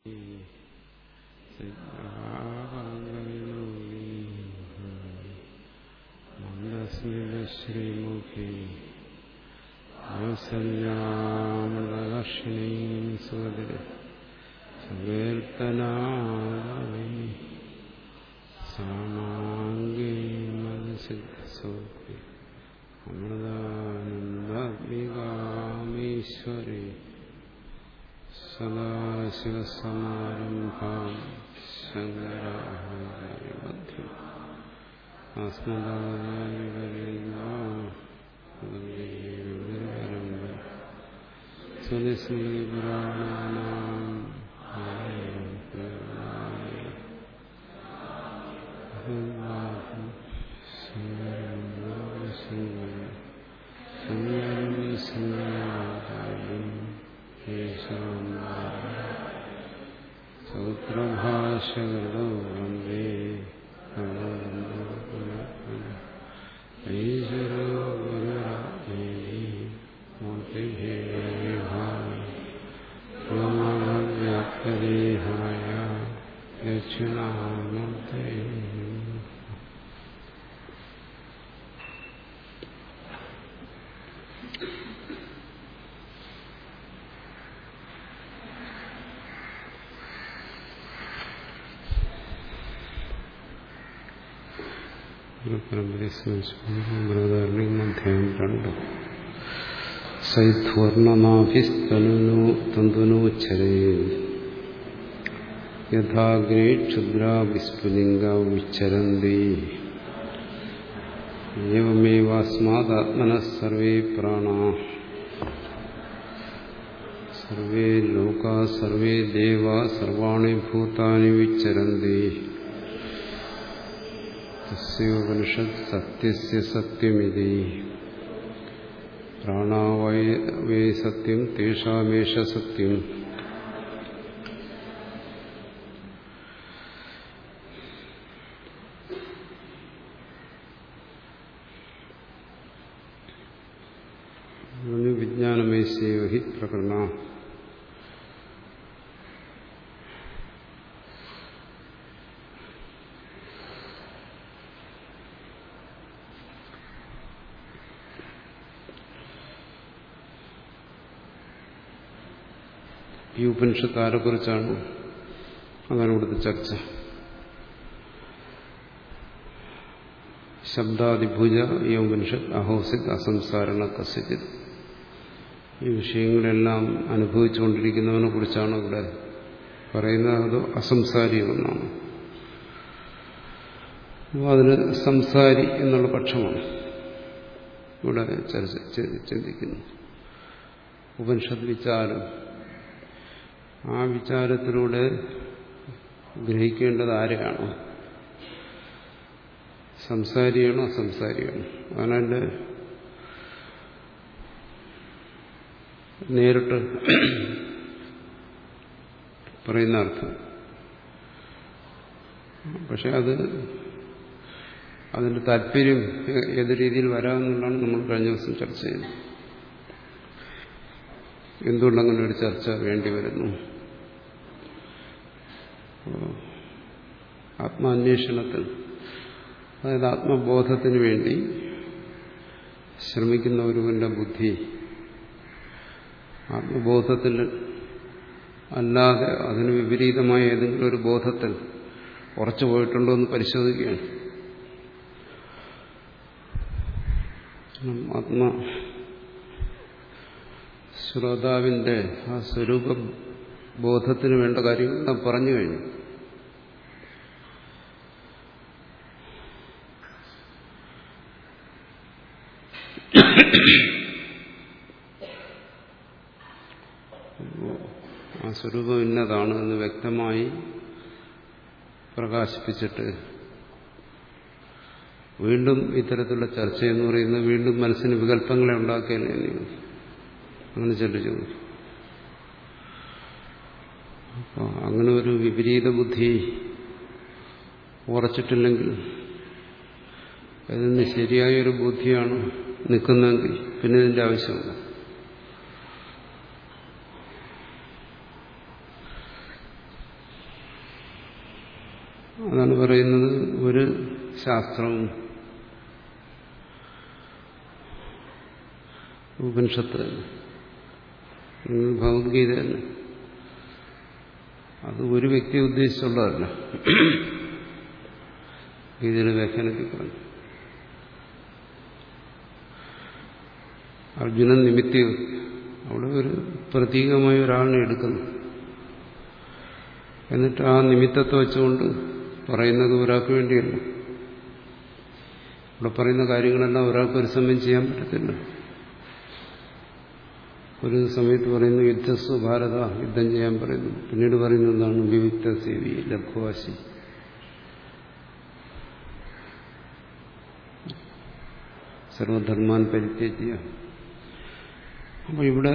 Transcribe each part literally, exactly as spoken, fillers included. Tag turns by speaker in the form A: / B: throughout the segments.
A: ശ്രീമുഖി ൗസല്യാമൃതലക്ഷ്മീം സുഗതി സങ്കീർത്തനാദി സാമാംഗീ മധുസിദ്ധസോപി അമൃതാനന്ദാത്മികാമീശ്വരി സദാശിവസമാരംഭാം ശങ്കരാചാര്യമധ്യം സ്വനിസ്മൃതിപുരാണാനാം സൂത്രഭാഷ്യകൃതോ വന്ദേ ഈശ്വരോ ഗുരുരാജ്ഞേയ മൂർത്തിഭേദാവ്യാപ്തദേഹായ ദക്ഷിണാമൂർത്തയേ. അധ്യായം രണ്ട്. സൈത്വർണനാഭിസ്തനുനോച്ചരേ യഥാഗ്രേ ക്ഷുദ്രാ വിസ്ഫുലിംഗ വിച്ചരന്തി ഏവമേവാസ്മാദാത്മനഃ സർവേ പ്രാണാ സർവേ ലോകാ സർവേ ദേവാ സർവാണി ഭൂതാനി വിച്ചരന്തി. തസ്യോപനിഷത് സത്യസ്യ സത്യമിതി. പ്രാണാവൈ വൈ സത്യം തേഷാമേഷ സത്യം. വിജ്ഞാനമേസ്യൈവ ഹി പ്രകരണ. ഈ ഉപനിഷത്ത് ആരെക്കുറിച്ചാണ്? അതാണ് ഇവിടുത്തെ ചർച്ച. ശബ്ദാദിഭുജ ഈ ഉപനിഷത്ത് അഹോസിത് അസംസാരണ കസ്യചിത്. ഈ വിഷയങ്ങളെല്ലാം അനുഭവിച്ചുകൊണ്ടിരിക്കുന്നവനെ കുറിച്ചാണ് ഇവിടെ പറയുന്നത്. അത് അസംസാരിയെന്നാണ്. അപ്പോൾ അതിന് സംസാരി എന്നുള്ള പക്ഷമാണ് ഇവിടെ ചർച്ച ചിന്തിക്കുന്നു. ഉപനിഷത്ത് വിചാരം, ആ വിചാരത്തിലൂടെ ഗ്രഹിക്കേണ്ടത് ആരെയാണോ? സംസാരിയാണോ അസംസാരിയാണോ? അതിനെ നേരിട്ട് പറയുന്ന അർത്ഥം. പക്ഷെ അത് അതിന്റെ താല്പര്യം ഏത് രീതിയിൽ വരാമെന്നുള്ളതാണ് നമ്മൾ കഴിഞ്ഞ ദിവസം ചർച്ച ചെയ്തത്. എന്തുകൊണ്ടങ്ങനെ ഒരു ചർച്ച വേണ്ടി വരുന്നു? ആത്മാന്വേഷണത്തിൽ, അതായത് ആത്മബോധത്തിന് വേണ്ടി ശ്രമിക്കുന്ന ഒരുവന്റെ ബുദ്ധി ആത്മബോധത്തിൽ അല്ലാതെ അതിന് വിപരീതമായ ഏതെങ്കിലും ഒരു ബോധത്തിൽ ഉറച്ചു പോയിട്ടുണ്ടോ എന്ന് പരിശോധിക്കുകയാണ്. ആത്മ ശ്രോതാവിന്റെ ആ സ്വരൂപ ബോധത്തിന് വേണ്ട കാര്യങ്ങൾ നാം പറഞ്ഞു കഴിഞ്ഞു. ആ സ്വരൂപം ഇന്നതാണ് എന്ന് വ്യക്തമായി പ്രകാശിപ്പിച്ചിട്ട് വീണ്ടും ഇത്തരത്തിലുള്ള ചർച്ച എന്ന് പറയുന്നത് വീണ്ടും മനസ്സിന് വികല്പങ്ങളെ ഉണ്ടാക്കിയല്ലേ. അങ്ങനെ ചിന്തിച്ചു. അപ്പോൾ അങ്ങനെ ഒരു വിപരീത ബുദ്ധി ഉറച്ചിട്ടില്ലെങ്കിൽ, ഇതിന് ശരിയായൊരു ബുദ്ധിയാണ് നിൽക്കുന്നതെങ്കിൽ പിന്നെ ഇതിന്റെ ആവശ്യമില്ല. അതാണ് പറയുന്നത്. ഒരു ശാസ്ത്രവും ഉപനിഷത്ത് തന്നെ, ഭഗവത്ഗീത തന്നെ, അത് ഒരു വ്യക്തിയെ ഉദ്ദേശിച്ചുള്ളതല്ല. ഗീതയുടെ വ്യാഖ്യാനത്തിൽ പറഞ്ഞു അർജുനൻ നിമിത്തി, അവിടെ ഒരു പ്രതീകമായ ഒരാളിനെ എടുക്കുന്നു. എന്നിട്ട് ആ നിമിത്തത്തെ വെച്ചുകൊണ്ട് പറയുന്നത് ഒരാൾക്ക് വേണ്ടിയല്ല. ഇവിടെ പറയുന്ന കാര്യങ്ങളെല്ലാം ഒരാൾക്ക് ഒരു സമയം ചെയ്യാൻ പറ്റത്തില്ല. ഒരു സമയത്ത് പറയുന്നു യുദ്ധസ്വ ഭാരത, യുദ്ധം ചെയ്യാൻ പറയുന്നു. പിന്നീട് പറയുന്നത് എന്താണ്? വിവിക്ത സേവി ലഘുവാശി. സർവധർമാൻ പരിത്യജ്യ. അപ്പൊ ഇവിടെ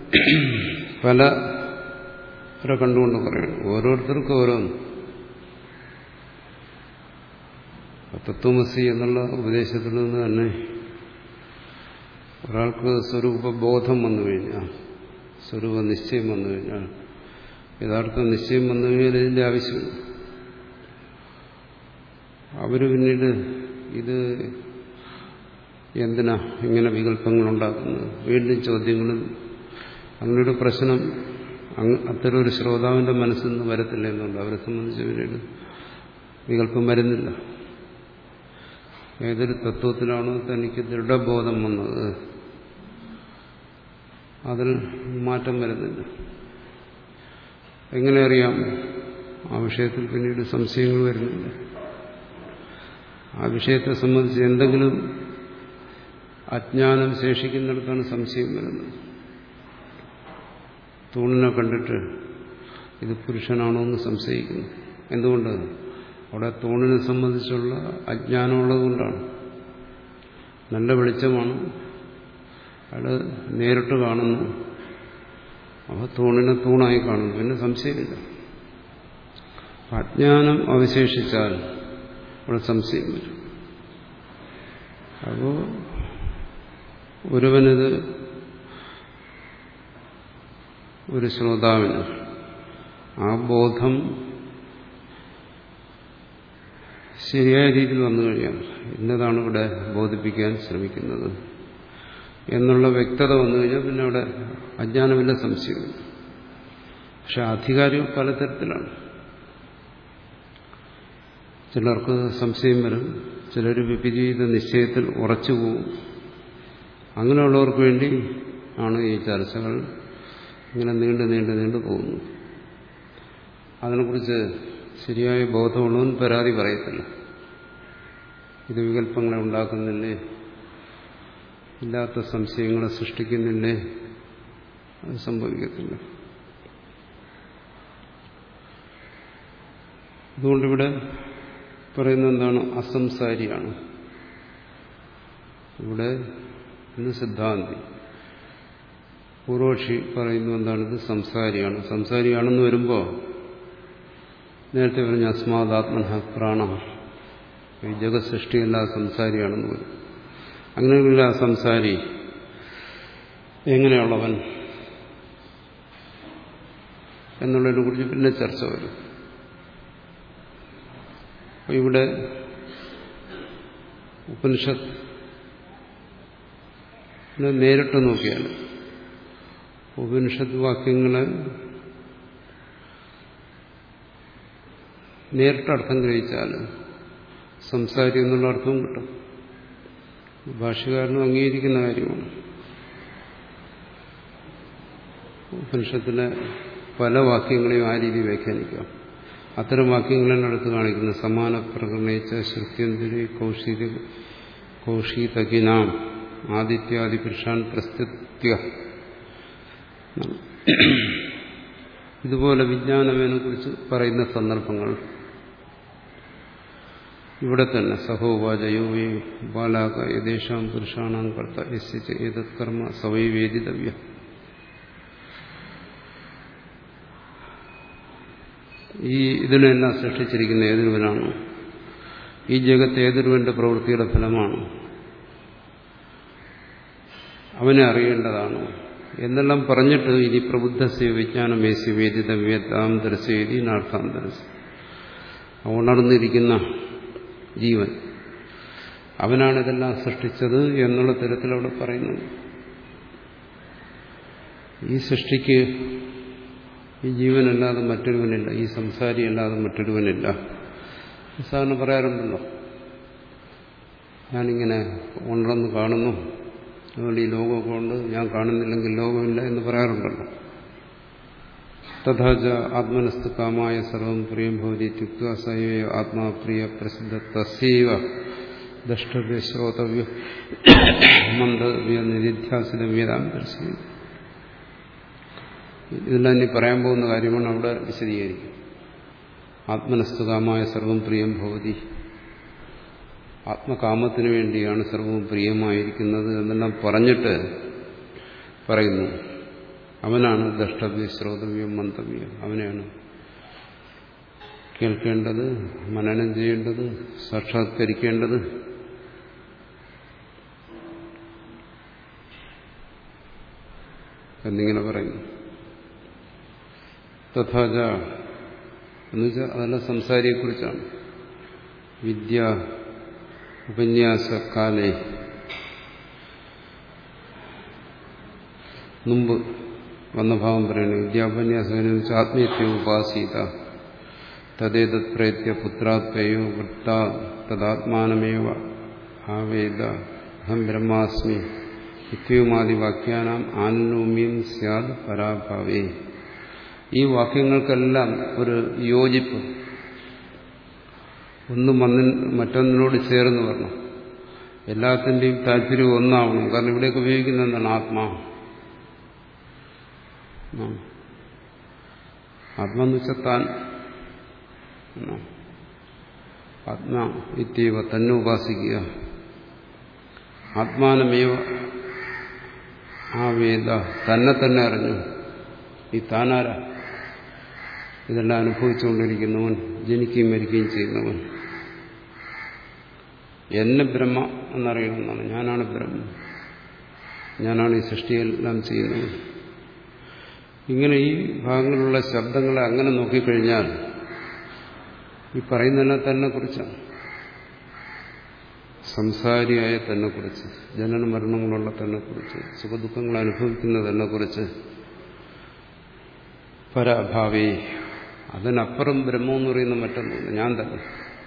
A: പലരെ കണ്ടുകൊണ്ട് പറയണം, ഓരോരുത്തർക്കും ഓരോന്ന്. തത്വമസി എന്നുള്ള ഉപദേശത്തിൽ നിന്ന് തന്നെ ഒരാൾക്ക് സ്വരൂപബോധം വന്നു കഴിഞ്ഞാൽ, സ്വരൂപ നിശ്ചയം വന്നു കഴിഞ്ഞാൽ, യഥാർത്ഥ നിശ്ചയം വന്നു കഴിഞ്ഞാൽ ഇതിന്റെ ആവശ്യമില്ല. അവര് പിന്നീട് ഇത് എന്തിനാ ഇങ്ങനെ വികല്പങ്ങൾ ഉണ്ടാക്കുന്നത്, വീണ്ടും ചോദ്യങ്ങളും. അങ്ങനൊരു പ്രശ്നം അത്തരം ഒരു ശ്രോതാവിന്റെ മനസ്സിൽ നിന്ന് വരത്തില്ല എന്നുണ്ട്. അവരെ സംബന്ധിച്ച് പിന്നീട് വികല്പം വരുന്നില്ല. ഏതൊരു തത്വത്തിലാണോ തനിക്ക് ദൃഢബോധം വന്നത് അതിൽ മാറ്റം വരുന്നില്ല. എങ്ങനെ അറിയാം? ആ വിഷയത്തിൽ പിന്നീട് സംശയങ്ങൾ വരുന്നില്ല. ആ വിഷയത്തെ സംബന്ധിച്ച് എന്തെങ്കിലും അജ്ഞാനം ശേഷിക്കുന്നിടത്താണ് സംശയം വരുന്നത്. തൂണിനെ കണ്ടിട്ട് ഇത് പുരുഷനാണോ എന്ന് സംശയിക്കുന്നു. എന്തുകൊണ്ട്? അവിടെ തൂണിനെ സംബന്ധിച്ചുള്ള അജ്ഞാനമുള്ളതുകൊണ്ടാണ്. നല്ല വെളിച്ചമാണ്, അയാൾ നേരിട്ട് കാണുന്നു, അപ്പോൾ തൂണിനെ തൂണായി കാണുന്നു, പിന്നെ സംശയമില്ല. അജ്ഞാനം അവശേഷിച്ചാൽ അവിടെ സംശയം വരും. അപ്പോൾ ഒരുവനത്, ഒരു ശ്രോതാവിന് ആ ബോധം ശരിയായ രീതിയിൽ വന്നു കഴിയാം, ഇന്നതാണ് ഇവിടെ ബോധിപ്പിക്കാൻ ശ്രമിക്കുന്നത് എന്നുള്ള വ്യക്തത വന്നു കഴിഞ്ഞാൽ പിന്നെ അവിടെ അജ്ഞാനമില്ല, സംശയമില്ല. പക്ഷെ അധികാരികൾ പലതരത്തിലാണ്. ചിലർക്ക് സംശയം വരും, ചിലർ വിപരീത നിശ്ചയത്തിൽ ഉറച്ചുപോകും. അങ്ങനെയുള്ളവർക്ക് വേണ്ടി ആണ് ഈ ചർച്ചകൾ ഇങ്ങനെ നീണ്ടു നീണ്ടു നീണ്ടു പോകുന്നു. അതിനെക്കുറിച്ച് ശരിയായ ബോധമുള്ളവൻ പരാതി പറയത്തില്ല. ഇത് വികല്പങ്ങളെ ഉണ്ടാക്കുന്നില്ലേ, ഇല്ലാത്ത സംശയങ്ങളെ സൃഷ്ടിക്കുന്നില്ലേ, അത് സംഭവിക്കത്തില്ല. അതുകൊണ്ടിവിടെ പറയുന്നത് എന്താണ്? അസംസാരിയാണ്. ഇവിടെ ഇന്ന് സിദ്ധാന്തി പൂർവക്ഷി പറയുന്നു എന്താണ്? ഇത് സംസാരിയാണ്. സംസാരിയാണെന്ന് വരുമ്പോൾ നേരത്തെ പറഞ്ഞ അസ്മാദാത്മന പ്രാണ, ഈ ജഗത് സൃഷ്ടിയല്ലാതെ സംസാരിയാണെന്ന് വരും. അങ്ങനെയുള്ള ആ സംസാരി എങ്ങനെയുള്ളവൻ എന്നുള്ളതിനെ കുറിച്ച് പിന്നെ ചർച്ച വരും. അപ്പോൾ ഇവിടെ ഉപനിഷത്ത് നേരിട്ട് നോക്കിയാൽ ഉപനിഷത്ത് വാക്യങ്ങളെ നേരിട്ടർത്ഥം ഗ്രഹിച്ചാൽ സംസാരി എന്നുള്ള അർത്ഥവും കിട്ടും. ഭാഷ്യകാരനും അംഗീകരിക്കുന്ന കാര്യമാണ്. ഉപനിഷത്തിലെ പല വാക്യങ്ങളെയും ആ രീതി വ്യാഖ്യാനിക്കാം. അത്തരം വാക്യങ്ങളെല്ലാം എടുത്ത് കാണിക്കുന്നു. സമാന പ്രകടനയിച്ച ശ്രുത്യന്തിരി കൗശീത കൗശീതകിനാം ആദിത്യാദി പുരുഷാൻ പ്രസ്തുത്യ. ഇതുപോലെ വിജ്ഞാനമേനെ കുറിച്ച് പറയുന്ന സന്ദർഭങ്ങൾ ഇവിടെ തന്നെ സഹോവാചയോവേ ബാലാക യഥേഷാം പുരുഷാണാം കർത്ത യസ്യ ഏതത് കർമ്മ സവൈ വേദിതവ്യ. ഈ ഇതിനെല്ലാം സൃഷ്ടിച്ചിരിക്കുന്ന ഏതൊരുവനാണ്, ഈ ജഗത്ത് ഏതൊരുവന്റെ പ്രവൃത്തിയുടെ ഫലമാണ്, അവനെ അറിയേണ്ടതാണ് എന്നെല്ലാം പറഞ്ഞിട്ട് ഇനി പ്രബുദ്ധസ്യ വിജ്ഞാനമേസ്യ വേദിതവ്യതാം ദർശയതി നാർത്ഥാന്തരസ്. ഉണർന്നിരിക്കുന്ന ജീവൻ, അവനാണ് ഇതെല്ലാം സൃഷ്ടിച്ചത് എന്നുള്ള തരത്തിൽ അവിടെ പറയുന്നത്. ഈ സൃഷ്ടിക്ക് ഈ ജീവനല്ലാതെ മറ്റൊരുവനില്ല, ഈ സംസാരിയല്ലാതെ മറ്റൊരുവനില്ല. സാധാരണ പറയാറുണ്ടല്ലോ, ഞാനിങ്ങനെ ഉണർന്ന് കാണുന്നു, അതുകൊണ്ട് ഈ ലോകമൊക്കെ ഉണ്ട്, ഞാൻ കാണുന്നില്ലെങ്കിൽ ലോകമില്ല എന്ന് പറയാറുണ്ടല്ലോ. തഥാച ആത്മനസ്തു കാമായ സർവം പ്രിയം ഭവതി ഇത്യുക്ത്വാ സൈവ ആത്മാ പ്രിയ പ്രസിദ്ധ തസ്യൈവ ദ്രഷ്ടവ്യ ശ്രോതവ്യ മന്തവ്യ നിരിധ്യാസിതവ്യതാം ദർശനം. ഇതെല്ലാം ഇനി പറയാൻ പോകുന്ന കാര്യമാണ്, അവിടെ വിശദീകരിക്കും. ആത്മനസ്തു കാമായ സർവം പ്രിയം ഭവതി, ആത്മകാമത്തിനു വേണ്ടിയാണ് സർവവും പ്രിയമായിരിക്കുന്നത് എന്നെല്ലാം പറഞ്ഞിട്ട് പറയുന്നു, അവനാണ് ദ്രഷ്ടവ്യ ശ്രോതവ്യം മന്തവ്യം, അവനെയാണ് കേൾക്കേണ്ടത്, മനനം ചെയ്യേണ്ടത്, സാക്ഷാത്കരിക്കേണ്ടത്. എന്നിങ്ങനെ പറയുന്നു. തഥാച എന്നുവെച്ചാൽ അതെല്ലാം സംസാരിയെക്കുറിച്ചാണ്. വിദ്യ ഉപന്യാസകാലേ മുമ്പ് വന്ന ഭാവം പറയുന്നു. വിദ്യാപന്യാസം എന്ന് വെച്ചാൽ ആത്മീയത്വ ഉപാസീത തദ്ദേതത് പ്രേത്യ പുത്രാത്മയോ വൃത്താ തദാത്മാനമേവ ആവേദ അഹം ബ്രഹ്മാസ്മി ഇത്യുമാദി വാക്യാനാം ആനോമ്യം സ്യാദ് പരാഭാവേ. ഈ വാക്യങ്ങൾക്കെല്ലാം ഒരു യോജിപ്പ്, ഒന്നും വന്നിൻ മറ്റൊന്നിനോട് ചേർന്ന് വരണം. എല്ലാത്തിൻ്റെയും താല്പര്യം ഒന്നാവണം. കാരണം ഇവിടെയൊക്കെ ഉപയോഗിക്കുന്നത് എന്താണ്? ആത്മാ. ആത്മാന്ന് വെച്ചാൽ താൻ. ആത്മാ ഇത്യവ തന്നെ ഉപാസിക്കുക. ആത്മാനമേവ ആ വേദ, തന്നെ തന്നെ അറിഞ്ഞു. ഈ താനാരാ? ഇതെല്ലാം അനുഭവിച്ചുകൊണ്ടിരിക്കുന്നവൻ, ജനിക്കുകയും മരിക്കുകയും ചെയ്യുന്നവൻ. എന്നെ ബ്രഹ്മ എന്നറിയണമെന്നാണ്. ഞാനാണ് ബ്രഹ്മ, ഞാനാണ് ഈ സൃഷ്ടിയെല്ലാം ചെയ്യുന്നത്. ഇങ്ങനെ ഈ ഭാഗങ്ങളിലുള്ള ശബ്ദങ്ങളെ അങ്ങനെ നോക്കിക്കഴിഞ്ഞാൽ ഈ പറയുന്നതെല്ലാം തന്നെ കുറിച്ചാണ്. സംസാരിയായ തന്നെ കുറിച്ച്, ജനന മരണങ്ങളുള്ള തന്നെ കുറിച്ച്, സുഖദുഃഖങ്ങൾ അനുഭവിക്കുന്ന തന്നെ കുറിച്ച്. പരാഭാവേ, അതിനപ്പുറം ബ്രഹ്മം എന്ന് പറയുന്ന മറ്റൊന്നുമില്ല, ഞാൻ തന്നെ.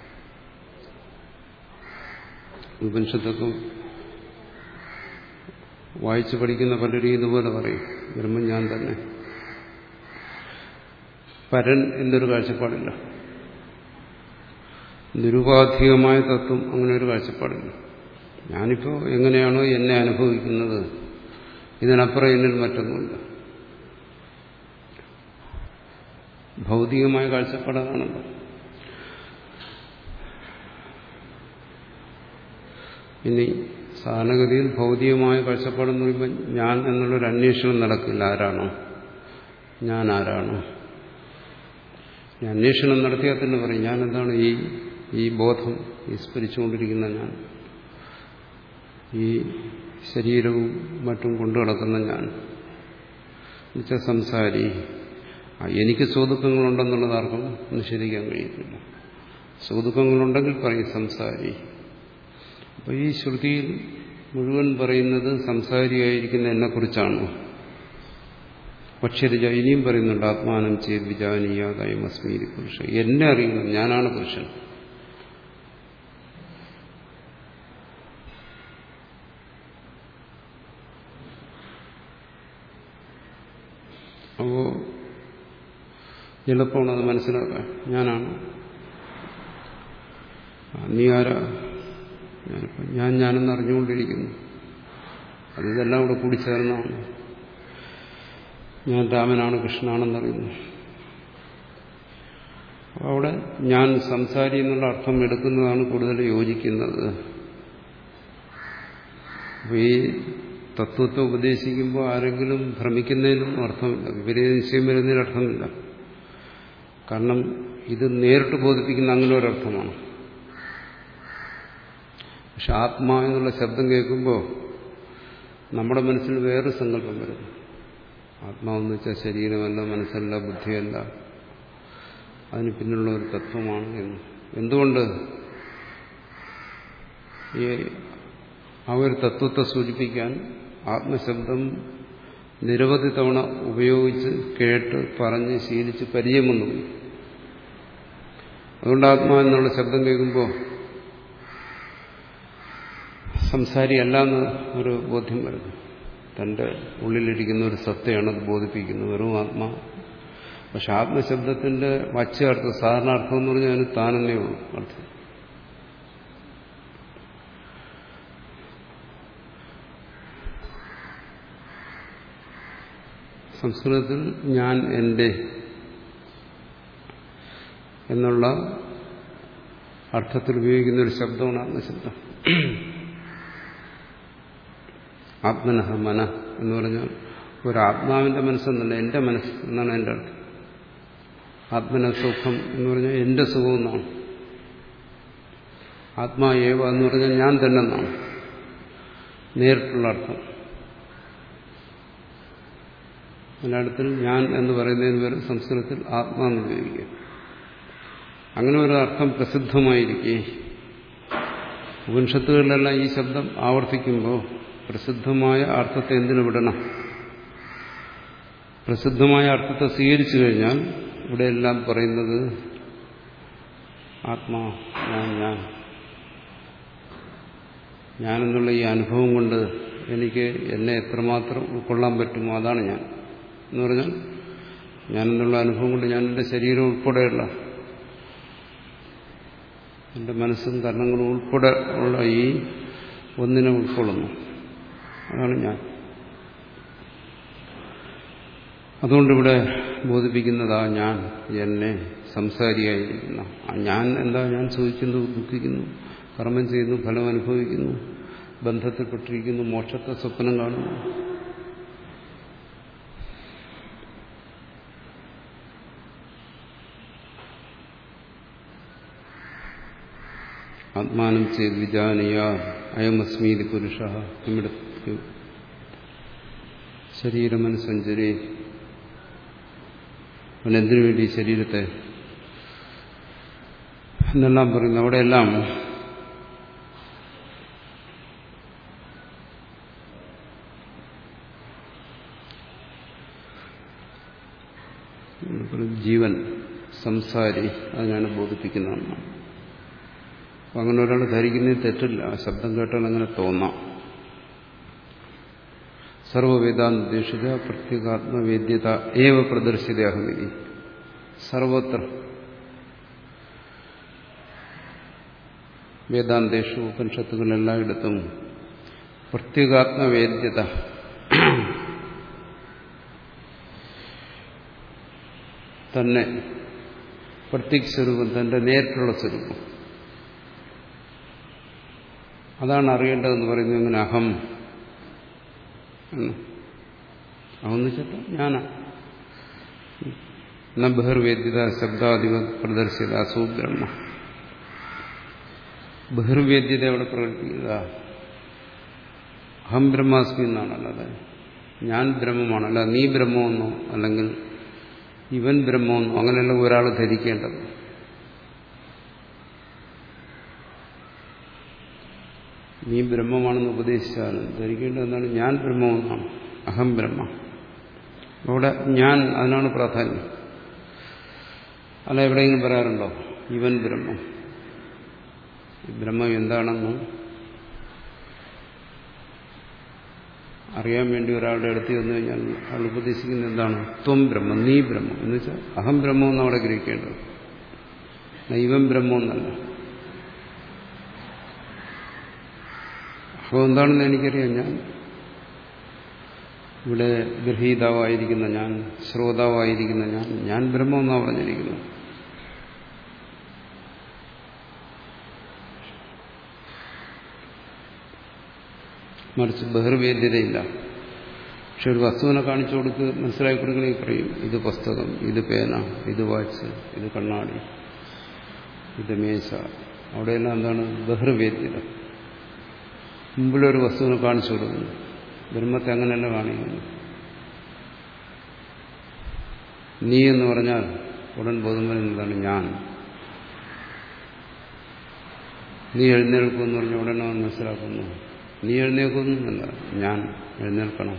A: ഉപനിഷത്തൊക്കെ വായിച്ചു പഠിക്കുന്ന പലരും ഇതുപോലെ പറയും, ബ്രഹ്മം ഞാൻ തന്നെ. പരൻ എന്നൊരു കാഴ്ചപ്പാടില്ല, നിരുപാധികമായ തത്വം അങ്ങനെ ഒരു കാഴ്ചപ്പാടില്ല. ഞാനിപ്പോൾ എങ്ങനെയാണോ എന്നെ അനുഭവിക്കുന്നത്, ഇതിനപ്പുറം എന്നിൽ മറ്റൊന്നുമില്ല. ഭൗതികമായ കാഴ്ചപ്പാടാണല്ലോ. ഇനി സാധാരണഗതിയിൽ ഭൗതികമായ കാഴ്ചപ്പാടെന്ന് പറയുമ്പോൾ ഞാൻ എന്നുള്ളൊരു അന്വേഷണം നടക്കില്ല. ആരാണോ ഞാൻ, ആരാണോ ഈ അന്വേഷണം നടത്തിയാൽ തന്നെ പറയും ഞാൻ എന്താണ്, ഈ ഈ ബോധം, ഈ സ്മരിച്ചുകൊണ്ടിരിക്കുന്ന ഞാൻ, ഈ ശരീരവും മറ്റും കൊണ്ടു നടക്കുന്ന ഞാൻ എന്നുവെച്ചാൽ സംസാരി. എനിക്ക് സുഖദുഃഖങ്ങളുണ്ടെന്നുള്ളത് ആർക്കും നിഷേധിക്കാൻ കഴിയത്തില്ല. സുഖദുഃഖങ്ങളുണ്ടെങ്കിൽ പറയും സംസാരി. അപ്പോൾ ഈ ശ്രുതിയിൽ മുഴുവൻ പറയുന്നത് സംസാരിയായിരിക്കുന്ന എന്നെക്കുറിച്ചാണ്. പക്ഷേ ഇനിയും പറയുന്നുണ്ട്, ആത്മാനം ചെയ്ത് വിജാനീയാതായ മസ്മീരി പുരുഷ, എന്നെ അറിയണം, ഞാനാണ് പുരുഷൻ. അപ്പോ എളുപ്പമാണ് അത് മനസ്സിലാക്കാൻ. ഞാനാണ്. നീ ആരാ? ഞാൻ ഞാനെന്ന് അറിഞ്ഞുകൊണ്ടിരിക്കുന്നു. അതിതെല്ലാം കൂടെ കൂടിച്ചേർന്നാണ്. ഞാൻ രാമനാണ്, കൃഷ്ണനാണെന്നറിയുന്നു. അവിടെ ഞാൻ സംസാരി എന്നുള്ള അർത്ഥം എടുക്കുന്നതാണ് കൂടുതൽ യോജിക്കുന്നത്. ഈ തത്വത്തെ ഉപദേശിക്കുമ്പോൾ ആരെങ്കിലും ഭ്രമിക്കുന്നതിനും അർത്ഥമില്ല, വിപരീത നിശ്ചയം വരുന്നതിന് അർത്ഥമില്ല. കാരണം ഇത് നേരിട്ട് ബോധിപ്പിക്കുന്ന അങ്ങനെ ഒരർത്ഥമാണ്. പക്ഷെ ആത്മാ എന്നുള്ള ശബ്ദം കേൾക്കുമ്പോൾ നമ്മുടെ മനസ്സിൽ വേറൊരു സങ്കല്പം വരുന്നു. ആത്മാവെന്ന് വെച്ചാൽ ശരീരമല്ല, മനസ്സല്ല, ബുദ്ധിയല്ല, അതിന് പിന്നിലുള്ള ഒരു തത്വമാണ് എന്ന്. എന്തുകൊണ്ട് ഈ ആ ഒരു തത്വത്തെ സൂചിപ്പിക്കാൻ ആത്മശബ്ദം നിരവധി തവണ ഉപയോഗിച്ച് കേട്ട് പറഞ്ഞ് ശീലിച്ച് പരിചയം വന്നു. അതുകൊണ്ട് ആത്മാ എന്നുള്ള ശബ്ദം കേൾക്കുമ്പോൾ സംസാരിയല്ല എന്ന് ഒരു ബോധ്യം വരുന്നു. തൻ്റെ ഉള്ളിലിരിക്കുന്ന ഒരു സത്തയാണത് ബോധിപ്പിക്കുന്നത്, വെറും ആത്മാ. പക്ഷെ ആത്മശബ്ദത്തിന്റെ വച്ച അർത്ഥം, സാധാരണ അർത്ഥം എന്ന് പറഞ്ഞാൽ അതിന് താനെന്നേ ഉള്ളൂ അർത്ഥം. സംസ്കൃതത്തിൽ ഞാൻ എൻ്റെ എന്നുള്ള അർത്ഥത്തിൽ ഉപയോഗിക്കുന്ന ഒരു ശബ്ദമാണ് ആത്മശബ്ദം. ആത്മനഃ മന എന്ന് പറഞ്ഞാൽ ഒരാത്മാവിന്റെ മനസ്സെന്നല്ല, എൻ്റെ മനസ്സ് എന്നാണ് എൻ്റെ അർത്ഥം. ആത്മന സുഖം എന്ന് പറഞ്ഞാൽ എൻ്റെ സുഖം എന്നാണ്. ആത്മാ ഏവ എന്ന് പറഞ്ഞാൽ ഞാൻ തന്നെ എന്നാണ് നേരിട്ടുള്ള അർത്ഥം. മലയാളത്തിൽ ഞാൻ എന്ന് പറയുന്നതിന് പേര് സംസ്കൃതത്തിൽ ആത്മാ എന്ന് ഉപയോഗിക്കുക. അങ്ങനെ ഒരു അർത്ഥം പ്രസിദ്ധമായിരിക്കെ ഉപനിഷത്തുകളിലെല്ലാം ഈ ശബ്ദം ആവർത്തിക്കുമ്പോൾ പ്രസിദ്ധമായ അർത്ഥത്തെ എന്തിനു വിടണം? പ്രസിദ്ധമായ അർത്ഥത്തെ സ്വീകരിച്ചു കഴിഞ്ഞാൽ ഇവിടെയെല്ലാം പറയുന്നത് ആത്മാ, ഞാൻ ഞാൻ ഞാനെന്നുള്ള ഈ അനുഭവം കൊണ്ട് എനിക്ക് എന്നെ എത്രമാത്രം ഉൾക്കൊള്ളാൻ പറ്റുമോ അതാണ് ഞാൻ എന്ന് പറഞ്ഞാൽ, ഞാനെന്നുള്ള അനുഭവം കൊണ്ട് ഞാൻ എൻ്റെ ശരീരം ഉൾപ്പെടെയുള്ള എൻ്റെ മനസ്സും കർണങ്ങളും ഉൾപ്പെടെ ഉള്ള ഈ ഒന്നിനെ ഉൾക്കൊള്ളുന്നു, അതാണ് ഞാൻ. അതുകൊണ്ടിവിടെ ബോധിപ്പിക്കുന്നതാ ഞാൻ എന്നെ സംസാരിയായിരിക്കുന്ന ആ ഞാൻ. എന്താ? ഞാൻ സുഖിക്കുന്നു, ദുഃഖിക്കുന്നു, കർമ്മം ചെയ്യുന്നു, ഫലം അനുഭവിക്കുന്നു, ബന്ധത്തിൽപ്പെട്ടിരിക്കുന്നു, മോക്ഷത്തെ സ്വപ്നം കാണുന്നു. ആത്മാനം ചെയ്ത് വിജാനീയ അയമസ്മീതി പുരുഷ ഇവിടെ ശരീരമനുസഞ്ചരി. അവനെന്തിനു വേണ്ടി ശരീരത്തെ എന്നെല്ലാം പറയുന്നു. അവിടെയെല്ലാം ജീവൻ സംസാരി അതിനാണ് ബോധിപ്പിക്കുന്നതെന്നാണ്. അപ്പം അങ്ങനെ ഒരാൾ ധരിക്കുന്നതിൽ തെറ്റില്ല. ആ ശബ്ദം കേട്ടാൽ അങ്ങനെ തോന്നാം. സർവവേദാന്തേഷിത പ്രത്യേകാത്മവേദ്യത ഏവ പ്രദർശിത അഹമിതി. സർവത്ര വേദാന്തേഷു ഉപനിഷത്തുകളെല്ലായിടത്തും പ്രത്യേകാത്മവേദ്യത, തന്നെ പ്രത്യേക സ്വരൂപം, തന്റെ നേരിട്ടുള്ള സ്വരൂപം, അതാണ് അറിയേണ്ടതെന്ന് പറയുന്നത്. അങ്ങനെ അഹം അഹെന്ന് വെച്ചാൽ ഞാനാ. ന ബഹിർവേദ്യത ശബ്ദാധിപ പ്രദർശിത അസൂബ്രഹ്മ. ബഹിർവേദ്യത എവിടെ പ്രകടിപ്പിക്കുക? അഹം ബ്രഹ്മാസ്മി എന്നാണ്. അല്ലാതെ ഞാൻ ബ്രഹ്മമാണ്, അല്ല നീ ബ്രഹ്മമെന്നോ അല്ലെങ്കിൽ ഇവൻ ബ്രഹ്മമെന്നോ അങ്ങനെയല്ല ഒരാൾ ധരിക്കേണ്ടത്. നീ ബ്രഹ്മമാണെന്ന് ഉപദേശിച്ചാലും ധരിക്കേണ്ടത് എന്താണ്? ഞാൻ ബ്രഹ്മമെന്നാണ്, അഹം ബ്രഹ്മ. അവിടെ ഞാൻ, അതിനാണ് പ്രാധാന്യം. അല്ല എവിടെയെങ്കിലും പറയാറുണ്ടോ ഇവൻ ബ്രഹ്മം? ബ്രഹ്മം എന്താണെന്ന് അറിയാൻ വേണ്ടി ഒരാളുടെ അടുത്ത് വന്നു കഴിഞ്ഞാൽ അയാൾ ഉപദേശിക്കുന്നത് എന്താണ്? ത്വം ബ്രഹ്മം, നീ ബ്രഹ്മം എന്ന് വെച്ചാൽ അഹം ബ്രഹ്മമെന്ന് അവിടെ ഗ്രഹിക്കേണ്ടത്, ഇവൻ ബ്രഹ്മമെന്നല്ല. അപ്പോൾ എന്താണെന്ന് എനിക്കറിയാം. ഞാൻ ഇവിടെ ഗൃഹീതാവായിരിക്കുന്ന ഞാൻ, ശ്രോതാവായിരിക്കുന്ന ഞാൻ, ഞാൻ ബ്രഹ്മമെന്നാണ് പറഞ്ഞിരിക്കുന്നത്. മറിച്ച് ബഹിർവേദ്യതയില്ല. പക്ഷെ ഒരു വസ്തുവിനെ കാണിച്ചു കൊടുത്ത് മനസ്സിലാക്കി കൊടുക്കണമെങ്കിൽ പറയും ഇത് പുസ്തകം, ഇത് പേന, ഇത് വാച്ച്, ഇത് കണ്ണാടി, ഇത് മേശ. അവിടെയെല്ലാം എന്താണ്? ബഹിർവേദ്യത. മുമ്പിലൊരു വസ്തുവിനെ കാണിച്ചു കൊടുക്കുന്നു. ബ്രഹ്മത്തെ അങ്ങനെയല്ല കാണിക്കുന്നു. നീ എന്ന് പറഞ്ഞാൽ ഉടൻ ബോധം വരുന്നതാണ് ഞാൻ. നീ എഴുന്നേൽക്കുമെന്ന് പറഞ്ഞ ഉടനെ അവൻ മനസ്സിലാക്കുന്നു നീ എഴുന്നേൽക്കുന്നില്ല, ഞാൻ എഴുന്നേൽക്കണം.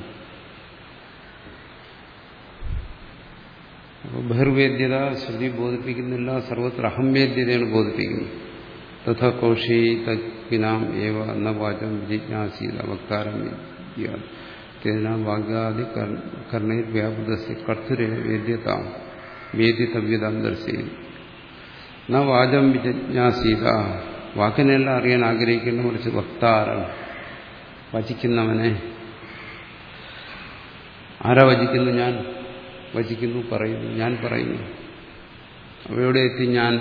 A: അപ്പോൾ ബഹിർവേദ്യത ശ്രുതി ബോധിപ്പിക്കുന്നില്ല, സർവത്ര അഹംവേദ്യതയാണ് ബോധിപ്പിക്കുന്നത്. തഥാ കൗശീതക്കിനാം ഏവ എന്ന വാചം ജിജ്ഞാസീത വക്താരം വിദ്യാം വാഗ്യാദി കർണയിൽ വ്യാപൃതസ്യ കർത്തൃ വേദ്യതാം വേദ്യതവ്യതാം ദർശിക്കുന്നു. ന വാചം വിജിജ്ഞാസീത, വാക്കിനെല്ലാം അറിയാൻ ആഗ്രഹിക്കുന്ന കുറച്ച് വക്താരം, വചിക്കുന്നവനെ. ആരാ വചിക്കുന്നു? ഞാൻ വചിക്കുന്നു, പറയുന്നു, ഞാൻ പറയുന്നു. അവയോടെ എത്തി ഞാൻ.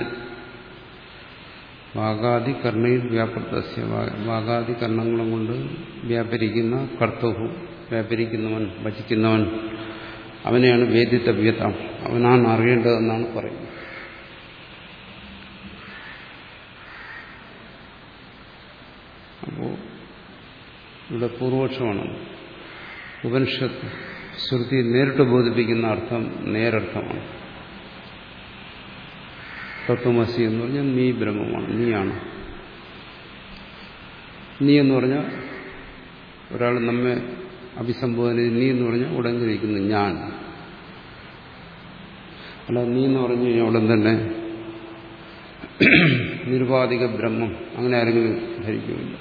A: വാഗാദി കർണയിൽ വ്യാപൃതസ്യ, വാഗാദി കർണങ്ങളും കൊണ്ട് വ്യാപരിക്കുന്ന കർത്തവു, വ്യാപരിക്കുന്നവൻ, വചിക്കുന്നവൻ, അവനെയാണ് വേദ്യതവ്യത, അവനാണ് അറിയേണ്ടതെന്നാണ് പറയുന്നത്. അപ്പോൾ ഇവിടെ പൂർവപക്ഷമാണ്. ഉപനിഷത്ത് ശ്രുതി നേരിട്ട് ബോധിപ്പിക്കുന്ന അർത്ഥം നേരർത്ഥമാണ്. തത്വമസി എന്ന് പറഞ്ഞാൽ നീ ബ്രഹ്മമാണ്, നീയാണ്. നീ എന്ന് പറഞ്ഞാൽ ഒരാൾ നമ്മെ അഭിസംബോധന ചെയ്ത് നീ എന്ന് പറഞ്ഞാൽ ഉടങ്ങിയിരിക്കുന്നു ഞാൻ. അല്ല നീ എന്ന് പറഞ്ഞു കഴിഞ്ഞാൽ ഉടൻ തന്നെ നിരുപാധിക ബ്രഹ്മം അങ്ങനെ ആരെങ്കിലും ധരിക്കുമില്ല.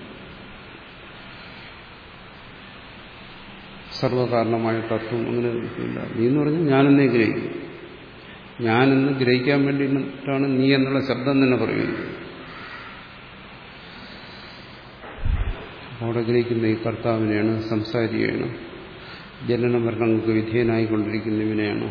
A: സർവകാരണമായ തത്വം അങ്ങനെ ധരിക്കില്ല. നീ എന്ന് പറഞ്ഞാൽ ഞാനെന്നേ ഗ്രഹിക്കും. ഞാനെന്ന് ഗ്രഹിക്കാൻ വേണ്ടിയിട്ടാണ് നീ എന്നുള്ള ശബ്ദം തന്നെ പറയുന്നത്. അവിടെ ഗ്രഹിക്കുന്ന ഈ കർത്താവിനെയാണ്, സംസാരിയെയാണ്, ജനന മരണങ്ങൾക്ക് വിധേയനായിക്കൊണ്ടിരിക്കുന്നവനെയാണ്.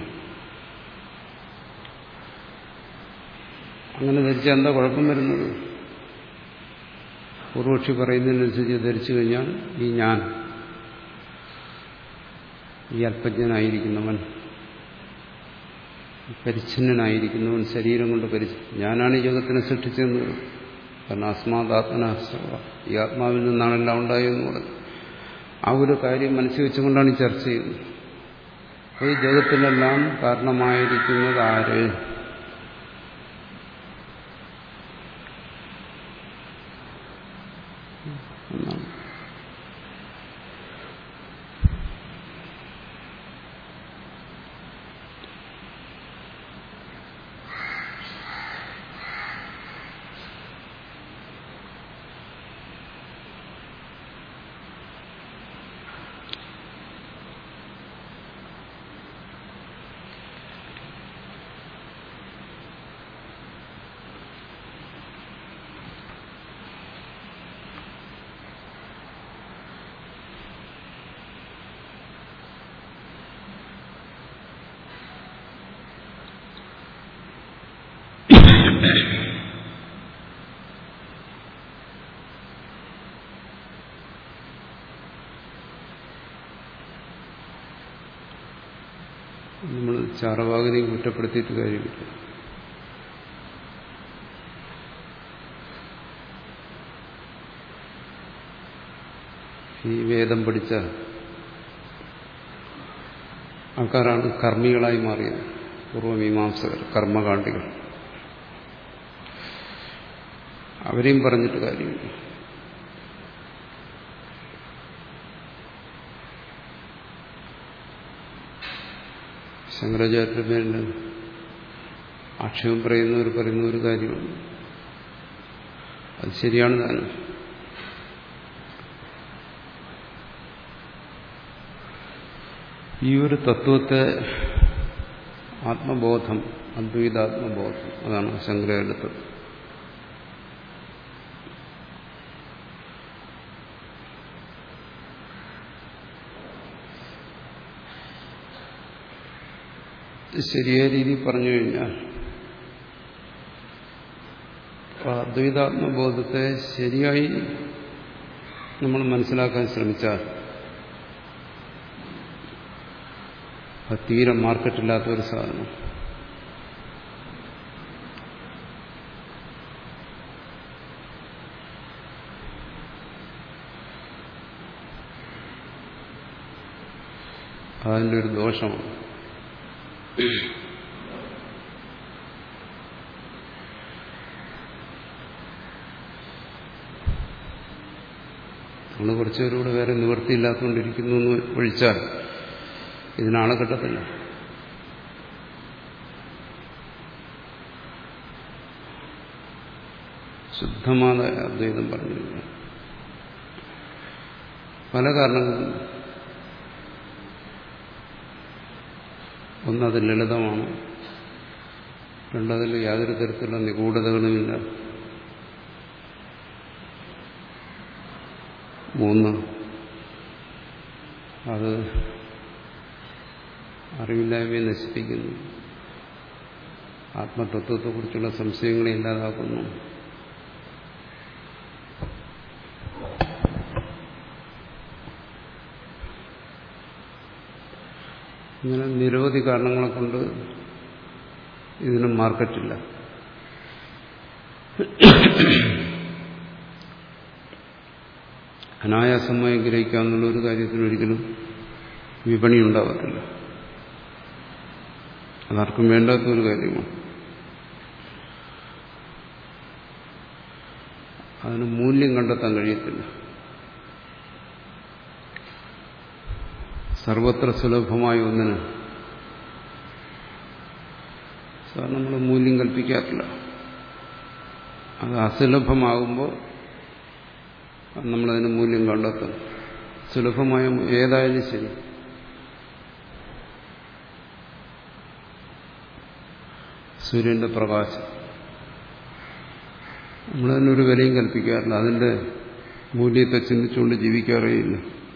A: അങ്ങനെ ധരിച്ചാൽ എന്താ കുഴപ്പം വരുന്നത്? പൂർവക്ഷി പറയുന്നതിനനുസരിച്ച് ധരിച്ചു കഴിഞ്ഞാൽ ഈ ഞാൻ, ഈ അല്പജ്ഞനായിരിക്കുന്നവൻ, പരിച്ഛിന്നനായിരിക്കുന്നവൻ, ശരീരം കൊണ്ട് പരിച്ഛ ഞാനാണ് ഈ ജഗത്തിനെ സൃഷ്ടിച്ചതെന്ന്. കാരണം അസ്മാദാത്മന, ഈ ആത്മാവിൽ നിന്നാണെല്ലാം ഉണ്ടായതെന്ന് പറഞ്ഞു. ആ ഒരു കാര്യം മനസ്സിൽ വെച്ചുകൊണ്ടാണ് ഈ ചർച്ച ചെയ്യുന്നത്. അപ്പോൾ ഈ ജഗത്തിനെല്ലാം കാരണമായിരിക്കുന്നത് ആര്? എന്നാണ്. നമ്മൾ ചാറവാകനെ കുറ്റപ്പെടുത്തിയിട്ട് കാര്യമില്ല. ഈ വേദം പഠിച്ച ആൾക്കാരാണ് കർമ്മികളായി മാറിയത്. പൂർവമീമാംസകർ, കർമ്മകാണ്ഡികൾ. അവരെയും പറഞ്ഞിട്ട് കാര്യമില്ല. ശങ്കരാചാര്യരുടെ പേരിൽ ആക്ഷേപം പറയുന്നവർ പറയുന്ന ഒരു കാര്യമാണ്. അത് ശരിയാണ് താനും. ഈ ഒരു തത്വത്തെ ആത്മബോധം, അദ്വൈതാത്മബോധം, അതാണ് ശങ്കരാചാര്യരുടെ തത്വം. ശരിയായ രീതിയിൽ പറഞ്ഞു കഴിഞ്ഞാൽ അദ്വൈതാത്മബോധത്തെ ശരിയായി നമ്മൾ മനസ്സിലാക്കാൻ ശ്രമിച്ചാൽ അത് തീരെ മാർക്കറ്റില്ലാത്ത ഒരു സാധനം. അതിൻ്റെ ഒരു ദോഷമാണ്. നമ്മൾ കുറച്ചുപേരൂടെ വേറെ നിവൃത്തിയില്ലാത്തുകൊണ്ടിരിക്കുന്നു എന്ന് ഒഴിച്ചാൽ ഇതിനാളെ കിട്ടത്തില്ല. ശുദ്ധമായ അദ്വൈതം പറഞ്ഞില്ല. പല കാരണങ്ങളും. ഒന്നത് ലളിതമാണ്, രണ്ടതിൽ യാതൊരു തരത്തിലുള്ള നിഗൂഢതകളുമില്ല, മൂന്ന് അത് അറിവില്ലായ്മയെ നശിപ്പിക്കുന്നു, ആത്മതത്വത്തെക്കുറിച്ചുള്ള സംശയങ്ങളെ ഇല്ലാതാക്കുന്നു. ഇങ്ങനെ നിരവധി കാരണങ്ങളെ കൊണ്ട് ഇതിന് മാർക്കറ്റില്ല. അനായാസമായി ഗ്രഹിക്കാവുന്ന ഒരു കാര്യത്തിന് ഒരിക്കലും വിപണി ഉണ്ടാകത്തില്ല. അതാർക്കും വേണ്ടാത്ത ഒരു കാര്യമാണ്. അതിന് മൂല്യം കണ്ടെത്താൻ കഴിയത്തില്ല. സർവത്ര സുലഭമായ ഒന്നിന് സാർ നമ്മൾ മൂല്യം കൽപ്പിക്കാറില്ല. അത് അസുലഭമാകുമ്പോൾ നമ്മളതിന് മൂല്യം കണ്ടെത്തും. സുലഭമായ ഏതായാലും ശരി. സൂര്യന്റെ പ്രകാശം നമ്മളതിനൊരു വിലയും കൽപ്പിക്കാറില്ല. അതിന്റെ മൂല്യത്തെ ചിന്തിച്ചുകൊണ്ട് ജീവിക്കാറേയില്ല.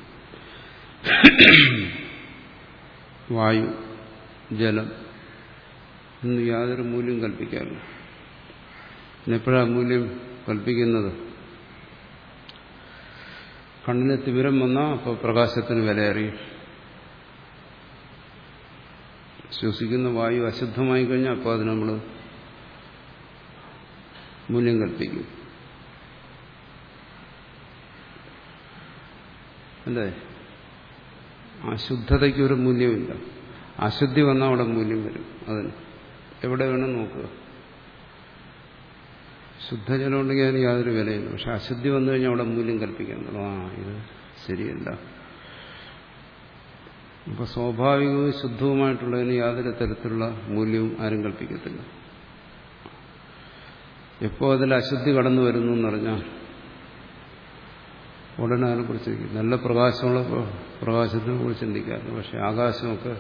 A: വായു, ജലം ഇന്ന് യാതൊരു മൂല്യം കൽപ്പിക്കാറില്ല. എപ്പോഴാണ് മൂല്യം കൽപ്പിക്കുന്നത്? കണ്ണിന് തിമിരം വന്നാൽ അപ്പോൾ പ്രകാശത്തിന് വില അറിയും. ശ്വസിക്കുന്ന വായു അശുദ്ധമായി കഴിഞ്ഞാൽ അപ്പോൾ അത് നമ്മൾ മൂല്യം കൽപ്പിക്കും. അല്ലേ? അശുദ്ധതയ്ക്ക് ഒരു മൂല്യമില്ല. അശുദ്ധി വന്നാൽ അവിടെ മൂല്യം വരും. അതിന് എവിടെ വേണം നോക്കുക. ശുദ്ധജലം ഉണ്ടെങ്കിൽ അതിന് യാതൊരു വിലയില്ല. പക്ഷെ അശുദ്ധി വന്നു കഴിഞ്ഞാൽ അവിടെ മൂല്യം കൽപ്പിക്കണം. ആ ഇത് ശരിയല്ല. അപ്പൊ സ്വാഭാവികവും ശുദ്ധവുമായിട്ടുള്ളതിന് യാതൊരു തരത്തിലുള്ള മൂല്യവും ആരും കൽപ്പിക്കത്തില്ല. എപ്പോ അതിൽ അശുദ്ധി കടന്നു വരുന്നു എന്നറിഞ്ഞാൽ ഉടനെ അതിനെക്കുറിച്ച് നല്ല പ്രകാശമുള്ള പ്രകാശത്തിനെ കുറിച്ച് ചിന്തിക്കാറുണ്ട്. പക്ഷെ ആകാശമൊക്കെ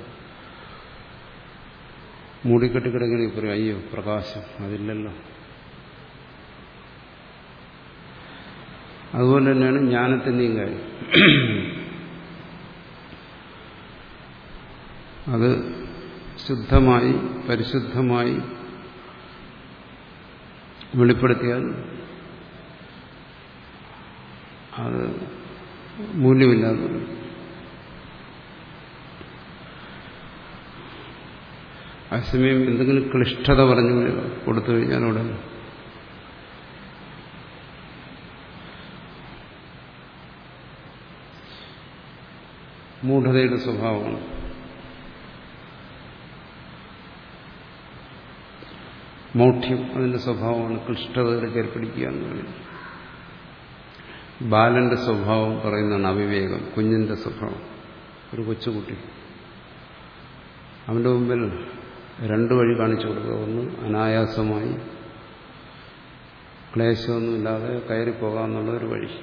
A: മൂടിക്കെട്ടി കിടക്കണമെങ്കിൽ പറയും അയ്യോ പ്രകാശം അതില്ലല്ലോ. അതുപോലെ തന്നെയാണ് ജ്ഞാനത്തിൻ്റെയും കാര്യം. അത് ശുദ്ധമായി പരിശുദ്ധമായി വെളിപ്പെടുത്തിയാൽ അത് മൂല്യമില്ലാതെ വരും. അതേസമയം എന്തെങ്കിലും ക്ലിഷ്ടത പറഞ്ഞു കൊടുത്തു കഴിഞ്ഞാൽ ഉടനെ മൂഢതയുടെ സ്വഭാവമാണ്. മൗഢ്യം അതിന്റെ സ്വഭാവമാണ്. ക്ലിഷ്ടതയിലേക്ക് ഏർപ്പിടിക്കുക എന്ന് പറയുന്നത്. ബാലന്റെ സ്വഭാവം പറയുന്നതാണ് അവിവേകം. കുഞ്ഞിന്റെ സ്വഭാവം. ഒരു കൊച്ചുകുട്ടി അവന്റെ മുമ്പിൽ രണ്ടു വഴി കാണിച്ചു കൊടുക്കുക. ഒന്ന് അനായാസമായി ക്ലേശമൊന്നുമില്ലാതെ കയറിപ്പോകാമെന്നുള്ള ഒരു വഴി.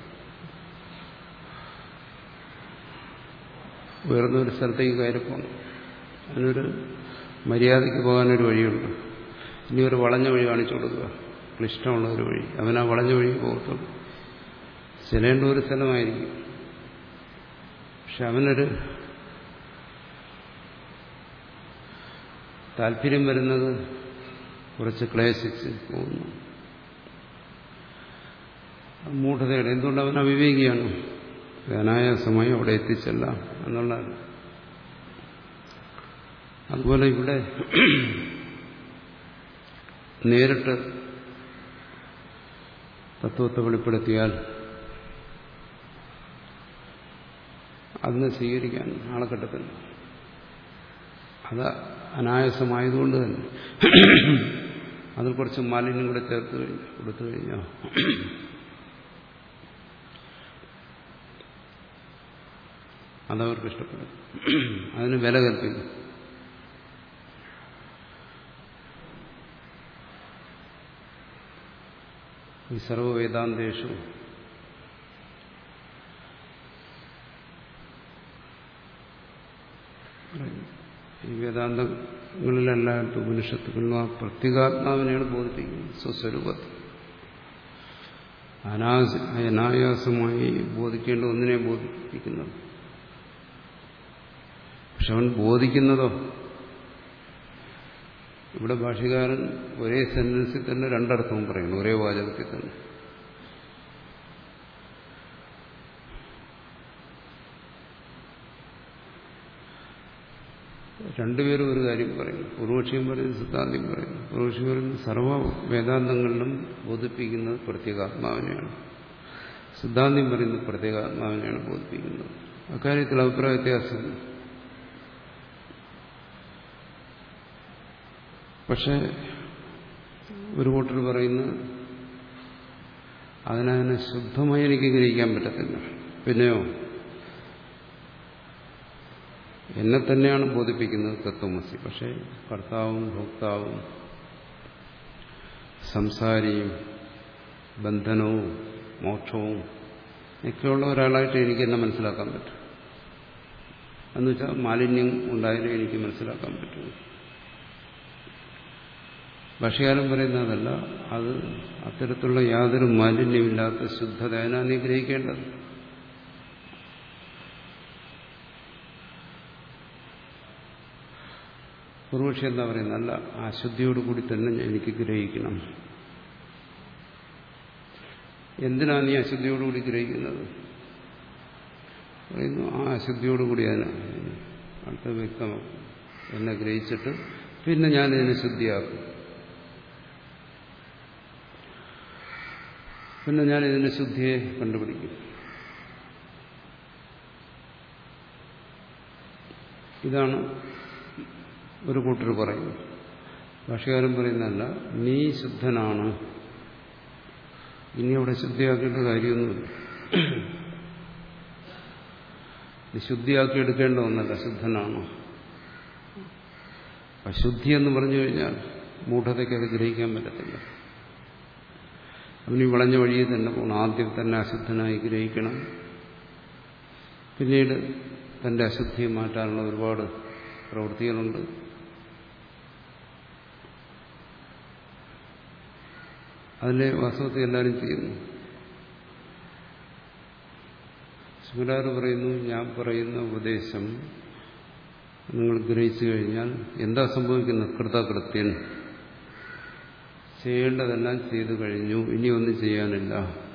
A: ഉയർന്ന ഒരു സ്ഥലത്തേക്ക് കയറിപ്പോകണം. അതിനൊരു മര്യാദയ്ക്ക് പോകാനൊരു വഴിയുണ്ട്. ഇനി ഒരു വളഞ്ഞ വഴി കാണിച്ചു കൊടുക്കുക. ക്ലിഷ്ടമുള്ള ഒരു വഴി. അവനാ വളഞ്ഞ വഴി പോകത്തുള്ളൂ. ചെല്ലേണ്ട ഒരു സ്ഥലമായിരിക്കും. പക്ഷെ അവനൊരു താല്പര്യം വരുന്നത് കുറച്ച് ക്ലേശിച്ച് പോകുന്നു. മൂഢതയുടെ എന്തുകൊണ്ട് അവൻ അവിവേകിയാണ്. അനായാസമായി അവിടെ എത്തിച്ചല്ല എന്നുള്ളതാണ്. അതുപോലെ ഇവിടെ നേരിട്ട് തത്വത്തെ വെളിപ്പെടുത്തിയാൽ അതിനെ സ്വീകരിക്കാൻ ആളെ കിട്ടത്തില്ല. അത് അനായാസമായതുകൊണ്ട് തന്നെ അതിൽ കുറച്ച് മാലിന്യം കൂടെ ചേർത്ത് കഴിഞ്ഞു കൊടുത്തു കഴിഞ്ഞാൽ അതവർക്ക് ഇഷ്ടപ്പെടും. അതിന് വില കൽപ്പിക്കും. ഈ സർവവേദാന്തേഷു ഈ വേദാന്തങ്ങളിലെല്ലായിട്ടും ഉപനിഷത്തുകളിലും ആ പ്രത്യേകാത്മാവിനെയാണ് ബോധിപ്പിക്കുന്നത് സ്വസ്വരൂപത്തിൽ. അനായാസമായി ബോധിക്കേണ്ട ഒന്നിനെ ബോധിപ്പിക്കുന്നത്. പക്ഷെ അവൻ ബോധിക്കുന്നതോ, ഇവിടെ ഭാഷ്യകാരൻ ഒരേ സെന്റൻസിൽ തന്നെ രണ്ടർത്ഥവും പറയുന്നു, ഒരേ വാചകത്തിൽ തന്നെ. രണ്ടുപേരും ഒരു കാര്യം പറയുന്നു. പൂർവക്ഷിയും പറയുന്നു, സിദ്ധാന്തിയും പറയുന്നു. പൂർവക്ഷി പറയുന്നു സർവ വേദാന്തങ്ങളിലും ബോധിപ്പിക്കുന്നത് പ്രത്യേകാത്മാവിനെയാണ്. സിദ്ധാന്തിയും പറയുന്നത് പ്രത്യേകാത്മാവിനെയാണ് ബോധിപ്പിക്കുന്നത്. അക്കാര്യത്തിൽ അഭിപ്രായ വ്യത്യാസം. പക്ഷെ ഒരു കൂട്ടർ പറയുന്നു അതിനതിനെ ശുദ്ധമായി എനിക്ക് ഗ്രഹിക്കാൻ പറ്റത്തില്ല. പിന്നെയോ എന്നെ തന്നെയാണ് ബോധിപ്പിക്കുന്നത് തത്വമസി. പക്ഷെ കർത്താവും ഭോക്താവും സംസാരിയും ബന്ധനവും മോക്ഷവും ഒക്കെയുള്ള ഒരാളായിട്ട് എനിക്ക് എന്നെ മനസ്സിലാക്കാൻ പറ്റും. എന്നുവെച്ചാൽ മാലിന്യം ഉണ്ടായാലും എനിക്ക് മനസ്സിലാക്കാൻ പറ്റും. ഭാഷ്യകാരൻ പറയുന്നതല്ല, അത് അത്തരത്തിലുള്ള യാതൊരു മാലിന്യമില്ലാത്ത ശുദ്ധത അതിനാണ് നീ ഗ്രഹിക്കേണ്ടത്. പൂർവക്ഷി എന്താ പറയുന്നത്? അല്ല, ആ ശുദ്ധിയോടുകൂടി തന്നെ എനിക്ക് ഗ്രഹിക്കണം. എന്തിനാണ് നീ അശുദ്ധിയോടുകൂടി ഗ്രഹിക്കുന്നത്? പറയുന്നു ആ അശുദ്ധിയോടുകൂടി അതിനെ അടുത്ത വ്യക്തമാക്കും. എന്നെ ഗ്രഹിച്ചിട്ട് പിന്നെ ഞാനിതിനെ ശുദ്ധിയാക്കും. പിന്നെ ഞാനിതിന്റെ ശുദ്ധിയെ കണ്ടുപിടിക്കും. ഇതാണ് ഒരു കൂട്ടർ പറയുന്നത്. ഭാഷ്യകാരൻ പറയുന്നതല്ല, നീ ശുദ്ധനാണ്, ഇനി അവിടെ ശുദ്ധിയാക്കേണ്ട കാര്യമൊന്നുമില്ല. നീ ശുദ്ധിയാക്കി എടുക്കേണ്ട ഒന്നല്ല, ശുദ്ധനാണ്. അശുദ്ധി എന്ന് പറഞ്ഞു കഴിഞ്ഞാൽ മൂഢതയ്ക്ക് അത് ഗ്രഹിക്കാൻ പറ്റത്തില്ല. അവന് വളഞ്ഞ വഴിയിൽ തന്നെ പോകണം. ആദ്യം തന്നെ അശുദ്ധനായി ഗ്രഹിക്കണം. പിന്നീട് തന്റെ അശുദ്ധിയെ മാറ്റാനുള്ള ഒരുപാട് പ്രവൃത്തികളുണ്ട്. അതിലെ വാസ്തവത്തിൽ എല്ലാവരും ചെയ്യുന്നു. ശങ്കരാചാര്യർ പറയുന്നു, ഞാൻ പറയുന്ന ഉപദേശം നിങ്ങൾ ഗ്രഹിച്ചു കഴിഞ്ഞാൽ എന്താ സംഭവിക്കുന്നത്? കൃതകൃത്യൻ, ചെയ്യേണ്ടതെല്ലാം ചെയ്തു കഴിഞ്ഞു, ഇനിയൊന്നും ചെയ്യാനില്ല.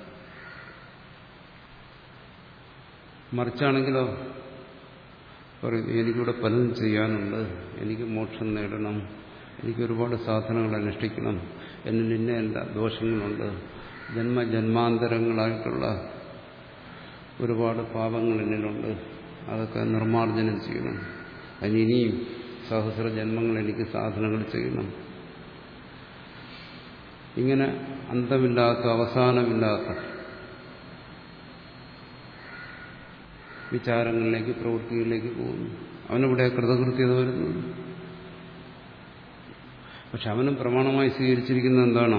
A: മറിച്ചാണെങ്കിലോ പറയും, എനിക്കിവിടെ പലതും ചെയ്യാനുണ്ട്, എനിക്ക് മോക്ഷം നേടണം, എനിക്ക് ഒരുപാട് സാധനങ്ങൾ അനുഷ്ഠിക്കണം, എന്നിൽ ഇന്ന എല്ലാ ദോഷങ്ങളുണ്ട്, ജന്മജന്മാന്തരങ്ങളായിട്ടുള്ള ഒരുപാട് പാപങ്ങൾ എന്നിലുണ്ട്, അതൊക്കെ നിർമ്മാർജ്ജനം ചെയ്യണം, അതിനിയും സഹസ്ര ജന്മങ്ങൾ എനിക്ക് സാധനങ്ങൾ ചെയ്യണം. ഇങ്ങനെ അന്തമില്ലാത്ത അവസാനമില്ലാത്ത വിചാരങ്ങളിലേക്ക് പ്രവൃത്തികളിലേക്ക് പോകുന്നു. അവനിവിടെ കൃതകൃത്യത വരുന്നത്. പക്ഷെ അവനും പ്രമാണമായി സ്വീകരിച്ചിരിക്കുന്നത് എന്താണ്?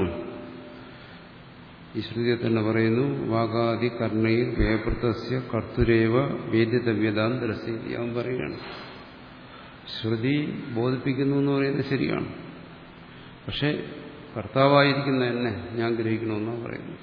A: ഈ ശ്രുതിയെ തന്നെ പറയുന്നു, വാഗാദി കർണയിൽ വേപൃതസ്യ കർത്തുരേവ വേദ്യതവ്യതാന്തരസ്യ. അവൻ പറയുകയാണ്, ശ്രുതി ബോധിപ്പിക്കുന്നു എന്ന് പറയുന്നത് ശരിയാണ്, പക്ഷെ കർത്താവായിരിക്കുന്ന എന്നെ ഞാൻ ഗ്രഹിക്കണമെന്നാണ് പറയുന്നത്.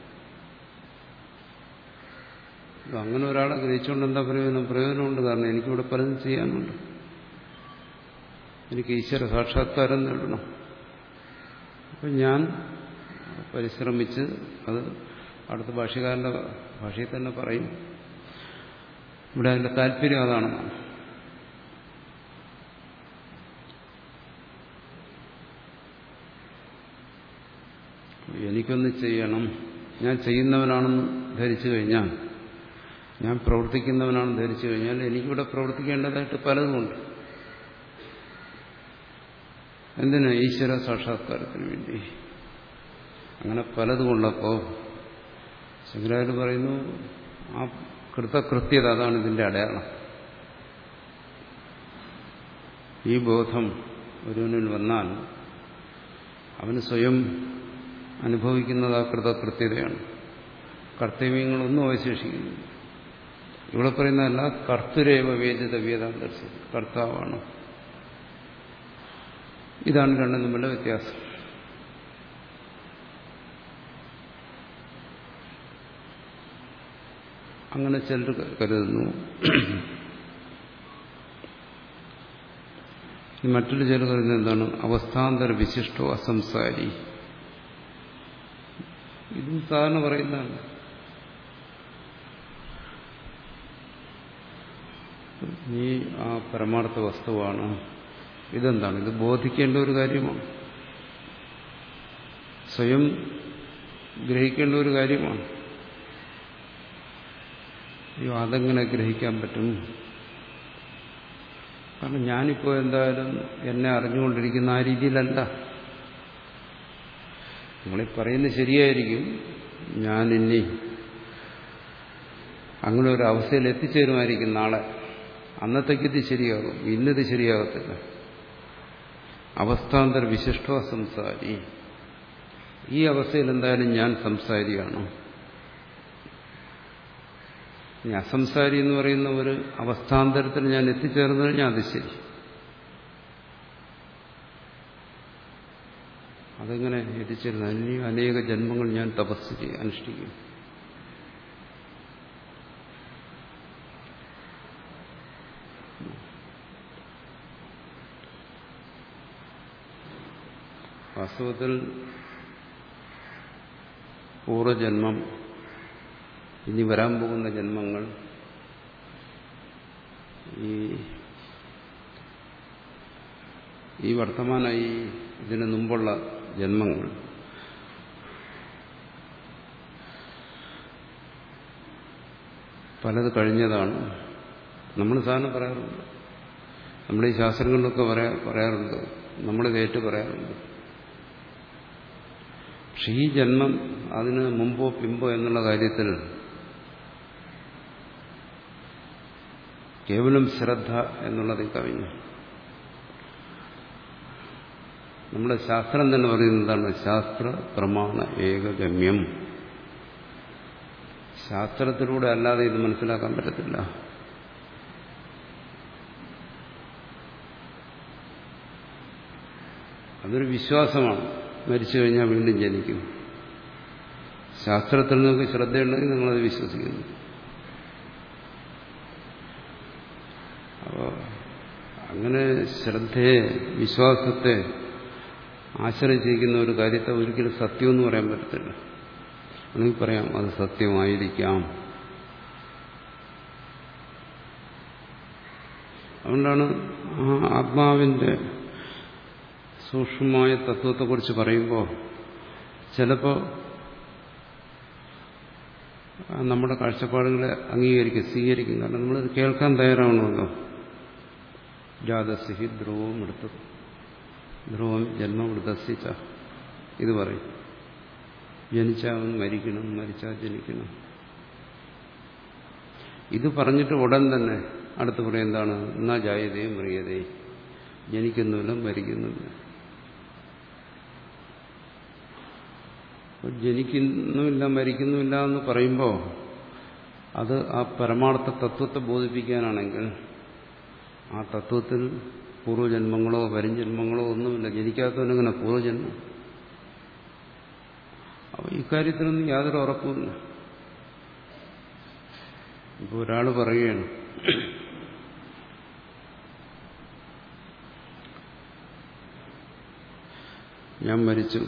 A: അങ്ങനെ ഒരാളെ ഗ്രഹിച്ചുകൊണ്ട് എന്താ പ്രയോജനം? പ്രയോജനമുണ്ട്. കാരണം എനിക്കിവിടെ പലതും ചെയ്യാനുണ്ട്, എനിക്ക് ഈശ്വര സാക്ഷാത്കാരം നേടണം. അപ്പം ഞാൻ പരിശ്രമിച്ച്, അത് അടുത്ത ഭാഷ്യകാരന്റെ ഭാഷയിൽ തന്നെ പറയും, ഇവിടെ അതിന്റെ താല്പര്യം അതാണെന്നാണ്. എനിക്കൊന്ന് ചെയ്യണം, ഞാൻ ചെയ്യുന്നവനാണെന്ന് ധരിച്ചു കഴിഞ്ഞാൽ, ഞാൻ പ്രവർത്തിക്കുന്നവനാണെന്ന് ധരിച്ചു കഴിഞ്ഞാൽ എനിക്കിവിടെ പ്രവർത്തിക്കേണ്ടതായിട്ട് പലതുമുണ്ട്. എന്തിനാ? ഈശ്വര സാക്ഷാത്കാരത്തിന് വേണ്ടി. അങ്ങനെ പലതുമുള്ളപ്പോൾ ശങ്കരാചാര്യർ പറയുന്നു, ആ കൃതകൃത്യത അതാണ് ഇതിന്റെ അടയാളം. ഈ ബോധം ഒരുവനിൽ വന്നാൽ അവന് സ്വയം അനുഭവിക്കുന്നത് ആ കൃതകൃത്യതയാണ്. കർത്തവ്യങ്ങളൊന്നും അവശേഷിക്കുന്നു. ഇവിടെ പറയുന്നതല്ല കർത്തരേവ വേദിതവ്യതാം ദർശനം, കർത്താവാണ്. ഇതാണ് രണ്ടും തമ്മിലുള്ള വ്യത്യാസം. അങ്ങനെ ചിലർ കരുതുന്നു. മറ്റൊരു ചിലർ കരുതുന്നത് എന്താണ്? അവസ്ഥാന്തര വിശിഷ്ടോ അസംസാരി. ഇതും സാധാരണ പറയുന്നതാണ്. നീ ആ പരമാർത്ഥ വസ്തുവാണ്. ഇതെന്താണ്? ഇത് ബോധിക്കേണ്ട ഒരു കാര്യമാണ്, സ്വയം ഗ്രഹിക്കേണ്ട ഒരു കാര്യമാണ്. അയ്യോ, അതെങ്ങനെ ഗ്രഹിക്കാൻ പറ്റും? കാരണം ഞാനിപ്പോൾ എന്തായാലും എന്നെ അറിഞ്ഞുകൊണ്ടിരിക്കുന്ന ആ രീതിയിലല്ല. നിങ്ങളീ പറയുന്നത് ശരിയായിരിക്കും, ഞാൻ ഇനി അങ്ങനെ ഒരു അവസ്ഥയിൽ എത്തിച്ചേരുമായിരിക്കും നാളെ. അന്നത്തേക്കിത് ശരിയാകും, ഇന്നത് ശരിയാകത്തില്ല. അവസ്ഥാന്തര വിശിഷ്ടോ സംസാരി. ഈ അവസ്ഥയിൽ എന്തായാലും ഞാൻ സംസാരിയാണ്. ഇനി അസംസാരി എന്ന് പറയുന്ന ഒരു അവസ്ഥാന്തരത്തിൽ ഞാൻ എത്തിച്ചേർന്നു കഴിഞ്ഞാൽ അത് ശരി. അതെങ്ങനെ എത്തിച്ചേരുന്നു? ഇനി അനേക ജന്മങ്ങൾ ഞാൻ തപസ് ചെയ്യും, അനുഷ്ഠിക്കും. വാസ്തവത്തിൽ പൂർവജന്മം, ഇനി വരാൻ പോകുന്ന ജന്മങ്ങൾ, ഈ ഈ വർത്തമാനമായി ഇതിനു മുമ്പുള്ള ജന്മങ്ങൾ പലത് കഴിഞ്ഞതാണ്. നമ്മൾ സാധാരണ പറയാറുണ്ട്, നമ്മുടെ ഈ ശാസ്ത്രങ്ങളിലൊക്കെ പറയാ പറയാറുണ്ട് നമ്മളിത് ഏറ്റു പറയാറുണ്ട്. പക്ഷെ ഈ ജന്മം അതിന് മുമ്പോ പിമ്പോ എന്നുള്ള കാര്യത്തിൽ കേവലം ശ്രദ്ധ എന്നുള്ളത് കവിഞ്ഞു. നമ്മുടെ ശാസ്ത്രം തന്നെ പറയുന്നതാണ് ശാസ്ത്ര പ്രമാണ ഏകഗമ്യം. ശാസ്ത്രത്തിലൂടെ അല്ലാതെ ഇത് മനസ്സിലാക്കാൻ പറ്റത്തില്ല. അതൊരു വിശ്വാസമാണ്. മരിച്ചു കഴിഞ്ഞാൽ വീണ്ടും ജനിക്കും. ശാസ്ത്രത്തിൽ നിങ്ങൾക്ക് ശ്രദ്ധയുണ്ടെങ്കിൽ നിങ്ങളത് വിശ്വസിക്കുന്നു. അപ്പോൾ അങ്ങനെ ശ്രദ്ധയെ, വിശ്വാസത്തെ ആശ്രയിച്ചിരിക്കുന്ന ഒരു കാര്യത്തെ ഒരിക്കലും സത്യമെന്ന് പറയാൻ പറ്റത്തില്ല. അല്ലെങ്കിൽ പറയാം അത് സത്യമായിരിക്കാം. അതുകൊണ്ടാണ് ആ ആത്മാവിന്റെ സൂക്ഷ്മമായ തത്വത്തെക്കുറിച്ച് പറയുമ്പോൾ ചിലപ്പോൾ നമ്മുടെ കാഴ്ചപ്പാടുകളെ അംഗീകരിക്കും, സ്വീകരിക്കും. കാരണം നമ്മളത് കേൾക്കാൻ തയ്യാറാവണമല്ലോ. ജാതസിഹി ധ്രുവം എടുത്തു, ധ്രുവം ജന്മം എടുത്തസിച്ച, ഇത് പറയും. ജനിച്ചാൽ മരിക്കണം, മരിച്ചാൽ ജനിക്കണം. ഇത് പറഞ്ഞിട്ട് ഉടൻ തന്നെ അടുത്ത് പറയും എന്താണ്? എന്നാ ജായതേ മറിയതേ, ജനിക്കുന്നില്ല മരിക്കുന്നില്ല. ജനിക്കുന്നുമില്ല മരിക്കുന്നുമില്ല എന്ന് പറയുമ്പോൾ അത് ആ പരമാർത്ഥ തത്വത്തെ ബോധിപ്പിക്കാനാണെങ്കിൽ ആ തത്വത്തിൽ പൂർവ്വജന്മങ്ങളോ വരുംജന്മങ്ങളോ ഒന്നുമില്ല. ജനിക്കാത്തവനെങ്ങനെ പൂർവ്വജന്മം? അപ്പോൾ ഇക്കാര്യത്തിലൊന്നും യാതൊരു ഉറപ്പുമില്ല. ഇപ്പോൾ ഒരാൾ പറയുകയാണ് ഞാൻ മരിച്ചു.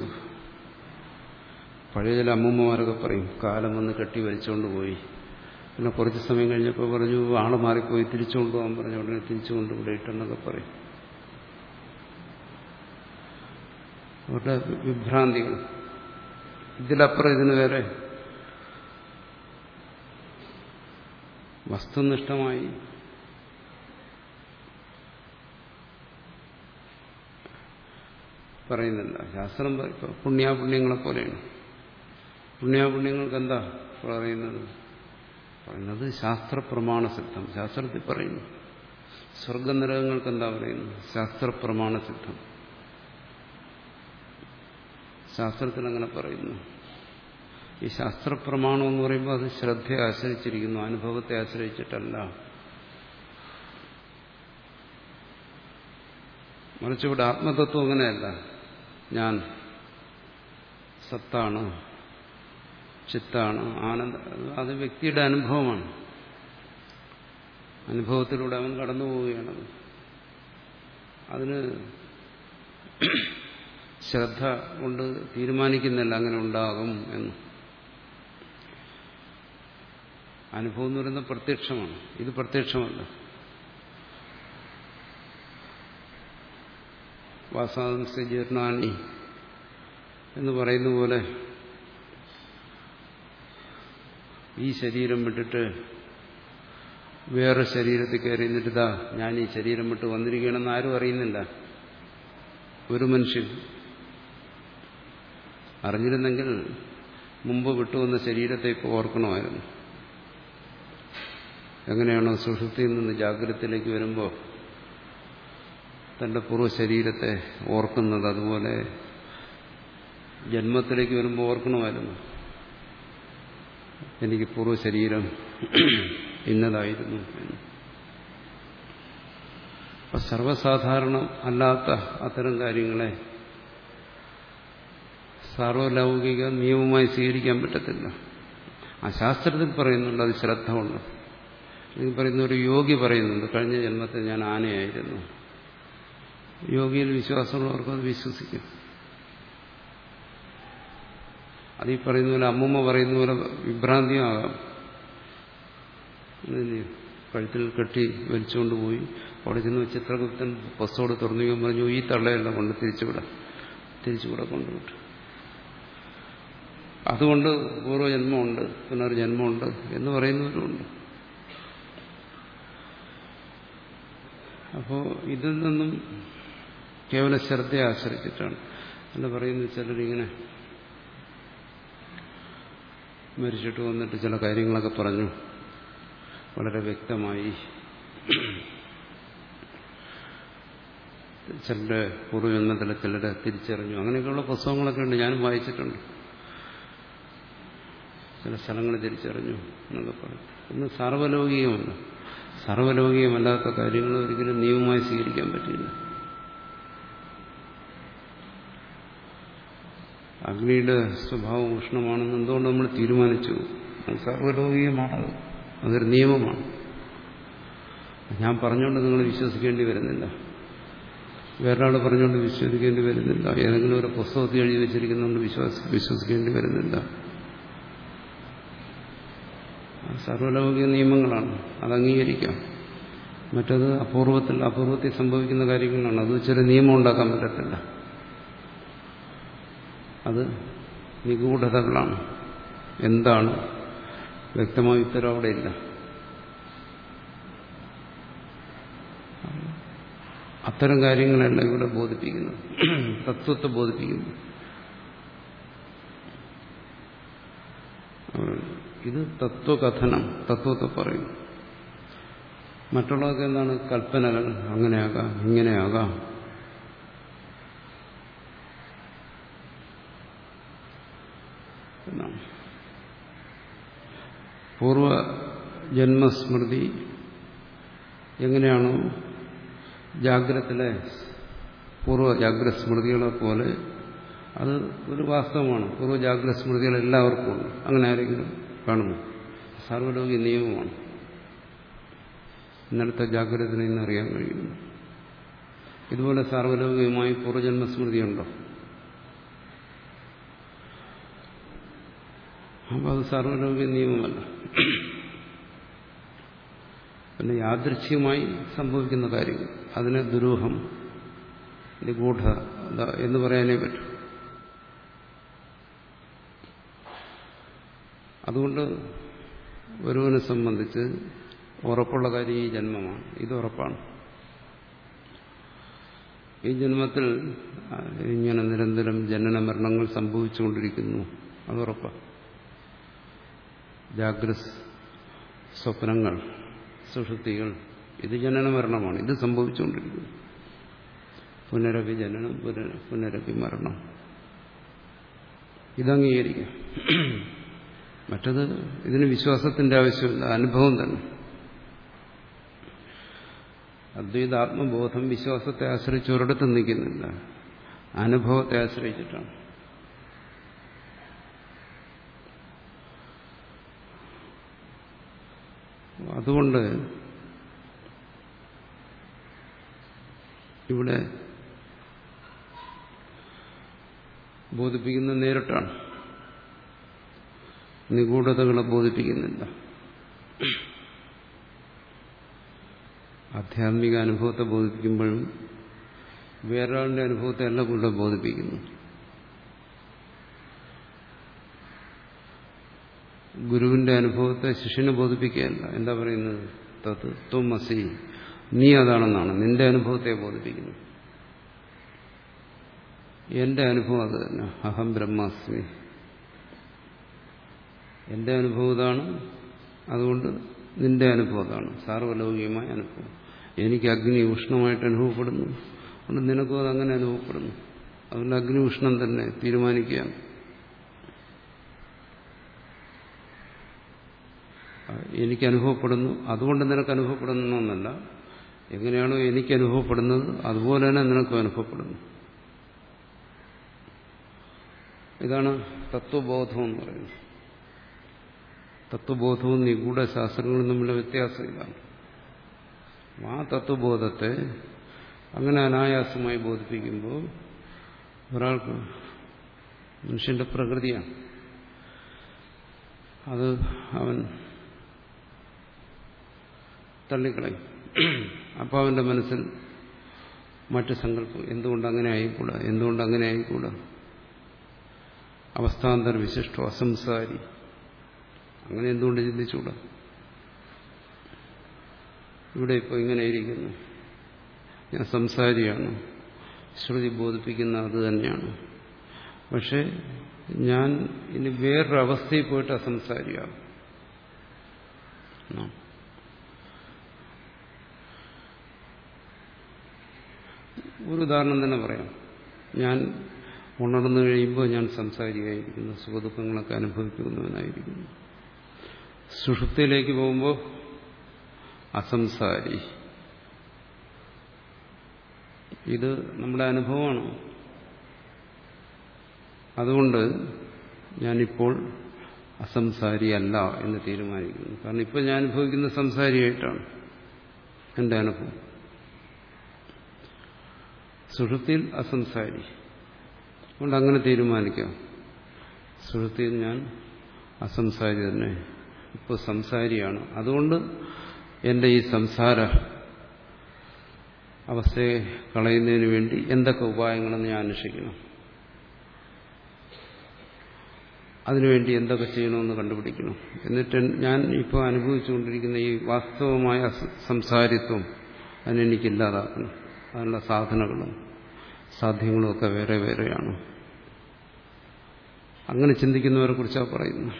A: പഴയ ചില അമ്മൂമ്മമാരൊക്കെ പറയും കാലം വന്ന് കെട്ടി വലിച്ചുകൊണ്ട് പോയി. പിന്നെ കുറച്ച് സമയം കഴിഞ്ഞപ്പോൾ പറഞ്ഞു ആള് മാറിപ്പോയി, തിരിച്ചുകൊണ്ട് പോകാൻ പറഞ്ഞു. ഉടനെ തിരിച്ചുകൊണ്ട് ഇവിടെ ഇട്ടെന്നൊക്കെ പറയും. അവരുടെ വിഭ്രാന്തികൾ. ഇതിലപ്പുറം ഇതിന് വേറെ വസ്തുനിഷ്ഠമായി പറയുന്നില്ല. ശാസ്ത്രം പുണ്യാപുണ്യങ്ങളെ പോലെയാണ്. പുണ്യാപുണ്യങ്ങൾക്ക് എന്താ പറയുന്നത്? പറയുന്നത് ശാസ്ത്രപ്രമാണ സിദ്ധം. ശാസ്ത്രത്തിൽ പറയുന്നു സ്വർഗനരകങ്ങൾക്ക് എന്താ പറയുന്നത്? ശാസ്ത്രപ്രമാണ സിദ്ധം. ശാസ്ത്രത്തിൽ അങ്ങനെ പറയുന്നു. ഈ ശാസ്ത്രപ്രമാണം എന്ന് പറയുമ്പോൾ അത് ശ്രദ്ധയെ ആശ്രയിച്ചിരിക്കുന്നു, അനുഭവത്തെ ആശ്രയിച്ചിട്ടല്ല. മറിച്ച് ഇവിടെ ആത്മതത്വം അങ്ങനെയല്ല. ഞാൻ സത്താണ്, ചിത്താണ്, ആനന്ദ, അത് വ്യക്തിയുടെ അനുഭവമാണ്. അനുഭവത്തിലൂടെ അവൻ കടന്നു പോവുകയാണത്. അതിന് ശ്രദ്ധ കൊണ്ട് തീരുമാനിക്കുന്നില്ല അങ്ങനെ ഉണ്ടാകും എന്ന്. അനുഭവം എന്ന് പറയുന്നത് പ്രത്യക്ഷമാണ്, ഇത് പ്രത്യക്ഷമല്ല. വാസാംസ ജീർണാനി എന്ന് പറയുന്ന പോലെ ഈ ശരീരം വിട്ടിട്ട് വേറെ ശരീരത്തിൽ കയറി നിന്നിട്ടാ ഞാൻ ഈ ശരീരം വിട്ട് വന്നിരിക്കണമെന്ന് ആരും അറിയുന്നില്ല. ഒരു മനുഷ്യൻ അറിഞ്ഞിരുന്നെങ്കിൽ മുമ്പ് വിട്ടുവന്ന ശരീരത്തെ ഇപ്പോൾ ഓർക്കണമായിരുന്നു. എങ്ങനെയാണോ സുഷുപ്തിയിൽ നിന്ന് ജാഗ്രതത്തിലേക്ക് വരുമ്പോൾ തന്റെ പൂർവ്വ ശരീരത്തെ ഓർക്കുന്നത്, അതുപോലെ ജന്മത്തിലേക്ക് വരുമ്പോൾ ഓർക്കണമായിരുന്നു എനിക്ക് പൂർവ്വ ശരീരം ഇന്നതായിരുന്നു എന്ന്. അപ്പൊ സർവ്വസാധാരണം അല്ലാത്ത അത്തരം കാര്യങ്ങളെ സാർവലൗകിക നിയമമായി സ്വീകരിക്കാൻ പറ്റത്തില്ല. ആ ശാസ്ത്രത്തിൽ പറയുന്നുണ്ട് അത് ശ്രദ്ധ കൊണ്ട്. ഇത് പറയുന്ന ഒരു യോഗി പറയുന്നുണ്ട് കഴിഞ്ഞ ജന്മത്തിൽ ഞാൻ ആനയായിരുന്നു. യോഗിയിൽ വിശ്വാസമുള്ളവർക്ക് അത് വിശ്വസിക്കും. അത് ഈ പറയുന്ന പോലെ അമ്മൂമ്മ പറയുന്ന പോലെ വിഭ്രാന്തിയാകാം. കഴുത്തിൽ കെട്ടി വലിച്ചുകൊണ്ട് പോയി അവിടെ ചെന്ന് ചിത്രഗുപ്തൻ ബസ്സോട് തുറന്നു പറഞ്ഞു ഈ തള്ളയെല്ലാം കൊണ്ട് തിരിച്ചുവിടാം, തിരിച്ചുകൂടെ കൊണ്ടുവിട്ടു. അതുകൊണ്ട് പൂർവ്വജന്മമുണ്ട്, പുനർജന്മമുണ്ട് എന്ന് പറയുന്നവരുമുണ്ട്. അപ്പോൾ ഇതിൽ നിന്നും കേവല ശ്രദ്ധയെ ആശ്രയിച്ചിട്ടാണ് എന്ന് പറയുന്നത്. ചിലരിങ്ങനെ മരിച്ചിട്ട് വന്നിട്ട് ചില കാര്യങ്ങളൊക്കെ പറഞ്ഞു, വളരെ വ്യക്തമായി. ചിലരുടെ പൂർവ്വജന്മത്തിലെ ചിലരെ തിരിച്ചറിഞ്ഞു. അങ്ങനെയൊക്കെയുള്ള പുസ്തകങ്ങളൊക്കെ ഉണ്ട്, ഞാനും വായിച്ചിട്ടുണ്ട്. ചില സ്ഥലങ്ങൾ തിരിച്ചറിഞ്ഞു എന്നൊക്കെ പറയും. ഇന്ന് സാർവലൗകികമല്ല. സാർവലൗകികമല്ലാത്ത കാര്യങ്ങൾ ഒരിക്കലും നിയമമായി സ്വീകരിക്കാൻ പറ്റില്ല. അഗ്നിയുടെ സ്വഭാവം ഉഷ്ണമാണെന്ന് എന്തുകൊണ്ട് നമ്മൾ തീരുമാനിച്ചു? സാർവലൗകികമാണത്, അതൊരു നിയമമാണ്. ഞാൻ പറഞ്ഞുകൊണ്ട് നിങ്ങൾ വിശ്വസിക്കേണ്ടി വരുന്നില്ല, വേറൊരാൾ പറഞ്ഞുകൊണ്ട് വിശ്വസിക്കേണ്ടി വരുന്നില്ല, ഏതെങ്കിലും ഒരു പുസ്തകത്തിൽ എഴുതി വെച്ചിരിക്കുന്നതുകൊണ്ട് വിശ്വാസ വിശ്വസിക്കേണ്ടി വരുന്നില്ല. സർവലൗകിക നിയമങ്ങളാണ്, അത് അംഗീകരിക്കാം. മറ്റത് അപൂർവത്തിൽ അപൂർവത്തിൽ സംഭവിക്കുന്ന കാര്യങ്ങളാണ്. അത് വെച്ചൊരു നിയമം ഉണ്ടാക്കാൻ പറ്റത്തില്ല. അത് നിഗൂഢതകളാണ്. എന്താണ് വ്യക്തമായ ഉത്തരം അവിടെ ഇല്ല. അത്തരം കാര്യങ്ങളല്ല ഇവിടെ ബോധിപ്പിക്കുന്നത്, തത്വത്തെ ബോധിപ്പിക്കുന്നു. ഇത് തത്വകഥനം, തത്വത്തെ പറയും. മറ്റുള്ളതൊക്കെ എന്താണ്? കൽപ്പനകൾ. അങ്ങനെയാകാം, ഇങ്ങനെയാകാം. എന്നാണ് പൂർവജന്മസ്മൃതി. എങ്ങനെയാണോ ജാഗ്രതത്തിലെ പൂർവ്വ ജാഗ്രത സ്മൃതികളെ പോലെ അത് ഒരു വാസ്തവമാണ്. പൂർവ്വ ജാഗ്രത സ്മൃതികൾ എല്ലാവർക്കും ഉണ്ട്. അങ്ങനെ ആരെങ്കിലും കാണുമോ? സാർവലൗകിക നിയമമാണ്. ഇന്നലത്തെ ജാഗ്രതയിൽ നിന്ന് അറിയാൻ കഴിയുന്നു. ഇതുപോലെ സാർവലൗകികമായി പൂർവ്വജന്മസ്മൃതിയുണ്ടോ? അപ്പോൾ അത് സാർവലൗകിക നിയമമല്ല. പിന്നെ യാദൃച്ഛികമായി സംഭവിക്കുന്ന കാര്യങ്ങൾ, അതിനെ ദുരൂഹം, നിഗൂഢ എന്ന് പറയാനേ പറ്റും. അതുകൊണ്ട് ഒരുവനെ സംബന്ധിച്ച് ഉറപ്പുള്ള കാര്യം ഈ ജന്മമാണ്. ഇത് ഉറപ്പാണ്. ഈ ജന്മത്തിൽ ഇങ്ങനെ നിരന്തരം ജനന മരണങ്ങൾ സംഭവിച്ചുകൊണ്ടിരിക്കുന്നു, അതുറപ്പാണ്. ജാഗ്രത സ്വപ്നങ്ങൾ, സുഷുപ്തികൾ ഇത് ജനന മരണമാണ്. ഇത് സംഭവിച്ചുകൊണ്ടിരിക്കുന്നു. പുനരപി ജനനം, പുനരപി മരണം. ഇതംഗീകരിക്കാം. മറ്റത് ഇതിന് വിശ്വാസത്തിന്റെ ആവശ്യമില്ല, അനുഭവം തന്നെ. അദ്വൈതാത്മബോധം വിശ്വാസത്തെ ആശ്രയിച്ച് ഒരിടത്തും നിൽക്കുന്നില്ല, അനുഭവത്തെ ആശ്രയിച്ചിട്ടാണ്. അതുകൊണ്ട് ഇവിടെ ബോധിപ്പിക്കുന്നത് നേരിട്ടാണ്, നിഗൂഢതകളെ ബോധിപ്പിക്കുന്നില്ല. ആധ്യാത്മിക അനുഭവത്തെ ബോധിപ്പിക്കുമ്പോഴും വേറൊരാളുടെ അനുഭവത്തെ അല്ല കൂടെ ബോധിപ്പിക്കുന്നു. ഗുരുവിന്റെ അനുഭവത്തെ ശിഷ്യനെ ബോധിപ്പിക്കുകയല്ല. എന്താ പറയുന്നത്? തത് ത്വമസി, നീ അതാണെന്നാണ്. നിന്റെ അനുഭവത്തെ ബോധിപ്പിക്കുന്നു. എന്റെ അനുഭവം അത് തന്നെ, അഹം ബ്രഹ്മാസ്മി. എന്റെ അനുഭവം ഇതാണ്, അതുകൊണ്ട് നിന്റെ അനുഭവം അതാണ്. സാർവലൗകികമായ അനുഭവം. എനിക്ക് അഗ്നി ഉഷ്ണമായിട്ട് അനുഭവപ്പെടുന്നു, അതുകൊണ്ട് നിനക്കും അതങ്ങനെ അനുഭവപ്പെടുന്നു. അതുകൊണ്ട് അഗ്നി ഉഷ്ണം തന്നെ തീരുമാനിക്കുകയാണ്. എനിക്ക് അനുഭവപ്പെടുന്നു, അതുകൊണ്ട് നിനക്ക് അനുഭവപ്പെടുന്നു എന്നല്ല. എങ്ങനെയാണോ എനിക്ക് അനുഭവപ്പെടുന്നത് അതുപോലെ തന്നെ നിനക്കും അനുഭവപ്പെടുന്നു. ഇതാണ് തത്വബോധം എന്ന് പറയുന്നത്. തത്വബോധവും നിഗൂഢ ശാസ്ത്രങ്ങളും തമ്മിലുള്ള വ്യത്യാസം ഇതാണ്. ആ തത്വബോധത്തെ അങ്ങനെ അനായാസമായി ബോധിപ്പിക്കുമ്പോൾ ഒരാൾക്ക് മനുഷ്യന്റെ പ്രകൃതിയാണ്, അത് അവൻ തള്ളിക്കളയും. അപ്പോൾ അവന്റെ മനസ്സിൽ മറ്റ് സങ്കല്പം, എന്തുകൊണ്ട് അങ്ങനെ ആയിക്കൂടാ, എന്തുകൊണ്ട് അങ്ങനെ ആയിക്കൂടാ, അവസ്ഥാന്തര വിശിഷ്ടോ അസംസാരി, അങ്ങനെ എന്തുകൊണ്ട് ചിന്തിച്ചുകൂടാ, ഇവിടെ ഇപ്പോൾ ഇങ്ങനെ ഇരിക്കുന്നു, ഞാൻ സംസാരിയാണ്, ശ്രുതി ബോധിപ്പിക്കുന്ന അത് തന്നെയാണ്, പക്ഷെ ഞാൻ ഇനി വേറൊരവസ്ഥയിൽ പോയിട്ട് അസംസാരിയാകും. ഒരു ഉദാഹരണം തന്നെ പറയാം. ഞാൻ ഉണർന്നു കഴിയുമ്പോൾ ഞാൻ സംസാരിയായിരിക്കുന്നു, സുഖദുഃഖങ്ങളൊക്കെ അനുഭവിക്കുന്നവനായിരിക്കുന്നു. സുഷുപ്തിയിലേക്ക് പോകുമ്പോൾ അസംസാരി. ഇത് നമ്മുടെ അനുഭവമാണ്. അതുകൊണ്ട് ഞാനിപ്പോൾ അസംസാരിയല്ല എന്ന് തീരുമാനിക്കുന്നു. കാരണം ഇപ്പോൾ ഞാൻ അനുഭവിക്കുന്ന സംസാരിയായിട്ടാണ് എൻ്റെ അനുഭവം. സുഷുപ്തിയിൽ അസംസാരി, അതുകൊണ്ട് അങ്ങനെ തീരുമാനിക്കാം. സുഷുപ്തിയിൽ ഞാൻ അസംസാരി തന്നെ, ഇപ്പോൾ സംസാരിയാണ്. അതുകൊണ്ട് എൻ്റെ ഈ സംസാര അവസ്ഥയെ കളയുന്നതിന് വേണ്ടി എന്തൊക്കെ ഉപായങ്ങളെന്ന് ഞാൻ അന്വേഷിക്കണം, അതിനുവേണ്ടി എന്തൊക്കെ ചെയ്യണമെന്ന് കണ്ടുപിടിക്കണം. എന്നിട്ട് ഞാൻ ഇപ്പോൾ അനുഭവിച്ചുകൊണ്ടിരിക്കുന്ന ഈ വാസ്തവമായ സംസാരിത്വം അതിനെനിക്കില്ലാതാക്കണം. അതിനുള്ള സാധനങ്ങളും സാധ്യങ്ങളും ഒക്കെ വേറെ വേറെയാണ്. അങ്ങനെ ചിന്തിക്കുന്നവരെ കുറിച്ചാണ് പറയുന്നത്.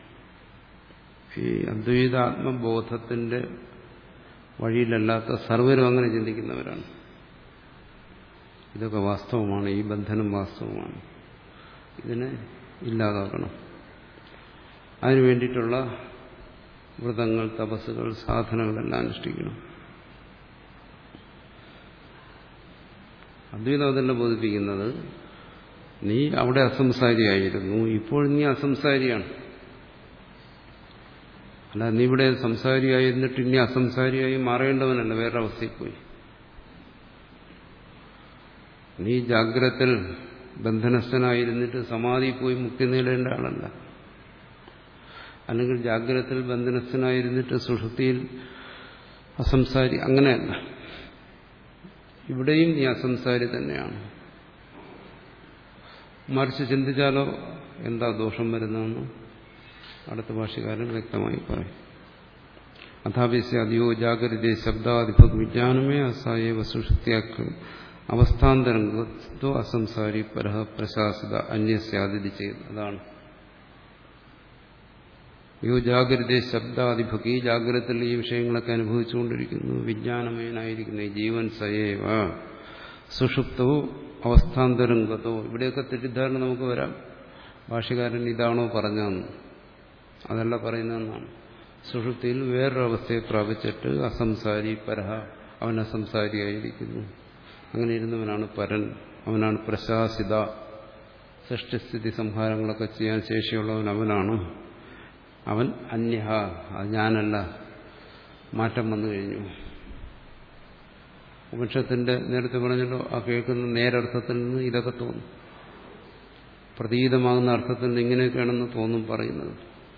A: ഈ അദ്വൈതാത്മബോധത്തിന്റെ വഴിയിലല്ലാത്ത സർവരും അങ്ങനെ ചിന്തിക്കുന്നവരാണ്. ഇതൊക്കെ വാസ്തവമാണ്, ഈ ബന്ധനം വാസ്തവമാണ്, ഇതിനെ ഇല്ലാതാക്കണം. അതിനു വേണ്ടിയിട്ടുള്ള വ്രതങ്ങൾ, തപസ്സുകൾ, സാധനങ്ങളെല്ലാം അനുഷ്ഠിക്കണം. അദ്വൈതം അതല്ല ബോധിപ്പിക്കുന്നത്. നീ അവിടെ അസംസാരിയായിരുന്നു, ഇപ്പോൾ നീ അസംസാരിയാണ്. അല്ല, നീ ഇവിടെ സംസാരിയായിരുന്നിട്ട് ഇനി അസംസാരിയായി മാറേണ്ടവനല്ല, വേറെ അവസ്ഥയിൽ പോയി. നീ ജാഗ്രതത്തിൽ ബന്ധനസ്ഥനായിരുന്നിട്ട് സമാധി പോയി മുക്തി നേടേണ്ട ആളല്ല. അല്ലെങ്കിൽ ജാഗ്രതത്തിൽ ബന്ധനസ്ഥനായിരുന്നിട്ട് സുഷുപ്തിയിൽ അസംസാരി, അങ്ങനെയല്ല. ഇവിടെയും നീ അസംസാരി തന്നെയാണ്. മറിച്ച് ചിന്തിച്ചാലോ എന്താ ദോഷം വരുന്നതെന്ന് അടുത്ത ഭാഷകാരൻ വ്യക്തമായി പറയും. അഥാപിസ്യാദിയോ ജാഗ്രതേ ശബ്ദാധിപത് വിജ്ഞാനമേ അസായേവ സുഷുപ്തിയാക്ക് അവസ്ഥാന്തരംഗത്വ അസംസാരി പരഹ പ്രശാസിത അന്യസ്യാദിതി ചെയ്ത്. അതാണ് യോ ജാഗ്രത ശബ്ദാധിപകി ജാഗ്രതത്തിൽ ഈ വിഷയങ്ങളൊക്കെ അനുഭവിച്ചുകൊണ്ടിരിക്കുന്നു. വിജ്ഞാനമയനായിരിക്കുന്ന ഈ ജീവൻ സയേവ സുഷുപ്തവും അവസ്ഥാന്തരംഗതോ. ഇവിടെയൊക്കെ തെറ്റിദ്ധാരണ നമുക്ക് വരാം. ഭാഷ്യകാരൻ ഇതാണോ പറഞ്ഞതെന്ന്. അതല്ല പറയുന്നതെന്നാണ്. സുഷുപ്തിയിൽ വേറൊരവസ്ഥയെ പ്രാപിച്ചിട്ട് അസംസാരി പരഹ, അവൻ അസംസാരിയായിരിക്കുന്നു. അങ്ങനെ ഇരുന്നവനാണ് പരൻ, അവനാണ് പ്രശാസിത. സൃഷ്ടിസ്ഥിതി സംഹാരങ്ങളൊക്കെ ചെയ്യാൻ ശേഷിയുള്ളവൻ അവനാണ്. അവൻ അന്യഹ, അത് ഞാനല്ല. മാറ്റം വന്നു കഴിഞ്ഞു. ഉപനിഷത്തിന്റെ നേരത്തെ പറഞ്ഞല്ലോ, ആ കേൾക്കുന്ന നേരർത്ഥത്തിൽ നിന്ന് ഇതൊക്കെ തോന്നും. പ്രതീതമാകുന്ന അർത്ഥത്തിൽ നിന്ന് ഇങ്ങനെയൊക്കെയാണെന്ന് തോന്നും പറയുന്നത്.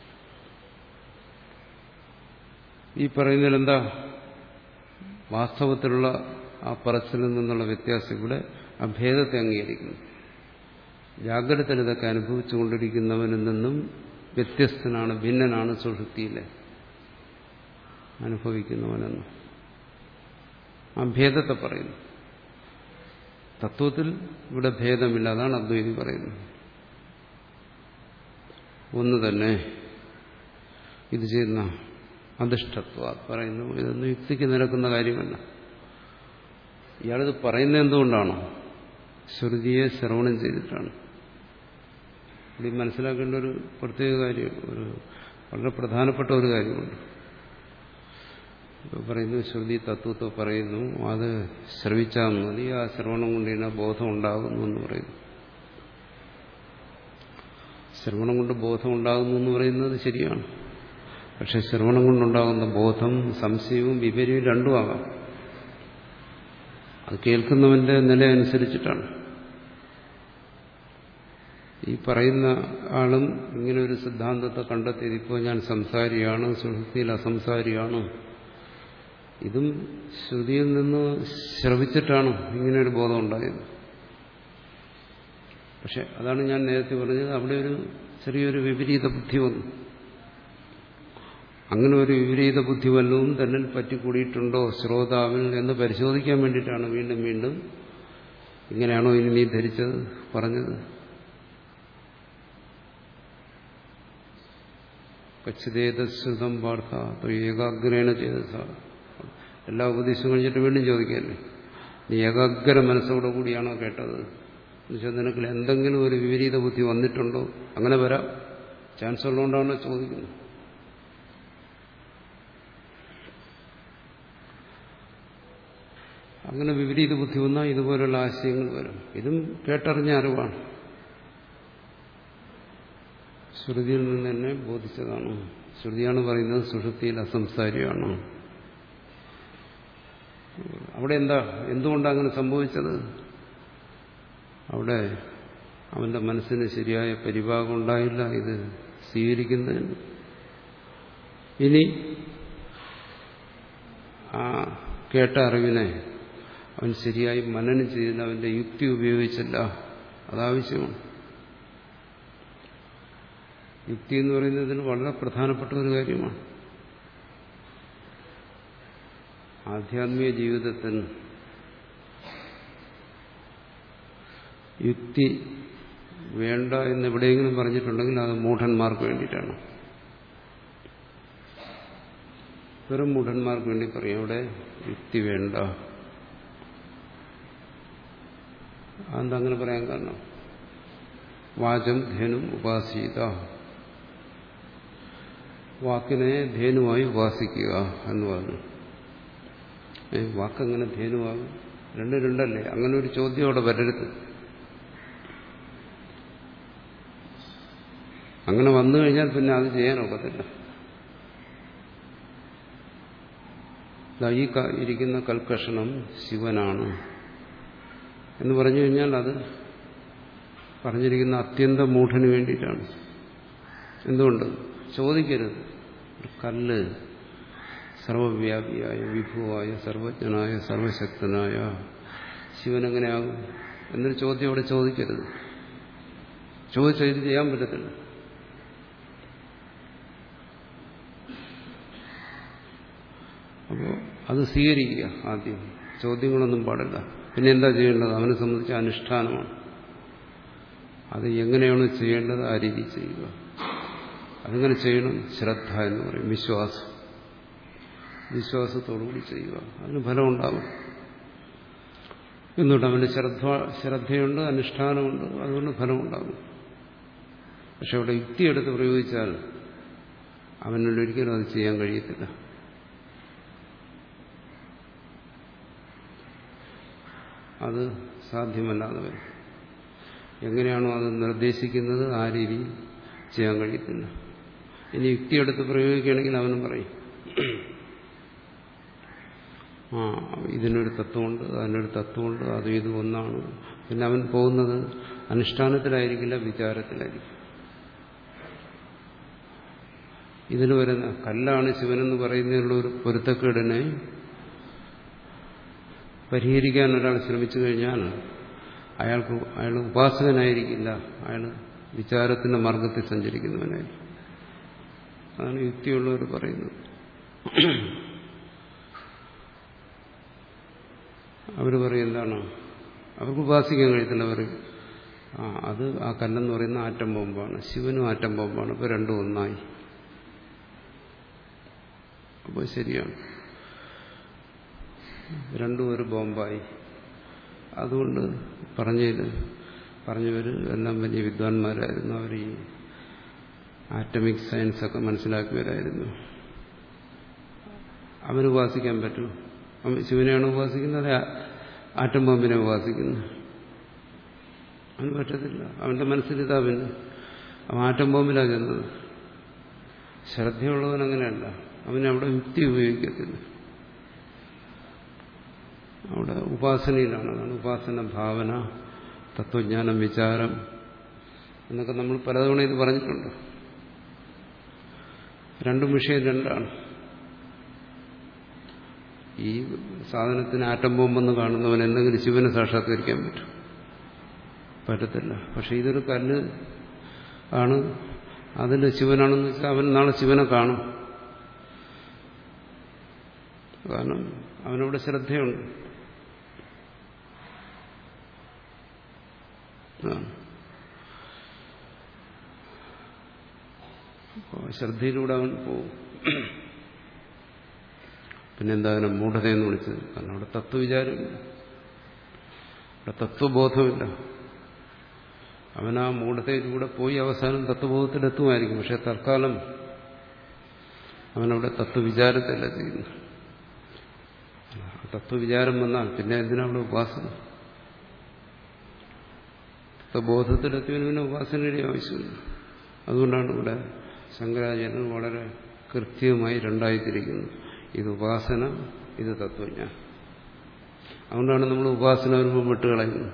A: ഈ പറയുന്നതിൽ എന്താ വാസ്തവത്തിലുള്ള ആ പറച്ചിലിൽ നിന്നുള്ള വ്യത്യാസം? ഇവിടെ അഭേദത്തെ അംഗീകരിക്കുന്നു. ജാഗ്രതത്തിൽ ഇതൊക്കെ അനുഭവിച്ചുകൊണ്ടിരിക്കുന്നവനിൽ നിന്നും വ്യത്യസ്തനാണ്, ഭിന്നനാണ് സുഷുപ്തിയിലെ അനുഭവിക്കുന്നവനെന്ന് ആ ഭേദത്തെ പറയുന്നു. തത്വത്തിൽ ഇവിടെ ഭേദമില്ല. അതാണ് അദ്വൈതി പറയുന്നത്. ഒന്ന് തന്നെ ഇത് ചെയ്യുന്ന അധിഷ്ഠത്വ പറയുന്നു. ഇതൊന്നും യുക്തിക്ക് നിരക്കുന്ന കാര്യമല്ല. ഇയാളിത് പറയുന്നത് എന്തുകൊണ്ടാണ്? ശ്രുതിയെ ശ്രവണം ചെയ്തിട്ടാണ്. ഇത് മനസ്സിലാക്കേണ്ട ഒരു പ്രത്യേക കാര്യം, ഒരു വളരെ പ്രധാനപ്പെട്ട ഒരു കാര്യമുണ്ട്. ഇപ്പോൾ പറയുന്നു ശ്രുതി തത്വത്തെ പറയുന്നു, അത് ശ്രവിച്ചാൽ മതി, ആ ശ്രവണം കൊണ്ട് തന്നെ ബോധം ഉണ്ടാകുന്നു എന്ന് പറയുന്നു. ശ്രവണം കൊണ്ട് ബോധം ഉണ്ടാകുന്നു എന്ന് പറയുന്നത് ശരിയാണ്. പക്ഷെ ശ്രവണം കൊണ്ടുണ്ടാകുന്ന ബോധം സംശയവും വിപര്യവും രണ്ടും ആകാം. അത് കേൾക്കുന്നവന്റെ നില അനുസരിച്ചിട്ടാണ്. ഈ പറയുന്ന ആളും ഇങ്ങനെ ഒരു സിദ്ധാന്തത്തെ കണ്ടെത്തിയത് ഇപ്പോൾ ഞാൻ സംസാരിയാണ്, സുഷുപ്തിയിൽ അസംസാരിയാണ്. ഇതും ശ്രുതിയിൽ നിന്ന് ശ്രവിച്ചിട്ടാണ് ഇങ്ങനെയൊരു ബോധം ഉണ്ടായത്. പക്ഷെ അതാണ് ഞാൻ നേരത്തെ പറഞ്ഞത്, അവിടെ ഒരു ചെറിയൊരു വിപരീത ബുദ്ധി വന്നു. അങ്ങനെ ഒരു വിപരീത ബുദ്ധി വല്ലതും തന്നിൽ പറ്റിക്കൂടിയിട്ടുണ്ടോ ശ്രോതാവിൽ എന്ന് പരിശോധിക്കാൻ വേണ്ടിയിട്ടാണ് വീണ്ടും വീണ്ടും ഇങ്ങനെയാണോ ഇനി നീ ധരിച്ചത് പറഞ്ഞത്. കച്ചിതേതശ്രുതം വാർത്ത ഏകാഗ്രേണ ചെയ്ത എല്ലാ ഉപദേശവും കഴിഞ്ഞിട്ട് വീണ്ടും ചോദിക്കല്ലേ, നീ ഏകാഗ്ര മനസ്സോടു കൂടിയാണോ കേട്ടത്? എന്നുവെച്ചാൽ നിനക്ക് എന്തെങ്കിലും ഒരു വിപരീത ബുദ്ധി വന്നിട്ടുണ്ടോ? അങ്ങനെ വരാം, ചാൻസ് ഉള്ളതുകൊണ്ടാണോ ചോദിക്കുന്നത്. അങ്ങനെ വിപരീത ബുദ്ധി വന്നാൽ ഇതുപോലുള്ള ആശയങ്ങൾ വരും. ഇതും കേട്ടറിഞ്ഞ അറിവാണ്, ശ്രുതിയിൽ നിന്ന് തന്നെ ബോധിച്ചതാണ്. ശ്രുതിയാണ് പറയുന്നത് സുഷുപ്തിയിൽ അസംസാരിയാണ്. അവിടെ എന്താ, എന്തുകൊണ്ടാണ് അങ്ങനെ സംഭവിച്ചത്? അവിടെ അവന്റെ മനസ്സിന് ശരിയായ പരിഭാഗം ഉണ്ടായില്ല ഇത് സ്വീകരിക്കുന്നതിന്. ഇനി ആ കേട്ട അറിവിനെ അവൻ ശരിയായി മനനം ചെയ്തില്ല, അവന്റെ യുക്തി ഉപയോഗിച്ചില്ല. അതാവശ്യമാണ്. യുക്തി എന്ന് പറയുന്നതിന് വളരെ പ്രധാനപ്പെട്ട ഒരു കാര്യമാണ്. ആധ്യാത്മിക ജീവിതത്തിൽ യുക്തി വേണ്ട എന്ന് എവിടെയെങ്കിലും പറഞ്ഞിട്ടുണ്ടെങ്കിൽ അത് മൂഢന്മാർക്ക് വേണ്ടിയിട്ടാണ്. വെറും മൂഢന്മാർക്ക് വേണ്ടി പറയും അവിടെ യുക്തി വേണ്ട. അതെന്താ അങ്ങനെ പറയാൻ കാരണം? വാചം ധേനും ഉപാസീത, വാക്കിനെ ധേനുവായി ഉപാസിക്കുക എന്ന് പറഞ്ഞു. വാക്കെങ്ങനെ ധേനുവാകും? രണ്ട് രണ്ടല്ലേ? അങ്ങനെ ഒരു ചോദ്യം അവിടെ വരരുത്. അങ്ങനെ വന്നു കഴിഞ്ഞാൽ പിന്നെ അത് ചെയ്യാനൊക്കത്തില്ല. ഈ ഇരിക്കുന്ന കൽക്കഷണം ശിവനാണ് എന്ന് പറഞ്ഞു കഴിഞ്ഞാൽ അത് പറഞ്ഞിരിക്കുന്ന അത്യന്തം മൂഢന് വേണ്ടിയിട്ടാണ്. എന്തുകൊണ്ട്? ചോദിക്കരുത്. ഒരു കല്ല് സർവവ്യാപിയായ വിഭുവായ സർവജ്ഞനായ സർവശക്തനായ ശിവനെങ്ങനെയാകും എന്നൊരു ചോദ്യം അവിടെ ചോദിക്കരുത്. ചോദിച്ചാൽ ഇത് ചെയ്യാൻ പറ്റത്തില്ല. അപ്പോൾ അത് സ്വീകരിക്കുക. ആദ്യം ചോദ്യങ്ങളൊന്നും പാടില്ല. പിന്നെ എന്താ ചെയ്യേണ്ടത്? അവനെ സംബന്ധിച്ച അനുഷ്ഠാനമാണ്. അത് എങ്ങനെയാണ് ചെയ്യേണ്ടത് ആ രീതി ചെയ്യുക. അതിങ്ങനെ ചെയ്യണം. ശ്രദ്ധ എന്ന് പറയും, വിശ്വാസം. വിശ്വാസത്തോടുകൂടി ചെയ്യുക, അതിന് ഫലമുണ്ടാകും. എന്തുകൊണ്ട്? അവന് ശ്രദ്ധ ശ്രദ്ധയുണ്ട്, അനുഷ്ഠാനമുണ്ട്, അതുകൊണ്ട് ഫലമുണ്ടാകും. പക്ഷെ അവിടെ യുക്തിയെടുത്ത് പ്രയോഗിച്ചാൽ അവനൊരിക്കലും അത് ചെയ്യാൻ കഴിയത്തില്ല. അത് സാധ്യമല്ലാതെ വരും. എങ്ങനെയാണോ അത് നിർദ്ദേശിക്കുന്നത് ആ രീതിയിൽ ചെയ്യാൻ കഴിയത്തില്ല. ഇനി യുക്തിയെടുത്ത് പ്രയോഗിക്കുകയാണെങ്കിൽ അവനും പറയും, ആ ഇതിനൊരു തത്വമുണ്ട്, അതിനൊരു തത്വമുണ്ട്, അത് ഇത് ഒന്നാണ്. പിന്നെ അവൻ പോകുന്നത് അനുഷ്ഠാനത്തിലായിരിക്കില്ല, വിചാരത്തിലായിരിക്കും. ഇതിന് വരുന്ന കല്ലാണ് ശിവനെന്ന് പറയുന്നതിനുള്ള ഒരു പൊരുത്തക്കേടിനെ പരിഹരിക്കാൻ ഒരാൾ ശ്രമിച്ചു കഴിഞ്ഞാൽ അയാൾക്ക് അയാൾ ഉപാസകനായിരിക്കില്ല, അയാൾ വിചാരത്തിന്റെ മാർഗത്തിൽ സഞ്ചരിക്കുന്നവനായിരിക്കും. അതാണ് യുക്തിയുള്ളവർ പറയുന്നത്. അവർ പറയും എന്താണ്, അവർക്ക് ഉപാസിക്കാൻ കഴിയത്തില്ല. അവർ ആ അത് ആ കല്ലെന്ന് പറയുന്ന ആറ്റം ബോംബാണ്, ശിവനും ആറ്റം ബോംബാണ്, ഇപ്പോൾ രണ്ടും ഒന്നായി. അപ്പോൾ ശരിയാണ്, രണ്ടും ഒരു ബോംബായി. അതുകൊണ്ട് പറഞ്ഞത് പറഞ്ഞവർ എല്ലാം വലിയ വിദ്വാൻമാരായിരുന്നു. അവർ ഈ ആറ്റമിക് സയൻസൊക്കെ മനസ്സിലാക്കിയവരായിരുന്നു. അവന് ഉപാസിക്കാൻ പറ്റൂ? ശിവനെയാണ് ഉപാസിക്കുന്നത്, ആറ്റം ബോംബിനെ ഉപാസിക്കുന്നു? അവന് പറ്റത്തില്ല. അവന്റെ മനസ്സിലിതാ, പിന്നെ അവൻ ആറ്റം ബോംബിലാണ് ചെന്നത്. ശ്രദ്ധയുള്ളവൻ അങ്ങനെയല്ല, അവന് അവിടെ യുക്തി ഉപയോഗിക്കത്തില്ല, അവിടെ ഉപാസനയിലാണ്. അതാണ് ഉപാസന, ഭാവന, തത്വജ്ഞാനം, വിചാരം എന്നൊക്കെ നമ്മൾ പലതവണ ഇത് പറഞ്ഞിട്ടുണ്ട്. രണ്ടും വിഷയം രണ്ടാണ്. ഈ സാധനത്തിന് ആറ്റം ബോംബെന്ന് കാണുന്നവൻ എന്തെങ്കിലും ശിവനെ സാക്ഷാത്കരിക്കാൻ പറ്റും? പറ്റത്തില്ല. പക്ഷെ ഇതൊരു കല്ല് ആണ്, അതിൽ ശിവനാണെന്ന് വെച്ചാൽ അവൻ നാളെ ശിവനെ കാണും. കാരണം അവനവിടെ ശ്രദ്ധയുണ്ട്. ശ്രദ്ധയിലൂടെ അവൻ പോവും. പിന്നെന്താ മൂഢതയെന്ന് വിളിച്ചത്? കാരണം അവിടെ തത്വവിചാരമില്ല, അവിടെ തത്വബോധമില്ല. അവൻ ആ മൂഢതയിലൂടെ പോയി അവസാനം തത്വബോധത്തിലെത്തുമായിരിക്കും. പക്ഷെ തൽക്കാലം അവനവിടെ തത്വവിചാരത്തല്ല ചെയ്യുന്നു. തത്വവിചാരം വന്നാൽ പിന്നെ എന്തിനാ അവിടെ ഉപാസന? തത്വബോധത്തിലെത്തിയവന് പിന്നെ ഉപാസനയുടെ ആവശ്യമില്ല. അതുകൊണ്ടാണ് ഇവിടെ ശങ്കരാചാര്യൻ വളരെ കൃത്യമായി രണ്ടായിത്തിരിക്കുന്നത്. ഇത് ഉപാസന, ഇത് തത്വജ്ഞാനം. അതുകൊണ്ടാണ് നമ്മൾ ഉപാസന വരുമ്പോൾ വിട്ടുകളയുന്നത്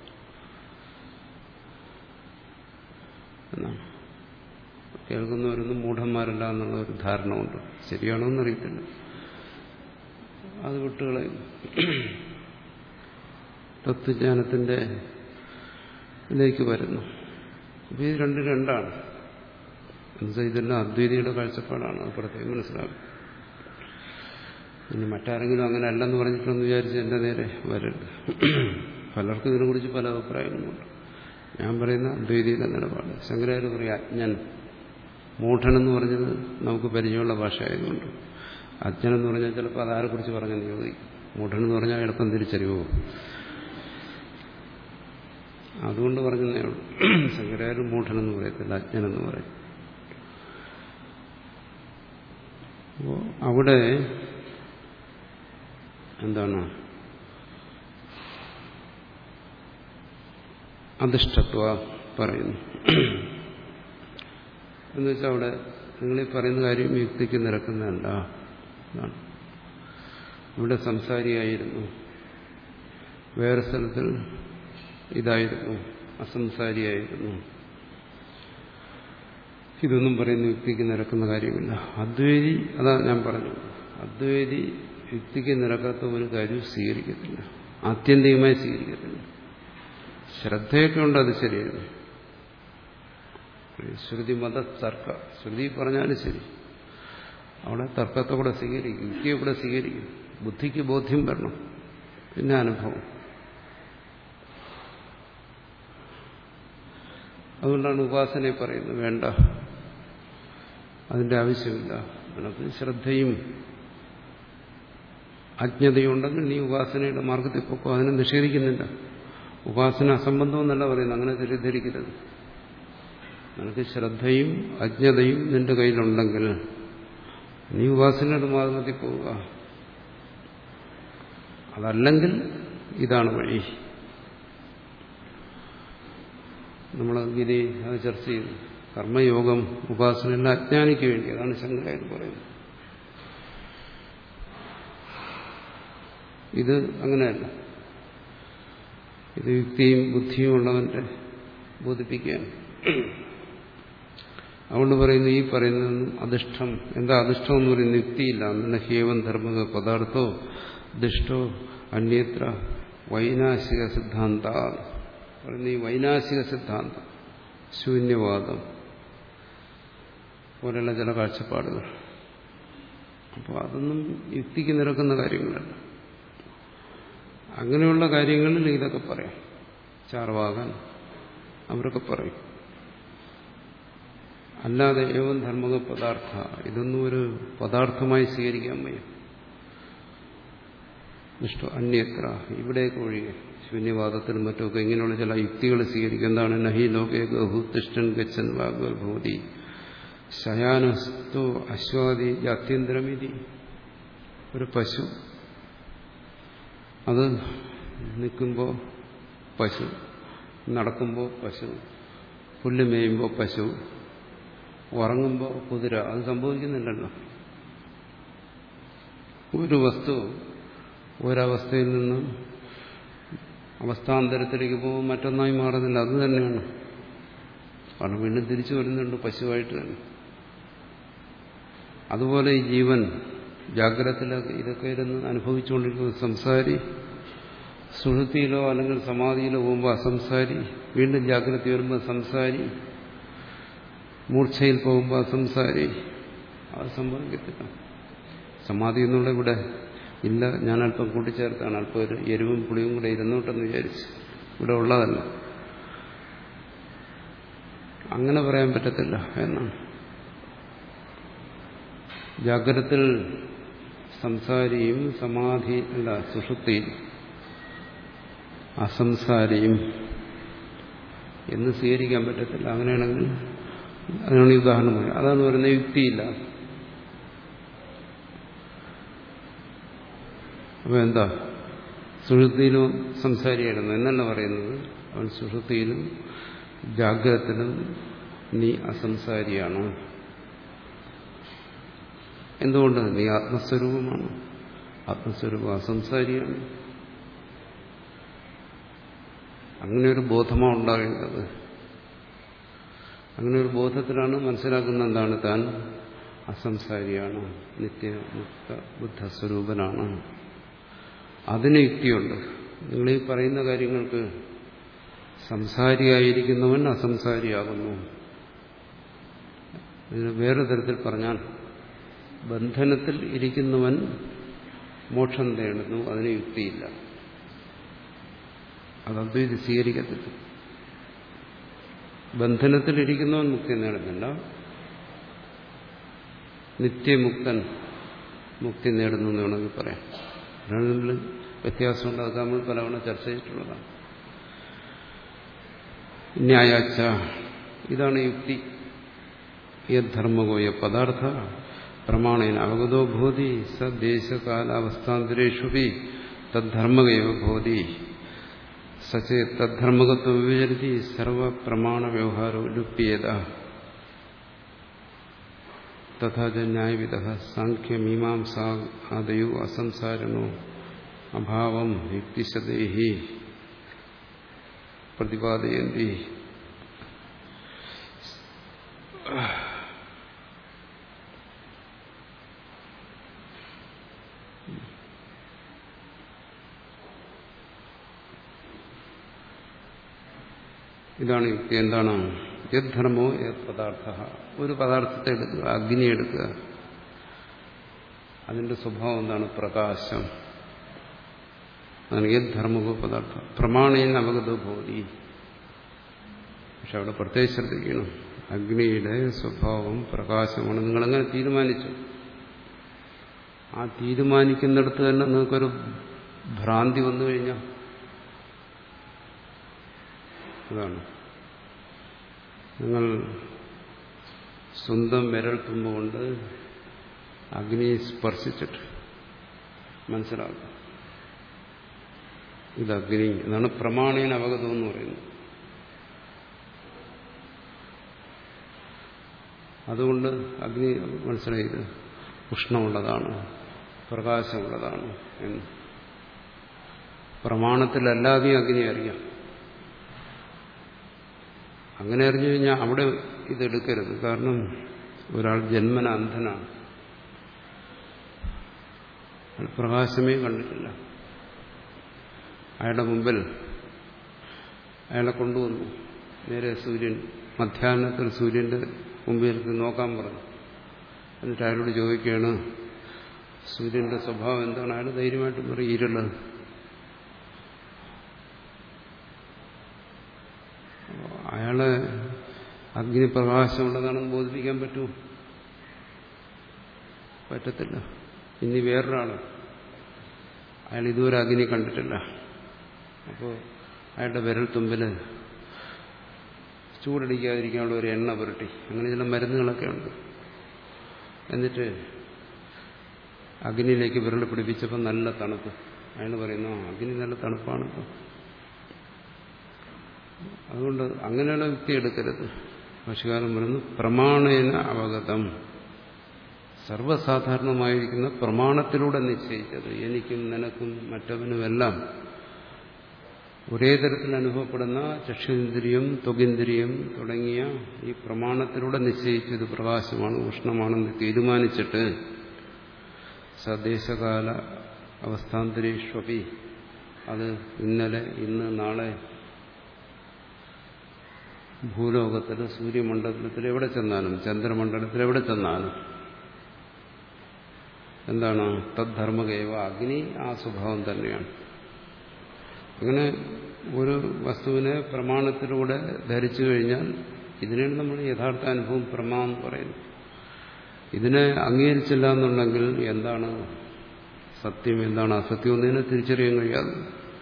A: എന്നാണ്. കേൾക്കുന്നവരൊന്നും മൂഢന്മാരല്ല എന്നുള്ള ഒരു ധാരണ ഉണ്ട്. ശരിയാണോ എന്നറിയത്തില്ല, അത് വിട്ടുകളയും. തത്വജ്ഞാനത്തിന്റെ ഇതിലേക്ക് വരുന്നു. അപ്പോൾ ഇത് രണ്ട് രണ്ടാണ്. എന്നുവെച്ചാൽ ഇതെല്ലാം അദ്വൈതിയുടെ കാഴ്ചപ്പാടാണ്, അത് പ്രത്യേകം മനസ്സിലാക്കും. ഇനി മറ്റാരെങ്കിലും അങ്ങനെ അല്ലെന്ന് പറഞ്ഞിട്ടുണ്ടെന്ന് വിചാരിച്ച് എൻ്റെ നേരെ വരരുത്. പലർക്കും ഇതിനെക്കുറിച്ച് പല അഭിപ്രായങ്ങളുമുണ്ട്. ഞാൻ പറയുന്ന അദ്വൈതിയുടെ നിലപാട്. ശങ്കരാചാര്യ പറയും അജ്ഞൻ, മൂഢനെന്ന് പറഞ്ഞത് നമുക്ക് പരിചയമുള്ള ഭാഷ ആയതുകൊണ്ട്. അജ്ഞനെന്ന് പറഞ്ഞാൽ ചിലപ്പോൾ അതാരെക്കുറിച്ച് പറഞ്ഞെന്ന് ചോദിക്കും. മൂഢനെന്ന് പറഞ്ഞാൽ എളുപ്പം തിരിച്ചറിവോ, അതുകൊണ്ട് പറഞ്ഞതേ ഉള്ളൂ. ശങ്കരാചാര്യ മൂഢനെന്ന് പറയത്തില്ല, അജ്ഞനെന്ന് പറയും. അപ്പോൾ അവിടെ എന്താണ് അധിഷ്ഠത്വ പറയുന്നു എന്ന് വെച്ചാൽ അവിടെ നിങ്ങളീ പറയുന്ന കാര്യം യുക്തിക്ക് നിരക്കുന്നതല്ല. ഇവിടെ സംസാരിയായിരുന്നു, വേറെ സ്ഥലത്തിൽ ഇതായിരുന്നു, അസംസാരിയായിരുന്നു. ഇതൊന്നും പറയുന്ന യുക്തിക്ക് നിരക്കുന്ന കാര്യമില്ല. അദ്വൈതി, അതാ ഞാൻ പറഞ്ഞു, അദ്വൈതി യുക്തിക്ക് നിരക്കാത്ത ഒരു കാര്യം സ്വീകരിക്കത്തില്ല, ആത്യന്തികമായി സ്വീകരിക്കത്തില്ല. ശ്രദ്ധയൊക്കെ ഉണ്ട്, അത് ശരിയാണ്. ശ്രുതി മത തർക്ക, ശ്രുതി പറഞ്ഞാലും ശരി, അവിടെ തർക്കത്തെ കൂടെ സ്വീകരിക്കും, യുക്തിയെ കൂടെ സ്വീകരിക്കും. ബുദ്ധിക്ക് ബോധ്യം വരണം, പിന്നെ അനുഭവം. അതുകൊണ്ടാണ് ഉപാസനയെ പറയുന്നത് വേണ്ട, അതിൻ്റെ ആവശ്യമില്ല. നിനക്ക് ശ്രദ്ധയും അജ്ഞതയും ഉണ്ടെങ്കിൽ നീ ഉപാസനയുടെ മാർഗത്തിൽ പോക്കോ, അതിനെ നിഷേധിക്കുന്നില്ല. ഉപാസന അസംബന്ധം എന്നല്ല പറയുന്നത്, അങ്ങനെ തെറ്റിദ്ധരിക്കരുത്. നിനക്ക് ശ്രദ്ധയും അജ്ഞതയും നിന്റെ കയ്യിലുണ്ടെങ്കിൽ നീ ഉപാസനയുടെ മാർഗത്തിൽ പോവുക. അതല്ലെങ്കിൽ ഇതാണ് വഴി. നമ്മൾ ഗീതി അത് ചർച്ച ചെയ്തു. കർമ്മയോഗം ഉപാസനയല്ല, അജ്ഞാനിക്ക് വേണ്ടി. അതാണ് ശങ്കരാചാര്യർ പറയുന്നത്. ഇത് അങ്ങനെയല്ല. ഇത് യുക്തിയും ബുദ്ധിയും ഉള്ളവന്റെ ബോധിപ്പിക്കുകയാണ്. അതുകൊണ്ട് പറയുന്നു ഈ പറയുന്നതൊന്നും അധിഷ്ഠം. എന്താ അധിഷ്ഠം എന്ന് പറയുന്നത്? യുക്തിയില്ല. അന്നെ ഹേവം ധർമ്മക പദാർത്ഥോ ദിഷ്ടോ അന്യത്ര വൈനാശിക സിദ്ധാന്ത പറയുന്ന ഈ വൈനാശിക സിദ്ധാന്തം, ശൂന്യവാദം പോലെയുള്ള ചില കാഴ്ചപ്പാടുകൾ, അപ്പോൾ അതൊന്നും യുക്തിക്ക് നിരക്കുന്ന കാര്യങ്ങളല്ല. അങ്ങനെയുള്ള കാര്യങ്ങളിൽ ഇതൊക്കെ പറയാം. ചാർവാകൻ അവരൊക്കെ പറയും. അല്ലാതെ ഏവം ധർമ്മക പദാർത്ഥ, ഇതൊന്നും ഒരു പദാർത്ഥമായി സ്വീകരിക്കാൻ വയ്യ. ഇഷ്ടം അന്യത്ര, ഇവിടേക്ക് ഒഴികെ ശൂന്യവാദത്തിനും മറ്റുമൊക്കെ ഇങ്ങനെയുള്ള ചില യുക്തികൾ സ്വീകരിക്കും. എന്താണ്? നഹി ലോകേ ഗഹു തിഷ്ഠൻ ഗച്ഛൻ വാഗ്വൽഭൂതി ശയാനസ്തു അശ്വാദി ജാത്യന്തരമിതി. ഒരു പശു, അത് നിൽക്കുമ്പോൾ പശു, നടക്കുമ്പോൾ പശു, പുല്ല് മേയുമ്പോൾ പശു, ഉറങ്ങുമ്പോൾ കുതിര. അത് സംഭവിക്കുന്നില്ലല്ലോ. ഒരു വസ്തു ഒരവസ്ഥയിൽ നിന്ന് അവസ്ഥാന്തരത്തിലേക്ക് പോകുമ്പോൾ മറ്റൊന്നായി മാറുന്നില്ല. അത് തന്നെയാണ്. കാരണം വീണ്ടും തിരിച്ചു വരുന്നുണ്ട് പശുവായിട്ട് തന്നെ. അതുപോലെ ഈ ജീവൻ ജാഗ്രതത്തിലൊക്കെ ഇതൊക്കെ ഇരുന്ന് അനുഭവിച്ചുകൊണ്ടിരിക്കുന്ന സംസാരി, സുഷുപ്തിയിലോ അല്ലെങ്കിൽ സമാധിയിലോ പോകുമ്പോൾ അസംസാരി, വീണ്ടും ജാഗ്രത വരുമ്പോൾ സംസാരി, മൂർച്ഛയിൽ പോകുമ്പോൾ അസംസാരി. അത് സംഭവിക്കത്തില്ല. സമാധി എന്നുള്ള ഇവിടെ ഇല്ല. ഞാൻ അല്പം കൂട്ടിച്ചേർത്താണ്. അല്പം ഒരു എരിവും പുളിയും കൂടെ ഇരുന്നോട്ടെന്ന് വിചാരിച്ച്. ഇവിടെ ഉള്ളതല്ല. അങ്ങനെ പറയാൻ പറ്റത്തില്ല എന്നാണ്. ജാഗ്രതത്തിൽ സംസാരിയും സമാധി അല്ല സുഷുപ്തിയിൽ അസംസാരിയും എന്ന് സ്വീകരിക്കാൻ പറ്റത്തില്ല. അങ്ങനെയാണെങ്കിൽ അതിനാണ് ഈ ഉദാഹരണം പറയുന്നത്. അതാണ് പറയുന്നത് യുക്തിയില്ല. അപ്പൊ എന്താ? സുഷുപ്തിയിലും സംസാരിയായിരുന്നു എന്നല്ല പറയുന്നത്. അവൻ സുഷുപ്തിയിലും ജാഗ്രതത്തിലും നീ അസംസാരിയാണ്. എന്തുകൊണ്ട്? നീ ആത്മസ്വരൂപമാണ്. ആത്മസ്വരൂപം അസംസാരിയാണ്. അങ്ങനെ ഒരു ബോധമാണ് ഉണ്ടാകേണ്ടത്. അങ്ങനെ ഒരു ബോധത്തിലാണ് മനസ്സിലാക്കുന്നത് എന്താണ്? താൻ അസംസാരിയാണ്, നിത്യമുക്ത ബുദ്ധസ്വരൂപനാണ്. അതിന് യുക്തിയുണ്ട്. നിങ്ങളീ പറയുന്ന കാര്യങ്ങൾക്ക് സംസാരിയായിരിക്കുന്നവൻ അസംസാരിയാകുന്നു. ഇതിന് വേറെ തരത്തിൽ പറഞ്ഞാൽ ബന്ധനത്തിൽ ഇരിക്കുന്നവൻ മോക്ഷം തേടുന്നു. അതിന് യുക്തിയില്ല. അത് അദ്വൈതി സ്വീകരിക്കത്തില്ല. ബന്ധനത്തിലിരിക്കുന്നവൻ മുക്തി നേടുന്നില്ല. നിത്യമുക്തൻ മുക്തി നേടുന്നു എന്ന് വേണമെങ്കിൽ പറയാം. രണ്ടിലും വ്യത്യാസമുണ്ട്. അത് നമ്മൾ പലവണ ചർച്ച ചെയ്തിട്ടുള്ളതാണ്. ന്യായാച്ച, ഇതാണ് യുക്തി. യദ്ധർമ്മകോയ പദാർത്ഥ പ്രമാണേന അവഗതോ ഭൂതി സദേശകാലാവസ്ഥാന്തരേഷുപി തദ്ധർമ്മകയോ ഭൂതി സചേ തദ്ധർമ്മകത്വം വിചരതി സർവപ്രമാണ വ്യവഹാരോ ലുപ്യേത തഥാ ന്യായവിദഃ സാഖ്യമീമാംസാ ആദയോ അസംസാരിണോ അഭാവം യുക്തിശതൈഹി പ്രതിപാദയന്തി. ഇതാണ് യുക്തി. എന്താണ്? യദ്ധർമ്മോ യത് പദാർത്ഥ. ഒരു പദാർത്ഥത്തെ എടുക്കുക, അഗ്നി എടുക്കുക. അതിന്റെ സ്വഭാവം എന്താണ്? പ്രകാശം. അതാണ് യദ്ധർമ്മോ പദാർത്ഥ പ്രമാണേന അവഗതോ ഭൂതി. പക്ഷെ അവിടെ പ്രത്യേകം ശ്രദ്ധിക്കണം. അഗ്നിയുടെ സ്വഭാവം പ്രകാശമാണ്. നിങ്ങളെങ്ങനെ തീരുമാനിച്ചു? ആ തീരുമാനിക്കുന്നിടത്ത് തന്നെ നിങ്ങൾക്കൊരു ഭ്രാന്തി വന്നു കഴിഞ്ഞാൽ അതാണ്. നിങ്ങൾ സ്വന്തം വിരൽ തുമ്പുകൊണ്ട് അഗ്നിയെ സ്പർശിച്ചിട്ട് മനസ്സിലാക്കുക ഇത് അഗ്നി എന്നാണ് പ്രമാണേന അവഗതം എന്ന് പറയുന്നത്. അതുകൊണ്ട് അഗ്നി മനസ്സിലായത് ഉഷ്ണമുള്ളതാണ്, പ്രകാശമുള്ളതാണ് എന്ന്. പ്രമാണത്തിലല്ലാതെ അഗ്നി അറിയാം. അങ്ങനെ അറിഞ്ഞു കഴിഞ്ഞാൽ അവിടെ ഇതെടുക്കരുത്. കാരണം ഒരാൾ ജന്മന അന്ധനാണ്, പ്രകാശമേ കണ്ടിട്ടില്ല. അയാളുടെ മുമ്പിൽ അയാളെ കൊണ്ടുവന്നു, നേരെ സൂര്യൻ മധ്യാഹ്നത്തിൽ സൂര്യന്റെ മുമ്പിൽ നോക്കാൻ പറഞ്ഞു. എന്നിട്ട് അയാളോട് ചോദിക്കുകയാണ് സൂര്യന്റെ സ്വഭാവം എന്താണ്. അയാൾ ധൈര്യമായിട്ട് പറയും ഇരുള്. അയാളെ അഗ്നിപ്രകാശമുള്ളതാണെന്ന് ബോധിപ്പിക്കാൻ പറ്റുമോ? പറ്റത്തില്ല. ഇനി വേറൊരാള്, അയാൾ ഇതുവരെ അഗ്നി കണ്ടിട്ടില്ല. അപ്പോൾ അയാളുടെ വിരൽ തുമ്പില് ചൂടടിക്കാതിരിക്കാനുള്ള ഒരു എണ്ണ പുരട്ടി, അങ്ങനെ ചില മരുന്നുകളൊക്കെ ഉണ്ട്. എന്നിട്ട് അഗ്നിയിലേക്ക് വിരൽ പിടിപ്പിച്ചപ്പോൾ നല്ല തണുപ്പ്. അയാൾ പറയുന്നു അഗ്നി നല്ല തണുപ്പാണ്. അതുകൊണ്ട് അങ്ങനെയുള്ള യുക്തി എടുക്കരുത്. ഭാഷ്യകാരൻ പറയുന്നു പ്രമാണേന അവഗതം, സർവ്വസാധാരണമായിരിക്കുന്ന പ്രമാണത്തിലൂടെ നിശ്ചയിച്ചത്. എനിക്കും നിനക്കും മറ്റവനുമെല്ലാം ഒരേ തരത്തിൽ അനുഭവപ്പെടുന്ന ചക്ഷുന്ദ്രിയം, ത്വഗിന്ദ്രിയം തുടങ്ങിയ ഈ പ്രമാണത്തിലൂടെ നിശ്ചയിച്ചത് പ്രകാശമാണ്, ഉഷ്ണമാണെന്ന് തീരുമാനിച്ചിട്ട് സദേശകാല അവസ്ഥാന്തരീഷ്വപി, അത് ഇന്നലെ ഇന്ന് നാളെ ഭൂലോകത്തിൽ സൂര്യമണ്ഡലത്തിൽ എവിടെ ചെന്നാലും ചന്ദ്രമണ്ഡലത്തിൽ എവിടെ ചെന്നാലും എന്താണ് തദ്ധർമ്മകേവ, അഗ്നി ആ സ്വഭാവം തന്നെയാണ്. അങ്ങനെ ഒരു വസ്തുവിനെ പ്രമാണത്തിലൂടെ ധരിച്ചു കഴിഞ്ഞാൽ ഇതിനാണ് നമ്മൾ യഥാർത്ഥ അനുഭവം പ്രമാ എന്ന് പറയുന്നത്. ഇതിനെ അംഗീകരിച്ചില്ല എന്നുണ്ടെങ്കിൽ എന്താണ് സത്യം എന്താണ് അസത്യം എന്നതിനെ തിരിച്ചറിയാൻ കഴിയാതെ.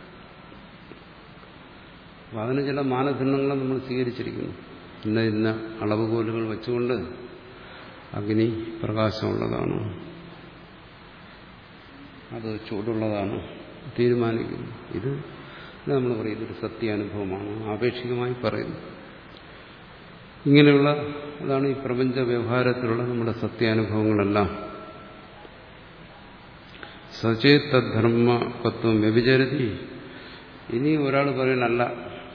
A: അപ്പം അതിന് ചില മാനദണ്ഡങ്ങൾ നമ്മൾ സ്വീകരിച്ചിരിക്കുന്നു. ഇന്ന ഇന്ന അളവുകോലുകൾ വെച്ചുകൊണ്ട് അഗ്നി പ്രകാശമുള്ളതാണ്, അത് ചൂടുള്ളതാണ് തീരുമാനിക്കുന്നു. ഇത് നമ്മൾ പറയും ഇതൊരു സത്യാനുഭവമാണ്, ആപേക്ഷികമായി പറയുന്നു. ഇങ്ങനെയുള്ള അതാണ് ഈ പ്രപഞ്ച വ്യവഹാരത്തിലുള്ള നമ്മുടെ സത്യാനുഭവങ്ങളെല്ലാം. സചേതധർമ്മത്വം വ്യഭിചരതി. ഇനി ഒരാൾ പറയണല്ല,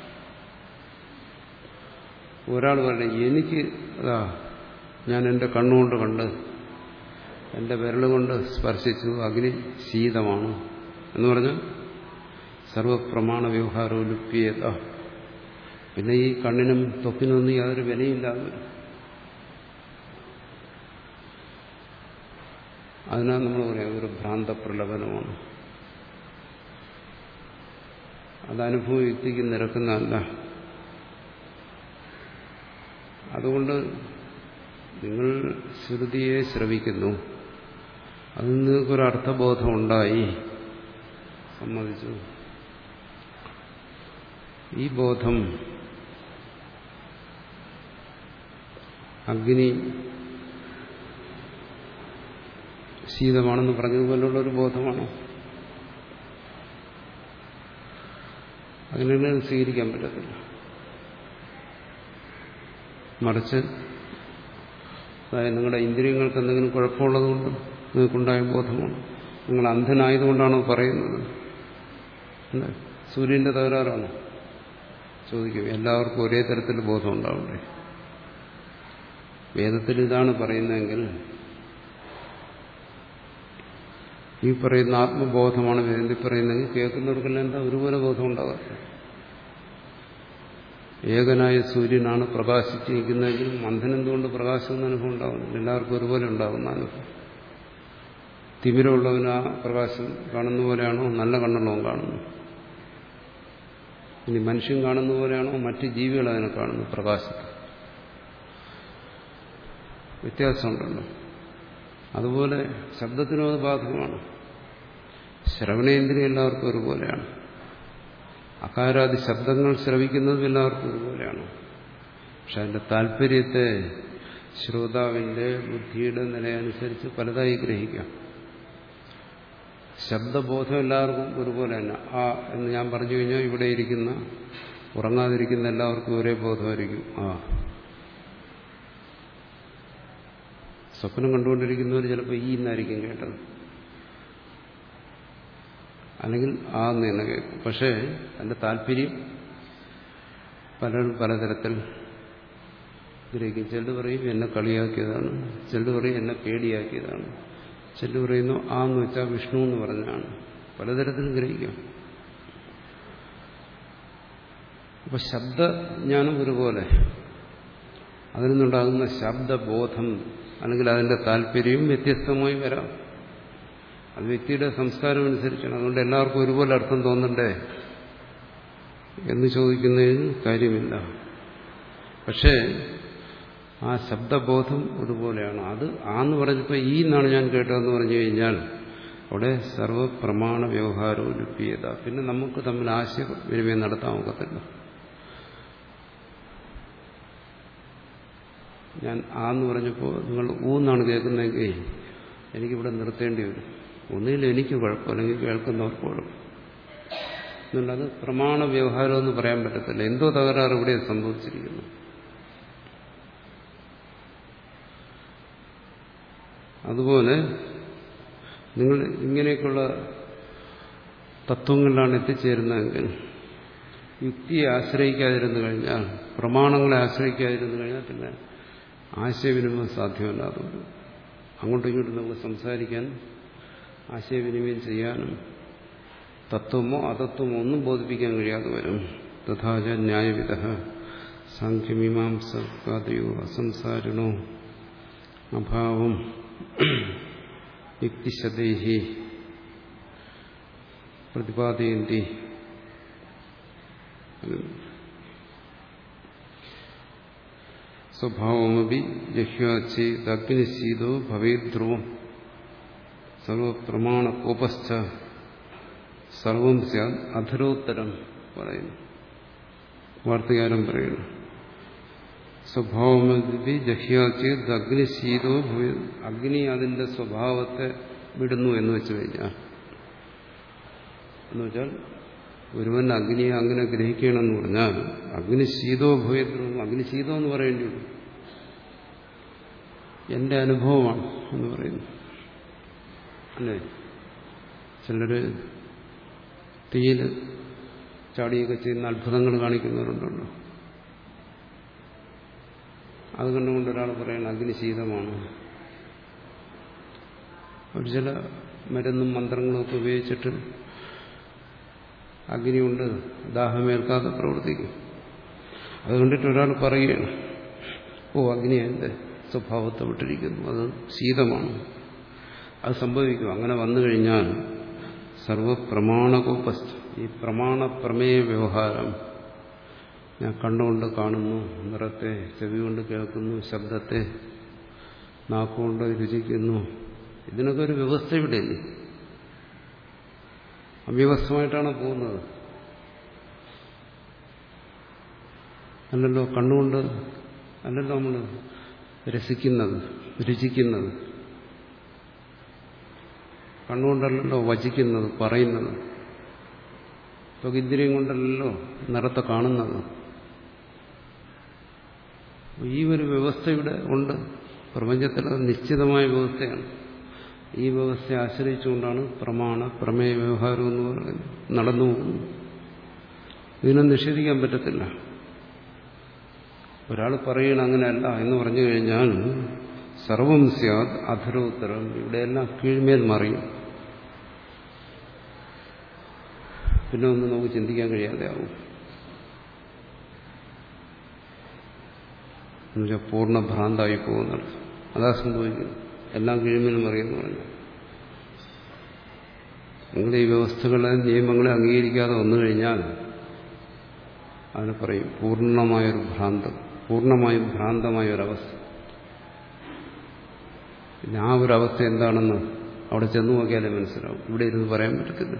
A: ഒരാൾ പറയണേ എനിക്ക് അതാ ഞാൻ എൻ്റെ കണ്ണുകൊണ്ട് കണ്ട് എൻ്റെ വിരലുകൊണ്ട് സ്പർശിച്ചു അഗ്നി ശീതമാണ് എന്ന് പറഞ്ഞ് സർവപ്രമാണ വ്യവഹാരവും ലുപ്യത. പിന്നെ ഈ കണ്ണിനും ത്വക്കിനൊന്നും യാതൊരു വിലയില്ലാതെ വരും. അതിനാൽ നമ്മൾ പറയാം അതൊരു ഭ്രാന്തപ്രലപനമാണ്, അത് അനുഭവ യുക്തിക്ക് നിരക്കുന്നതല്ല. അതുകൊണ്ട് നിങ്ങൾ ശ്രുതിയെ ശ്രവിക്കുന്നു, അതിൽ നിങ്ങൾക്കൊരു അർത്ഥബോധം ഉണ്ടായി, സമ്മതിച്ചു. ഈ ബോധം അഗ്നി ശീതമാണെന്ന് പറഞ്ഞതുപോലുള്ളൊരു ബോധമാണോ? അങ്ങനെ സ്വീകരിക്കാൻ പറ്റത്തില്ല. മറിച്ച് അതായത് നിങ്ങളുടെ ഇന്ദ്രിയങ്ങൾക്ക് എന്തെങ്കിലും കുഴപ്പമുള്ളതുകൊണ്ട് നിങ്ങൾക്കുണ്ടായ ബോധമാണ്. നിങ്ങൾ അന്ധനായതുകൊണ്ടാണോ പറയുന്നത്? സൂര്യന്റെ തകരാറാണോ ചോദിക്കും. എല്ലാവർക്കും ഒരേ തരത്തിൽ ബോധം ഉണ്ടാവണ്ടേ? വേദത്തിൽ ഇതാണ് പറയുന്നതെങ്കിൽ ഈ പറയുന്ന ആത്മബോധമാണ് വേദത്തിൽ പറയുന്നതെങ്കിൽ കേൾക്കുന്നവർക്കെല്ലാം എന്താ ഒരുപോലെ ബോധം ഉണ്ടാകാത്ത? ഏകനായ സൂര്യനാണ് പ്രകാശിച്ചിരിക്കുന്നതെങ്കിൽ മന്ദനെന്തുകൊണ്ട് പ്രകാശം എന്ന അനുഭവം ഉണ്ടാകുന്നില്ല? എല്ലാവർക്കും ഒരുപോലെ ഉണ്ടാകുന്ന അനുഭവം. തിമിരമുള്ളവന് ആ പ്രകാശം കാണുന്ന പോലെയാണോ നല്ല കണ്ണുള്ളവൻ കാണുന്നു? ഇനി മനുഷ്യൻ കാണുന്ന പോലെയാണോ മറ്റ് ജീവികൾ അതിനെ കാണുന്നു പ്രകാശത്തെ? വ്യത്യാസമുണ്ടല്ലോ. അതുപോലെ ശബ്ദത്തിനും അത് ബാധകമാണ്. ശ്രവണേന്ദ്രിയം എല്ലാവർക്കും ഒരുപോലെയാണ്. അകാരാദി ശബ്ദങ്ങൾ ശ്രവിക്കുന്നതും എല്ലാവർക്കും ഒരുപോലെയാണ്. പക്ഷെ അതിന്റെ താല്പര്യത്തെ ശ്രോതാവിന്റെ ബുദ്ധിയുടെ നിലയനുസരിച്ച് പലതായി ഗ്രഹിക്കാം. ശബ്ദബോധം എല്ലാവർക്കും ഒരുപോലെ തന്നെ. ആ എന്ന് ഞാൻ പറഞ്ഞു കഴിഞ്ഞാൽ ഇവിടെ ഇരിക്കുന്ന ഉറങ്ങാതിരിക്കുന്ന എല്ലാവർക്കും ഒരേ ബോധമായിരിക്കും. ആ സ്വപ്നം കണ്ടുകൊണ്ടിരിക്കുന്നവർ ചിലപ്പോൾ ഈ എന്നായിരിക്കും കേട്ടത്, അല്ലെങ്കിൽ ആ എന്ന് തന്നെ കേൾക്കും. പക്ഷേ അതിന്റെ താല്പര്യം പലരും പലതരത്തിൽ ഗ്രഹിക്കും. ചിലർ പറയും എന്നെ കളിയാക്കിയതാണ്, ചിലർ പറയും എന്നെ പേടിയാക്കിയതാണ്, ചിലർ പറയുന്നു ആ എന്ന് വെച്ചാൽ വിഷ്ണു എന്ന് പറഞ്ഞാണ്. പലതരത്തിലും ഗ്രഹിക്കും. അപ്പൊ ശബ്ദജ്ഞാനം ഒരുപോലെ, അതിൽ നിന്നുണ്ടാകുന്ന ശബ്ദബോധം അല്ലെങ്കിൽ അതിന്റെ താല്പര്യവും വ്യത്യസ്തമായി വരാം. അത് വ്യക്തിയുടെ സംസ്കാരം അനുസരിച്ചാണ്. അതുകൊണ്ട് എല്ലാവർക്കും ഒരുപോലെ അർത്ഥം തോന്നണ്ടേ എന്ന് ചോദിക്കുന്നതിന് കാര്യമില്ല. പക്ഷേ ആ ശബ്ദബോധം ഒരുപോലെയാണ്. അത് ആന്ന് പറഞ്ഞപ്പോൾ ഈ എന്നാണ് ഞാൻ കേട്ടതെന്ന് പറഞ്ഞു കഴിഞ്ഞാൽ അവിടെ സർവപ്രമാണ വ്യവഹാരവും ലുപ്യത. പിന്നെ നമുക്ക് തമ്മിൽ ആശയവിനിമയം നടത്താൻ ഒക്കത്തില്ല. ഞാൻ ആന്ന് പറഞ്ഞപ്പോൾ നിങ്ങൾ ഊന്നാണ് കേൾക്കുന്നതെങ്കിൽ എനിക്കിവിടെ നിർത്തേണ്ടി വരും. ഒന്നുകിൽ എനിക്ക് കുഴപ്പം, അല്ലെങ്കിൽ കേൾക്കുന്നവർക്ക് കുഴപ്പം. എന്നുള്ളത് പ്രമാണ വ്യവഹാരം എന്ന് പറയാൻ പറ്റത്തില്ല. എന്തോ തകരാറ് ഇവിടെ സംഭവിച്ചിരിക്കുന്നു. അതുപോലെ നിങ്ങൾ ഇങ്ങനെയൊക്കെയുള്ള തത്വങ്ങളിലാണ് എത്തിച്ചേരുന്നതെങ്കിൽ യുക്തിയെ ആശ്രയിക്കാതിരുന്നു കഴിഞ്ഞാൽ, പ്രമാണങ്ങളെ ആശ്രയിക്കാതിരുന്നു കഴിഞ്ഞാൽ പിന്നെ ആശയവിനിമയം സാധ്യമല്ലാതുണ്ട്. അങ്ങോട്ടും ഇങ്ങോട്ടും നമുക്ക് സംസാരിക്കാൻ, ആശയവിനിമയം ചെയ്യാനും തത്വമോ അതത്വമോ ഒന്നും ബോധിപ്പിക്കാൻ കഴിയാതെ വരും. തഥാച ന്യായവിദഃ സാഖ്യമീമാംസകാദയോ അസംസാരിണോ അഭാവം യുക്തിശതൈഹി പ്രതിപാദയന്തി. സ്വഭാവമപി ജഹ്യാചേദഗ്നിശീതോ ഭവേദ് ധ്രുവം സർവപ്രമാണകോപശ്ച സർവം സ്യാദ് അധരോത്തരം പറയുന്നു. വാർത്തകാരം പറയുന്നു. സ്വഭാവമപി ജഹ്യാചേദ് അഗ്നിശീതോ ഭവേദ്. അഗ്നി അതിന്റെ സ്വഭാവത്തെ വിടുന്നു എന്ന് വെച്ചു കഴിഞ്ഞാൽ, എന്ന് വെച്ചാൽ ഒരുവൻ അഗ്നിയെ അങ്ങനെ ഗ്രഹിക്കണമെന്ന് പറഞ്ഞാൽ അഗ്നിശീതോ ഭവേദ്. അഗ്നിശീതം എന്ന് പറയേണ്ടി വരും. എന്റെ അനുഭവമാണ് എന്ന് പറയുന്നു. അല്ലേ? ചിലര് തീയിൽ ചാടിയൊക്കെ ചെയ്യുന്ന അത്ഭുതങ്ങൾ കാണിക്കുന്നവരുണ്ടല്ലോ. അത് കണ്ടുകൊണ്ട് ഒരാൾ പറയണം അഗ്നിശീതമാണ്. ഒരു ചില മരുന്നും മന്ത്രങ്ങളും ഒക്കെ ഉപയോഗിച്ചിട്ട് അഗ്നി കൊണ്ട് ദാഹമേൽക്കാതെ പ്രവർത്തിക്കും. അത് കണ്ടിട്ട് ഒരാൾ പറയുകയാണ്, ഓ അഗ്നി എൻ്റെ സ്വഭാവത്തെ വിട്ടിരിക്കുന്നു, അത് ശീതമാണ്. അത് സംഭവിക്കും. അങ്ങനെ വന്നു കഴിഞ്ഞാൽ സർവപ്രമാണകോപസ്ഥ, ഈ പ്രമാണ പ്രമേയ വ്യവഹാരം, ഞാൻ കണ്ണുകൊണ്ട് കാണുന്നു നിറത്തെ, ചെവി കൊണ്ട് കേൾക്കുന്നു ശബ്ദത്തെ, നാക്കുകൊണ്ട് രുചിക്കുന്നു, ഇതിനൊക്കെ ഒരു വ്യവസ്ഥ ഇവിടെ ഇല്ലേ? അവ്യവസ്ഥമായിട്ടാണ് പോകുന്നത്. അല്ലല്ലോ കണ്ണുകൊണ്ട് അല്ലല്ലോ നമ്മൾ രസിക്കുന്നത്, രുചിക്കുന്നത്. കണ്ണുകൊണ്ടല്ലോ വചിക്കുന്നത്, പറയുന്നത്. ത്വകിന്ദ്രിയം കൊണ്ടല്ലോ നിറത്തെ കാണുന്നത്. ഈ ഒരു വ്യവസ്ഥ ഇവിടെ ഉണ്ട്. പ്രപഞ്ചത്തിൽ നിശ്ചിതമായ വ്യവസ്ഥയാണ്. ഈ വ്യവസ്ഥയെ ആശ്രയിച്ചുകൊണ്ടാണ് പ്രമാണ പ്രമേയ വ്യവഹാരം എന്ന് പറയുന്നത് നടന്നു പോകുന്നത്. ഇതിനെ നിഷേധിക്കാൻ പറ്റത്തില്ല. ഒരാൾ പറയണ അങ്ങനെയല്ല എന്ന് പറഞ്ഞു കഴിഞ്ഞാൽ സർവം സ്യാദ് അധരോത്തരം, ഇവിടെയെല്ലാം കീഴ്മേൽ മറിയും. പിന്നെ ഒന്നും നമുക്ക് ചിന്തിക്കാൻ കഴിയാതെ ആവും. എന്നുവെച്ചാൽ പൂർണ്ണ ഭ്രാന്തായി പോകുന്നത്. അതാ സംഭവിക്കുന്നത്. എല്ലാം കീഴ്മേൽ മറിയെന്ന് പറഞ്ഞു. നിങ്ങൾ ഈ വ്യവസ്ഥകളെ നിയമങ്ങളെ അംഗീകരിക്കാതെ വന്നു കഴിഞ്ഞാൽ അതിന് പറയും പൂർണ്ണമായൊരു ഭ്രാന്തം, പൂർണ്ണമായും ഭ്രാന്തമായൊരവസ്ഥ. പിന്നെ ആ ഒരു അവസ്ഥ എന്താണെന്ന് അവിടെ ചെന്ന് നോക്കിയാലേ മനസ്സിലാവും. ഇവിടെ ഇരുന്ന് പറയാൻ പറ്റത്തില്ല.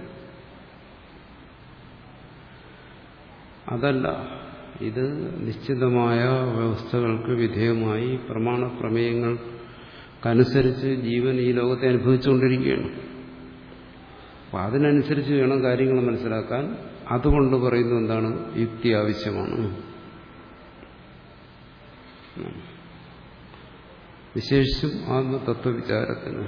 A: അതല്ല, ഇത് നിശ്ചിതമായ വ്യവസ്ഥകൾക്ക് വിധേയമായി പ്രമാണ പ്രമേയങ്ങൾക്കനുസരിച്ച് ജീവൻ ഈ ലോകത്തെ അനുഭവിച്ചുകൊണ്ടിരിക്കുകയാണ്. അപ്പം അതിനനുസരിച്ച് വേണം കാര്യങ്ങൾ മനസ്സിലാക്കാൻ. അതുകൊണ്ട് പറയുന്നത് എന്താണ്? യുക്തി ആവശ്യമാണ്. വിശേഷിച്ചും ആത്മതത്വവിചാരത്തിന്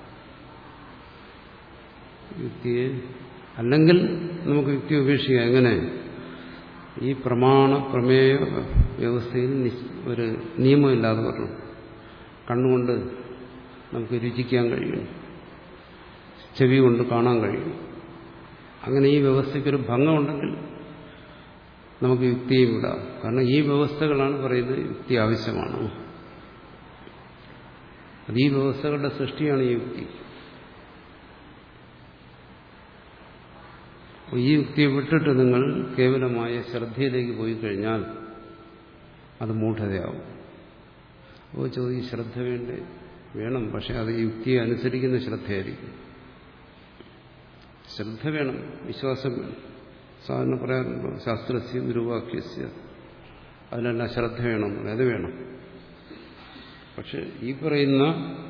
A: യുക്തിയെ, അല്ലെങ്കിൽ നമുക്ക് യുക്തി ഉപേക്ഷിക്കാം. എങ്ങനെ? ഈ പ്രമാണ പ്രമേയ വ്യവസ്ഥയിൽ ഒരു നിയമമില്ലാതെ പറഞ്ഞു. കണ്ണുകൊണ്ട് നമുക്ക് രുചിക്കാൻ കഴിയും, ചെവി കൊണ്ട് കാണാൻ കഴിയും. അങ്ങനെ ഈ വ്യവസ്ഥയ്ക്കൊരു ഭംഗമുണ്ടെങ്കിൽ നമുക്ക് യുക്തിയും വിടാം. കാരണം ഈ വ്യവസ്ഥകളാണ് പറയുന്നത് യുക്തി ആവശ്യമാണ്. അത് ഈ വ്യവസ്ഥകളുടെ സൃഷ്ടിയാണ് ഈ യുക്തി. ഈ യുക്തിയെ വിട്ടിട്ട് നിങ്ങൾ കേവലമായ ശ്രദ്ധയിലേക്ക് പോയി കഴിഞ്ഞാൽ അത് മൂഢതയാവും. അപ്പോൾ ചോദിക്കും, ശ്രദ്ധ വേണ്ടേ? വേണം, പക്ഷെ അത് യുക്തിയെ അനുസരിക്കുന്ന ശ്രദ്ധയായിരിക്കും. ശ്രദ്ധ വേണം, വിശ്വാസം വേണം. സാധാരണ പറയാറുണ്ടോ, ശാസ്ത്രസ്യ ഗുരുവാക്യസ്യ, അതിനെല്ലാം ശ്രദ്ധ വേണം, അത് വേണം. പക്ഷെ ഈ പറയുന്ന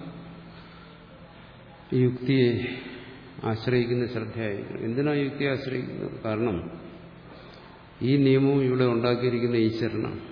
A: യുക്തിയെ ആശ്രയിക്കുന്ന ശ്രദ്ധയായിരിക്കും. എന്തിനാ യുക്തിയെ ആശ്രയിക്കുന്നത്? കാരണം ഈ നിയമവും ഇവിടെ ഉണ്ടാക്കിയിരിക്കുന്ന ഈശ്വരനാണ്.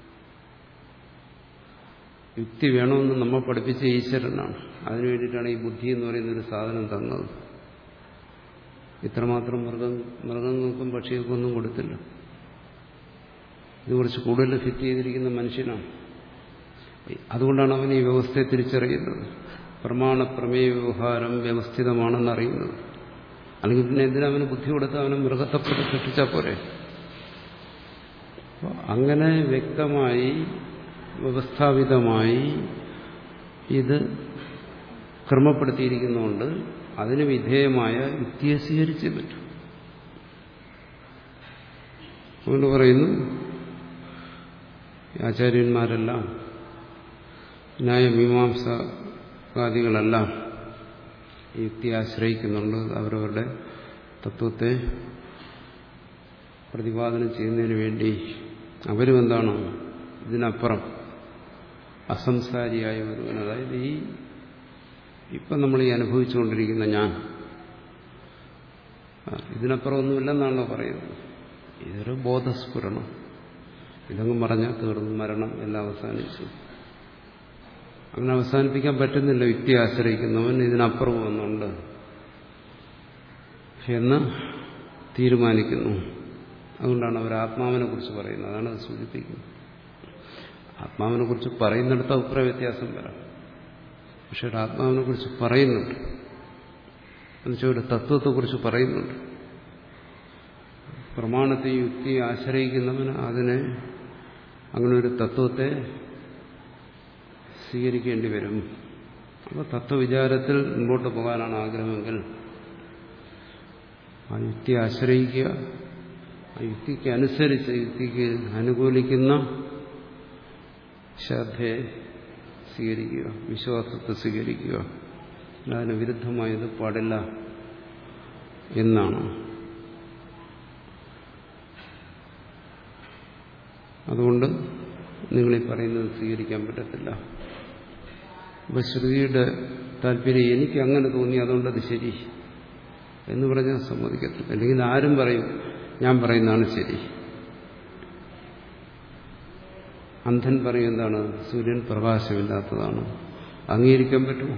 A: യുക്തി വേണമെന്ന് നമ്മൾ പഠിപ്പിച്ച ഈശ്വരനാണ്. അതിനു വേണ്ടിയിട്ടാണ് ഈ ബുദ്ധി എന്ന് പറയുന്നൊരു സാധനം തന്നത്. ഇത്രമാത്രം മൃഗം മൃഗങ്ങൾക്കും പക്ഷികൾക്കും ഒന്നും കൊടുത്തില്ല. ഇത് കുറച്ച് കൂടുതൽ ഫിറ്റ് ചെയ്തിരിക്കുന്ന മനുഷ്യനാണ്. അതുകൊണ്ടാണ് അവൻ ഈ വ്യവസ്ഥയെ തിരിച്ചറിയുന്നത്. പ്രമാണ പ്രമേയ വ്യവഹാരം വ്യവസ്ഥിതമാണെന്നറിയുന്നത്. അല്ലെങ്കിൽ പിന്നെ എന്തിനാ അവന് ബുദ്ധി കൊടുത്ത് അവനെ മൃഗത്തെ പോലെ സൃഷ്ടിച്ചാൽ പോരെ? അങ്ങനെ വ്യക്തമായി വ്യവസ്ഥാപിതമായി ഇത് ക്രമപ്പെടുത്തിയിരിക്കുന്നതുകൊണ്ട് അതിന് വിധേയമായ യുക്തിയെ സ്വീകരിച്ചേ പറ്റും. അതുകൊണ്ട് പറയുന്നു, ആചാര്യന്മാരെല്ലാം ന്യായമീമാംസാദികളെല്ലാം യുക്തിയെ ആശ്രയിക്കുന്നുണ്ട്. അവരവരുടെ തത്വത്തെ പ്രതിപാദനം ചെയ്യുന്നതിന് വേണ്ടി അവരും എന്താണ് ഇതിനപ്പുറം അസംസാരിയായ ഒരുവൻ, അതായത് ഈ ഇപ്പം നമ്മൾ ഈ അനുഭവിച്ചുകൊണ്ടിരിക്കുന്ന ഞാൻ, ഇതിനപ്പുറം ഒന്നുമില്ലെന്നാണല്ലോ പറയുന്നത്. ഇതൊരു ബോധസ്ഫുരണം. ഇതങ്ങ് പറഞ്ഞാൽ തീർന്നു, മരണം എല്ലാം അവസാനിച്ചു. അങ്ങനെ അവസാനിപ്പിക്കാൻ പറ്റുന്നില്ല. യുക്തി ആശ്രയിക്കുന്നവൻ ഇതിനപ്പുറം ഒന്നുണ്ട് എന്ന് തീരുമാനിക്കുന്നു. അതുകൊണ്ടാണ് അവർ ആത്മാവിനെ കുറിച്ച് പറയുന്നത്. അതാണ് അത് സൂചിപ്പിക്കുന്നത്. ആത്മാവിനെ കുറിച്ച് പറയുന്നിടത്ത് അഭിപ്രായ വ്യത്യാസം വരാം. പക്ഷെ ഒരു ആത്മാവിനെ കുറിച്ച് പറയുന്നുണ്ട്, എന്നുവെച്ചാൽ ഒരു തത്വത്തെക്കുറിച്ച് പറയുന്നുണ്ട്. പ്രമാണത്തെ യുക്തി ആശ്രയിക്കുന്നവന് അതിനെ അങ്ങനെ ഒരു തത്വത്തെ സ്വീകരിക്കേണ്ടി വരും. അപ്പോൾ തത്വവിചാരത്തിൽ മുമ്പോട്ട് പോകാനാണ് ആഗ്രഹമെങ്കിൽ ആ യുക്തി ആശ്രയിക്കുക, ആ യുക്തിക്ക് അനുസരിച്ച് യുക്തിക്ക് അനുകൂലിക്കുന്ന ശ്രദ്ധയെ സ്വീകരിക്കുക, വിശ്വാസത്തെ സ്വീകരിക്കുക. അതിന് വിരുദ്ധമായത് പാടില്ല എന്നാണ്. അതുകൊണ്ട് നിങ്ങളീ പറയുന്നത് സ്വീകരിക്കാൻ പറ്റത്തില്ല. അപ്പം ശ്രുതിയുടെ താല്പര്യം എനിക്ക് അങ്ങനെ തോന്നി, അതുകൊണ്ടത് ശരി എന്ന് പറഞ്ഞാൽ സമ്മതിക്കത്തില്ല. അല്ലെങ്കിൽ ആരും പറയും ഞാൻ പറയുന്നതാണ് ശരി. അന്ധൻ പറയും എന്താണ്, സൂര്യൻ പ്രകാശമില്ലാത്തതാണ്. അംഗീകരിക്കാൻ പറ്റുമോ?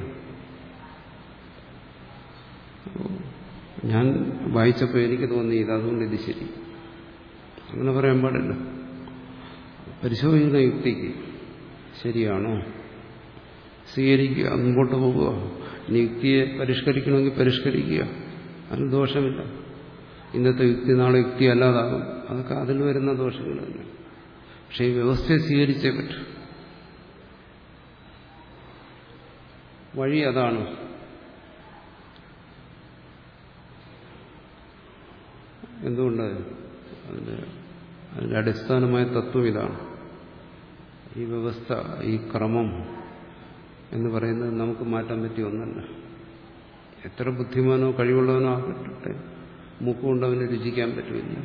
A: ഞാൻ വായിച്ചപ്പോൾ എനിക്ക് തോന്നി ഇത്, അതുകൊണ്ട് ഇത് ശരി, അങ്ങനെ പറയാൻ പാടില്ല. പരിശോധിക്കുന്ന യുക്തിക്ക് ശരിയാണോ സ്വീകരിക്കുക, മുമ്പോട്ട് പോകുക. ഇനി യുക്തിയെ പരിഷ്കരിക്കണമെങ്കിൽ പരിഷ്കരിക്കുക, അതിന് ദോഷമില്ല. ഇന്നത്തെ യുക്തി നാളെ യുക്തി അല്ലാതാകും, അതൊക്കെ അതിൽ വരുന്ന ദോഷങ്ങൾ തന്നെ. പക്ഷെ ഈ വ്യവസ്ഥയെ സ്വീകരിച്ചേ പറ്റൂ. വഴി അതാണ്. എന്തുകൊണ്ട്? അതിൻ്റെ അതിൻ്റെ അടിസ്ഥാനമായ തത്വം ഇതാണ്. ഈ വ്യവസ്ഥ, ഈ ക്രമം, എന്ന് പറയുന്നത് നമുക്ക് മാറ്റാൻ പറ്റിയ ഒന്നല്ല. എത്ര ബുദ്ധിമാനോ കഴിവുള്ളവനോ ആകട്ടെ, മൂക്കുകൊണ്ട് അവന് രുചിക്കാൻ പറ്റില്ല.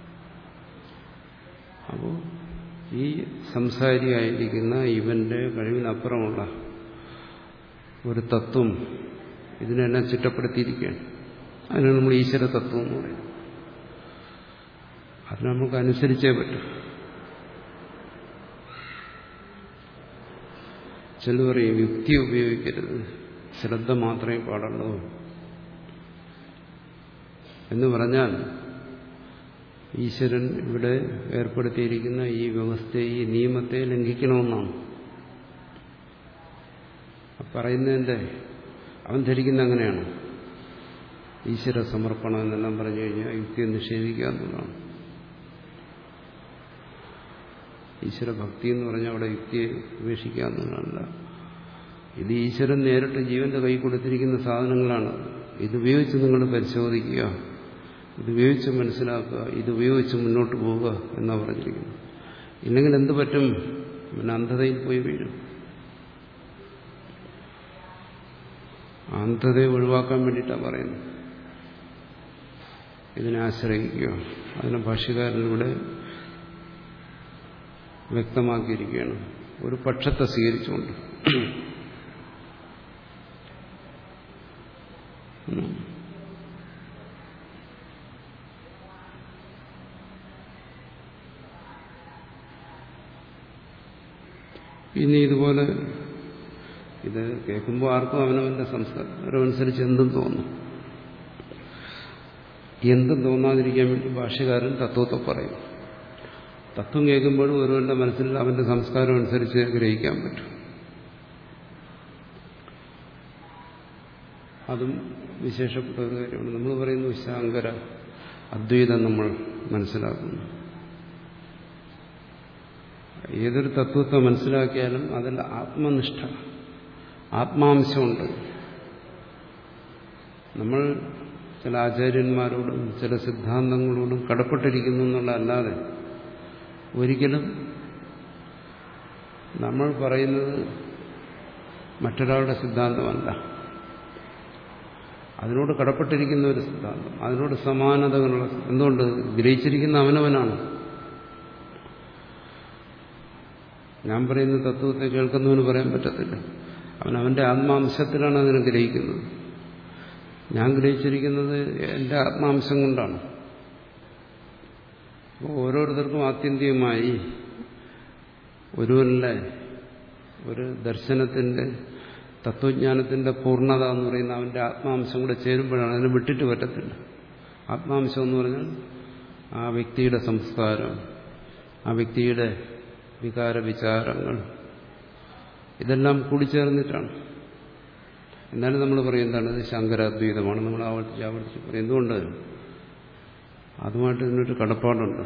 A: അപ്പോൾ ഈ സംസാരിയായിരിക്കുന്ന ഇവന്റെ കഴിവിനപ്പുറമുള്ള ഒരു തത്വം ഇതിനെല്ലാം ചിട്ടപ്പെടുത്തിയിരിക്കുകയാണ്. അതിനാണ് നമ്മൾ ഈശ്വര തത്വം എന്ന് പറയുന്നത്. അത് നമുക്ക് അനുസരിച്ചേ പറ്റും. ചിലർ പറയും യുക്തി ഉപയോഗിക്കരുത്, ശ്രദ്ധ മാത്രമേ പാടുള്ളൂ എന്ന് പറഞ്ഞാൽ ഈശ്വരൻ ഇവിടെ ഏർപ്പെടുത്തിയിരിക്കുന്ന ഈ വ്യവസ്ഥയെ, ഈ നിയമത്തെ ലംഘിക്കണമെന്നാണ് പറയുന്നതിൻ്റെ. അവൻ ധരിക്കുന്ന അങ്ങനെയാണ്. ഈശ്വര സമർപ്പണം എന്നെല്ലാം പറഞ്ഞു കഴിഞ്ഞാൽ യുക്തിയെ നിഷേധിക്കുക എന്നുള്ളതാണ്. ഈശ്വരഭക്തി എന്ന് പറഞ്ഞാൽ അവിടെ യുക്തിയെ ഉപേക്ഷിക്കുക എന്നുള്ളതല്ല. ഇത് ഈശ്വരൻ നേരിട്ട് ജീവന്റെ കൈ കൊടുത്തിരിക്കുന്ന സാധനങ്ങളാണ്. ഇതുപയോഗിച്ച് നിങ്ങൾ പരിശോധിക്കുക, ഇതുപയോഗിച്ച് മനസ്സിലാക്കുക, ഇതുപയോഗിച്ച് മുന്നോട്ട് പോവുക എന്നാണ് പറഞ്ഞിരിക്കുന്നത്. ഇല്ലെങ്കിൽ എന്ത് പറ്റും? പിന്നെ അന്ധതയിൽ പോയി വീഴും. അന്ധതയെ ഒഴിവാക്കാൻ വേണ്ടിയിട്ടാണ് പറയുന്നത്. ഇതിനെ ആശ്രയിക്കുക. അതിനെ ഭാഷ്യകാരനിലൂടെ വ്യക്തമാക്കിയിരിക്കുകയാണ്, ഒരു പക്ഷത്തെ സ്വീകരിച്ചുകൊണ്ട്. ഇനി ഇതുപോലെ ഇത് കേൾക്കുമ്പോൾ ആർക്കും അവനവന്റെ സംസ്കാരം അനുസരിച്ച് എന്തും തോന്നും. എന്തും തോന്നാതിരിക്കാൻ വേണ്ടി ഭാഷ്യകാരൻ തത്വത്തെ പറയും. തത്വം കേൾക്കുമ്പോഴും ഒരുവന്റെ മനസ്സിൽ അവന്റെ സംസ്കാരം അനുസരിച്ച് ഗ്രഹിക്കാൻ പറ്റും. അതും വിശേഷപ്പെട്ട ഒരു കാര്യമാണ്. നമ്മൾ പറയുന്നു ശാങ്കര അദ്വൈതം നമ്മൾ മനസ്സിലാക്കുന്നു. ഏതൊരു തത്വത്തെ മനസ്സിലാക്കിയാലും അതിൽ ആത്മനിഷ്ഠ, ആത്മാംശമുണ്ട്. നമ്മൾ ചില ആചാര്യന്മാരോടും ചില സിദ്ധാന്തങ്ങളോടും കടപ്പെട്ടിരിക്കുന്നു എന്നുള്ളതല്ലാതെ ഒരിക്കലും നമ്മൾ പറയുന്നത് മറ്റൊരാളുടെ സിദ്ധാന്തമല്ല. അതിനോട് കടപ്പെട്ടിരിക്കുന്ന ഒരു സിദ്ധാന്തം, അതിനോട് സമാനതകളുള്ള. എന്തുകൊണ്ട്? ഗ്രഹിച്ചിരിക്കുന്ന അവനവനാണ്. ഞാൻ പറയുന്ന തത്വത്തെ കേൾക്കുന്നവന് പറയാൻ പറ്റത്തില്ല. അവൻ അവന്റെ ആത്മാംശത്തിലാണ് അതിനെ ഗ്രഹിക്കുന്നത്. ഞാൻ ഗ്രഹിച്ചിരിക്കുന്നത് എൻ്റെ ആത്മാംശം കൊണ്ടാണ്. അപ്പോൾ ഓരോരുത്തർക്കും ആത്യന്തികമായി ഒരുവന്റെ ഒരു ദർശനത്തിന്റെ, തത്വജ്ഞാനത്തിന്റെ പൂർണ്ണത എന്ന് പറയുന്ന അവന്റെ ആത്മാംശം കൂടെ ചേരുമ്പോഴാണ്. അതിനെ വിട്ടിട്ട് പറ്റത്തില്ല. ആത്മാംശം എന്ന് പറഞ്ഞാൽ ആ വ്യക്തിയുടെ സംസ്കാരം, ആ വ്യക്തിയുടെ വികാര വിചാരങ്ങൾ, ഇതെല്ലാം കൂടിച്ചേർന്നിട്ടാണ്. എന്നാലും നമ്മൾ പറയും എന്താണ് ഇത് ശങ്കരാദ്വൈതമാണ്. നമ്മൾ ആവർത്തിച്ച് ആവർത്തിച്ച് പറയും. എന്തുകൊണ്ട്? അതുമായിട്ട് ഇതിനൊരു കടപ്പാടുണ്ട്.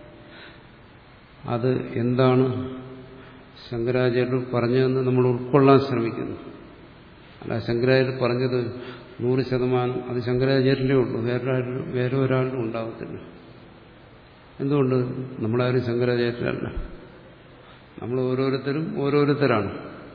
A: അത് എന്താണ് ശങ്കരാചാര്യർ പറഞ്ഞതെന്ന് നമ്മൾ ഉൾക്കൊള്ളാൻ ശ്രമിക്കുന്നു. അല്ല, ശങ്കരാചാര്യർ പറഞ്ഞത് നൂറ് ശതമാനം അത് ശങ്കരാചാര്യൻ്റെ ഉള്ളൂ, വേറെ വേറെ ഒരാളും ഉണ്ടാകത്തില്ല. എന്തുകൊണ്ട്? നമ്മളാരും ശങ്കരാചാര്യരല്ല. നമ്മൾ ഓരോരുത്തരും ഓരോരുത്തരാണ്.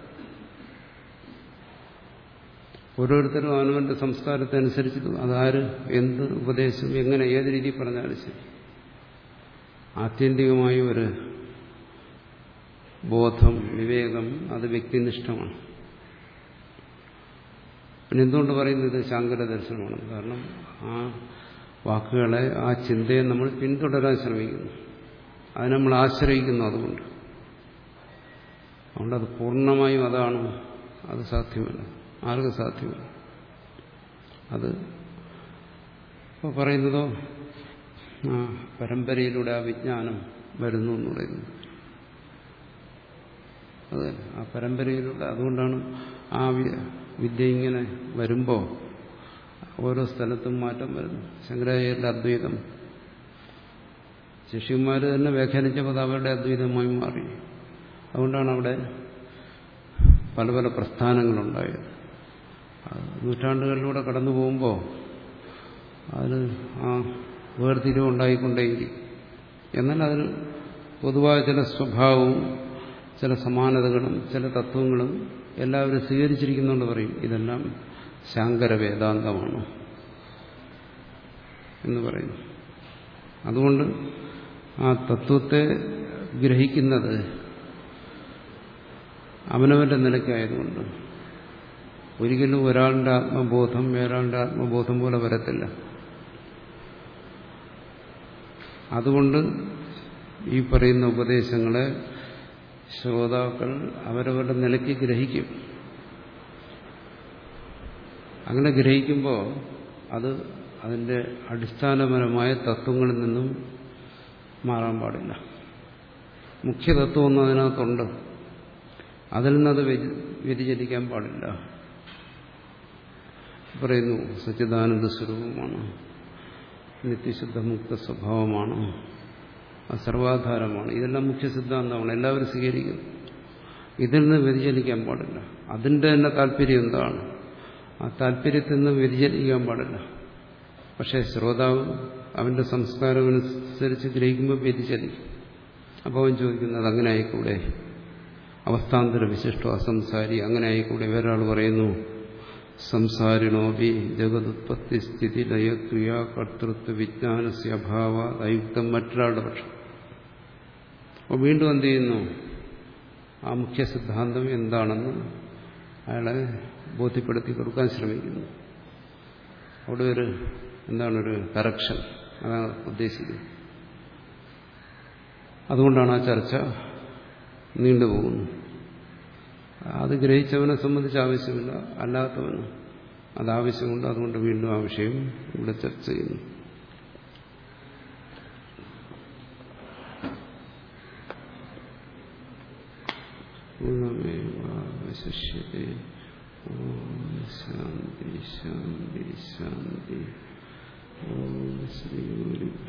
A: ഓരോരുത്തരും അവനവന്റെ സംസ്കാരത്തെ അനുസരിച്ച് അതാര് എന്ത് ഉപദേശം എങ്ങനെ ഏത് രീതിയിൽ പറഞ്ഞാലും ശരി, ആത്യന്തികമായ ഒരു ബോധം, വിവേകം, അത് വ്യക്തിനിഷ്ഠമാണ്. പിന്നെ എന്തുകൊണ്ട് പറയുന്നത് ശാങ്കര ദർശനമാണ്? കാരണം ആ വാക്കുകളെ, ആ ചിന്തയെ നമ്മൾ പിന്തുടരാൻ ശ്രമിക്കുന്നു, അതിനെ നമ്മൾ ആശ്രയിക്കുന്നു. അതുകൊണ്ട് അതുകൊണ്ട് അത് പൂർണ്ണമായും അതാണ്, അത് സാധ്യമല്ല. ആർക്കും സാധ്യമല്ല. അത് ഇപ്പോൾ പറയുന്നതോ ആ പരമ്പരയിലൂടെ ആ വിജ്ഞാനം വരുന്നു എന്ന് പറയുന്നു. അത് ആ പരമ്പരയിലൂടെ. അതുകൊണ്ടാണ് ആ വിദ്യ ഇങ്ങനെ വരുമ്പോൾ ഓരോ സ്ഥലത്തും മാറ്റം വരുന്നു. ശങ്കരാചാര്യരുടെ അദ്വൈതം ശിഷ്യന്മാർ തന്നെ വ്യാഖ്യാനിച്ചപ്പോൾ അത് അവരുടെ അദ്വൈതമായി മാറി. അതുകൊണ്ടാണ് അവിടെ പല പല പ്രസ്ഥാനങ്ങളുണ്ടായത്. നൂറ്റാണ്ടുകളിലൂടെ കടന്നു പോകുമ്പോൾ അതിന് ആ വേർതിരിവ് ഉണ്ടായിക്കൊണ്ടേയിരിക്കും. എന്നാൽ അതിന് പൊതുവായ ചില സ്വഭാവവും ചില സമാനതകളും ചില തത്വങ്ങളും എല്ലാവരും സ്വീകരിച്ചിരിക്കുന്നുണ്ട് പറയും ഇതെല്ലാം ശാങ്കര വേദാന്തമാണ് എന്ന് പറയുന്നു. അതുകൊണ്ട് ആ തത്വത്തെ ഗ്രഹിക്കുന്നത് അവനവന്റെ നിലയ്ക്കായതുകൊണ്ട് ഒരിക്കലും ഒരാളുടെ ആത്മബോധം വേറൊരാളുടെ ആത്മബോധം പോലെ വരത്തില്ല. അതുകൊണ്ട് ഈ പറയുന്ന ഉപദേശങ്ങളെ ശ്രോതാക്കൾ അവരവരുടെ നിലയ്ക്ക് ഗ്രഹിക്കും. അങ്ങനെ ഗ്രഹിക്കുമ്പോൾ അത് അതിൻ്റെ അടിസ്ഥാനപരമായ തത്വങ്ങളിൽ നിന്നും മാറാൻ പാടില്ല. മുഖ്യതത്വമൊന്നും അതിനകത്തുണ്ട്, അതിൽ നിന്നത് വ്യതിചലിക്കാൻ പാടില്ല. പറയുന്നു സച്ചിദാനന്ദ സ്വരൂപമാണ്, നിത്യശുദ്ധമുക്ത സ്വഭാവമാണ്, അത് സർവാധാരമാണ്. ഇതെല്ലാം മുഖ്യ സിദ്ധാന്തമാണ്, എല്ലാവരും സ്വീകരിക്കുന്നു. ഇതിൽ നിന്ന് വ്യതിചലിക്കാൻ പാടില്ല. അതിൻ്റെ തന്നെ താല്പര്യം എന്താണ്, ആ താല്പര്യത്തിൽ നിന്ന് വ്യതിചലിക്കാൻ പാടില്ല. പക്ഷേ ശ്രോതാവ് അവന്റെ സംസ്കാരം അനുസരിച്ച് ഗ്രഹിക്കുമ്പോൾ വ്യതിചലിക്കും. അപ്പോൾ അവൻ ചോദിക്കുന്നത് അങ്ങനെ ആയിക്കൂടെ, അവസ്ഥാന്തര വിശിഷ്ട അസംസാരി അങ്ങനെ ആയിക്കൂടെ. വേറൊരാൾ പറയുന്നു സംസാരിണോപി ജഗതുത്പത്തി സ്ഥിതി ലയക്രിയ കർത്തൃത്വ വിജ്ഞാനസ്യ അഭാവ അയുക്തം മറ്റൊരാളുടെ പക്ഷം. അപ്പോൾ വീണ്ടും എന്ത് ചെയ്യുന്നു, ആ മുഖ്യ സിദ്ധാന്തം എന്താണെന്ന് അയാളെ ബോധ്യപ്പെടുത്തി കൊടുക്കാൻ ശ്രമിക്കുന്നു. അവിടെ ഒരു എന്താണ് ഒരു കറക്ഷൻ, അതാണ് ഉദ്ദേശിക്കുന്നത്. അതുകൊണ്ടാണ് ആ ചർച്ച നീണ്ടുപോകുന്നത്. അത് ഗ്രഹിച്ചവനെ സംബന്ധിച്ച് ആവശ്യമില്ല, അല്ലാത്തവന് അതാവശ്യമുണ്ട്. അതുകൊണ്ട് വീണ്ടും ആ വിഷയം ഇവിടെ ചർച്ച ചെയ്യുന്നു. ശിഷ്യത്തെ ശാന്തി ശാന്തി ശാന്തി. ഓം ശ്രീ ഗുരു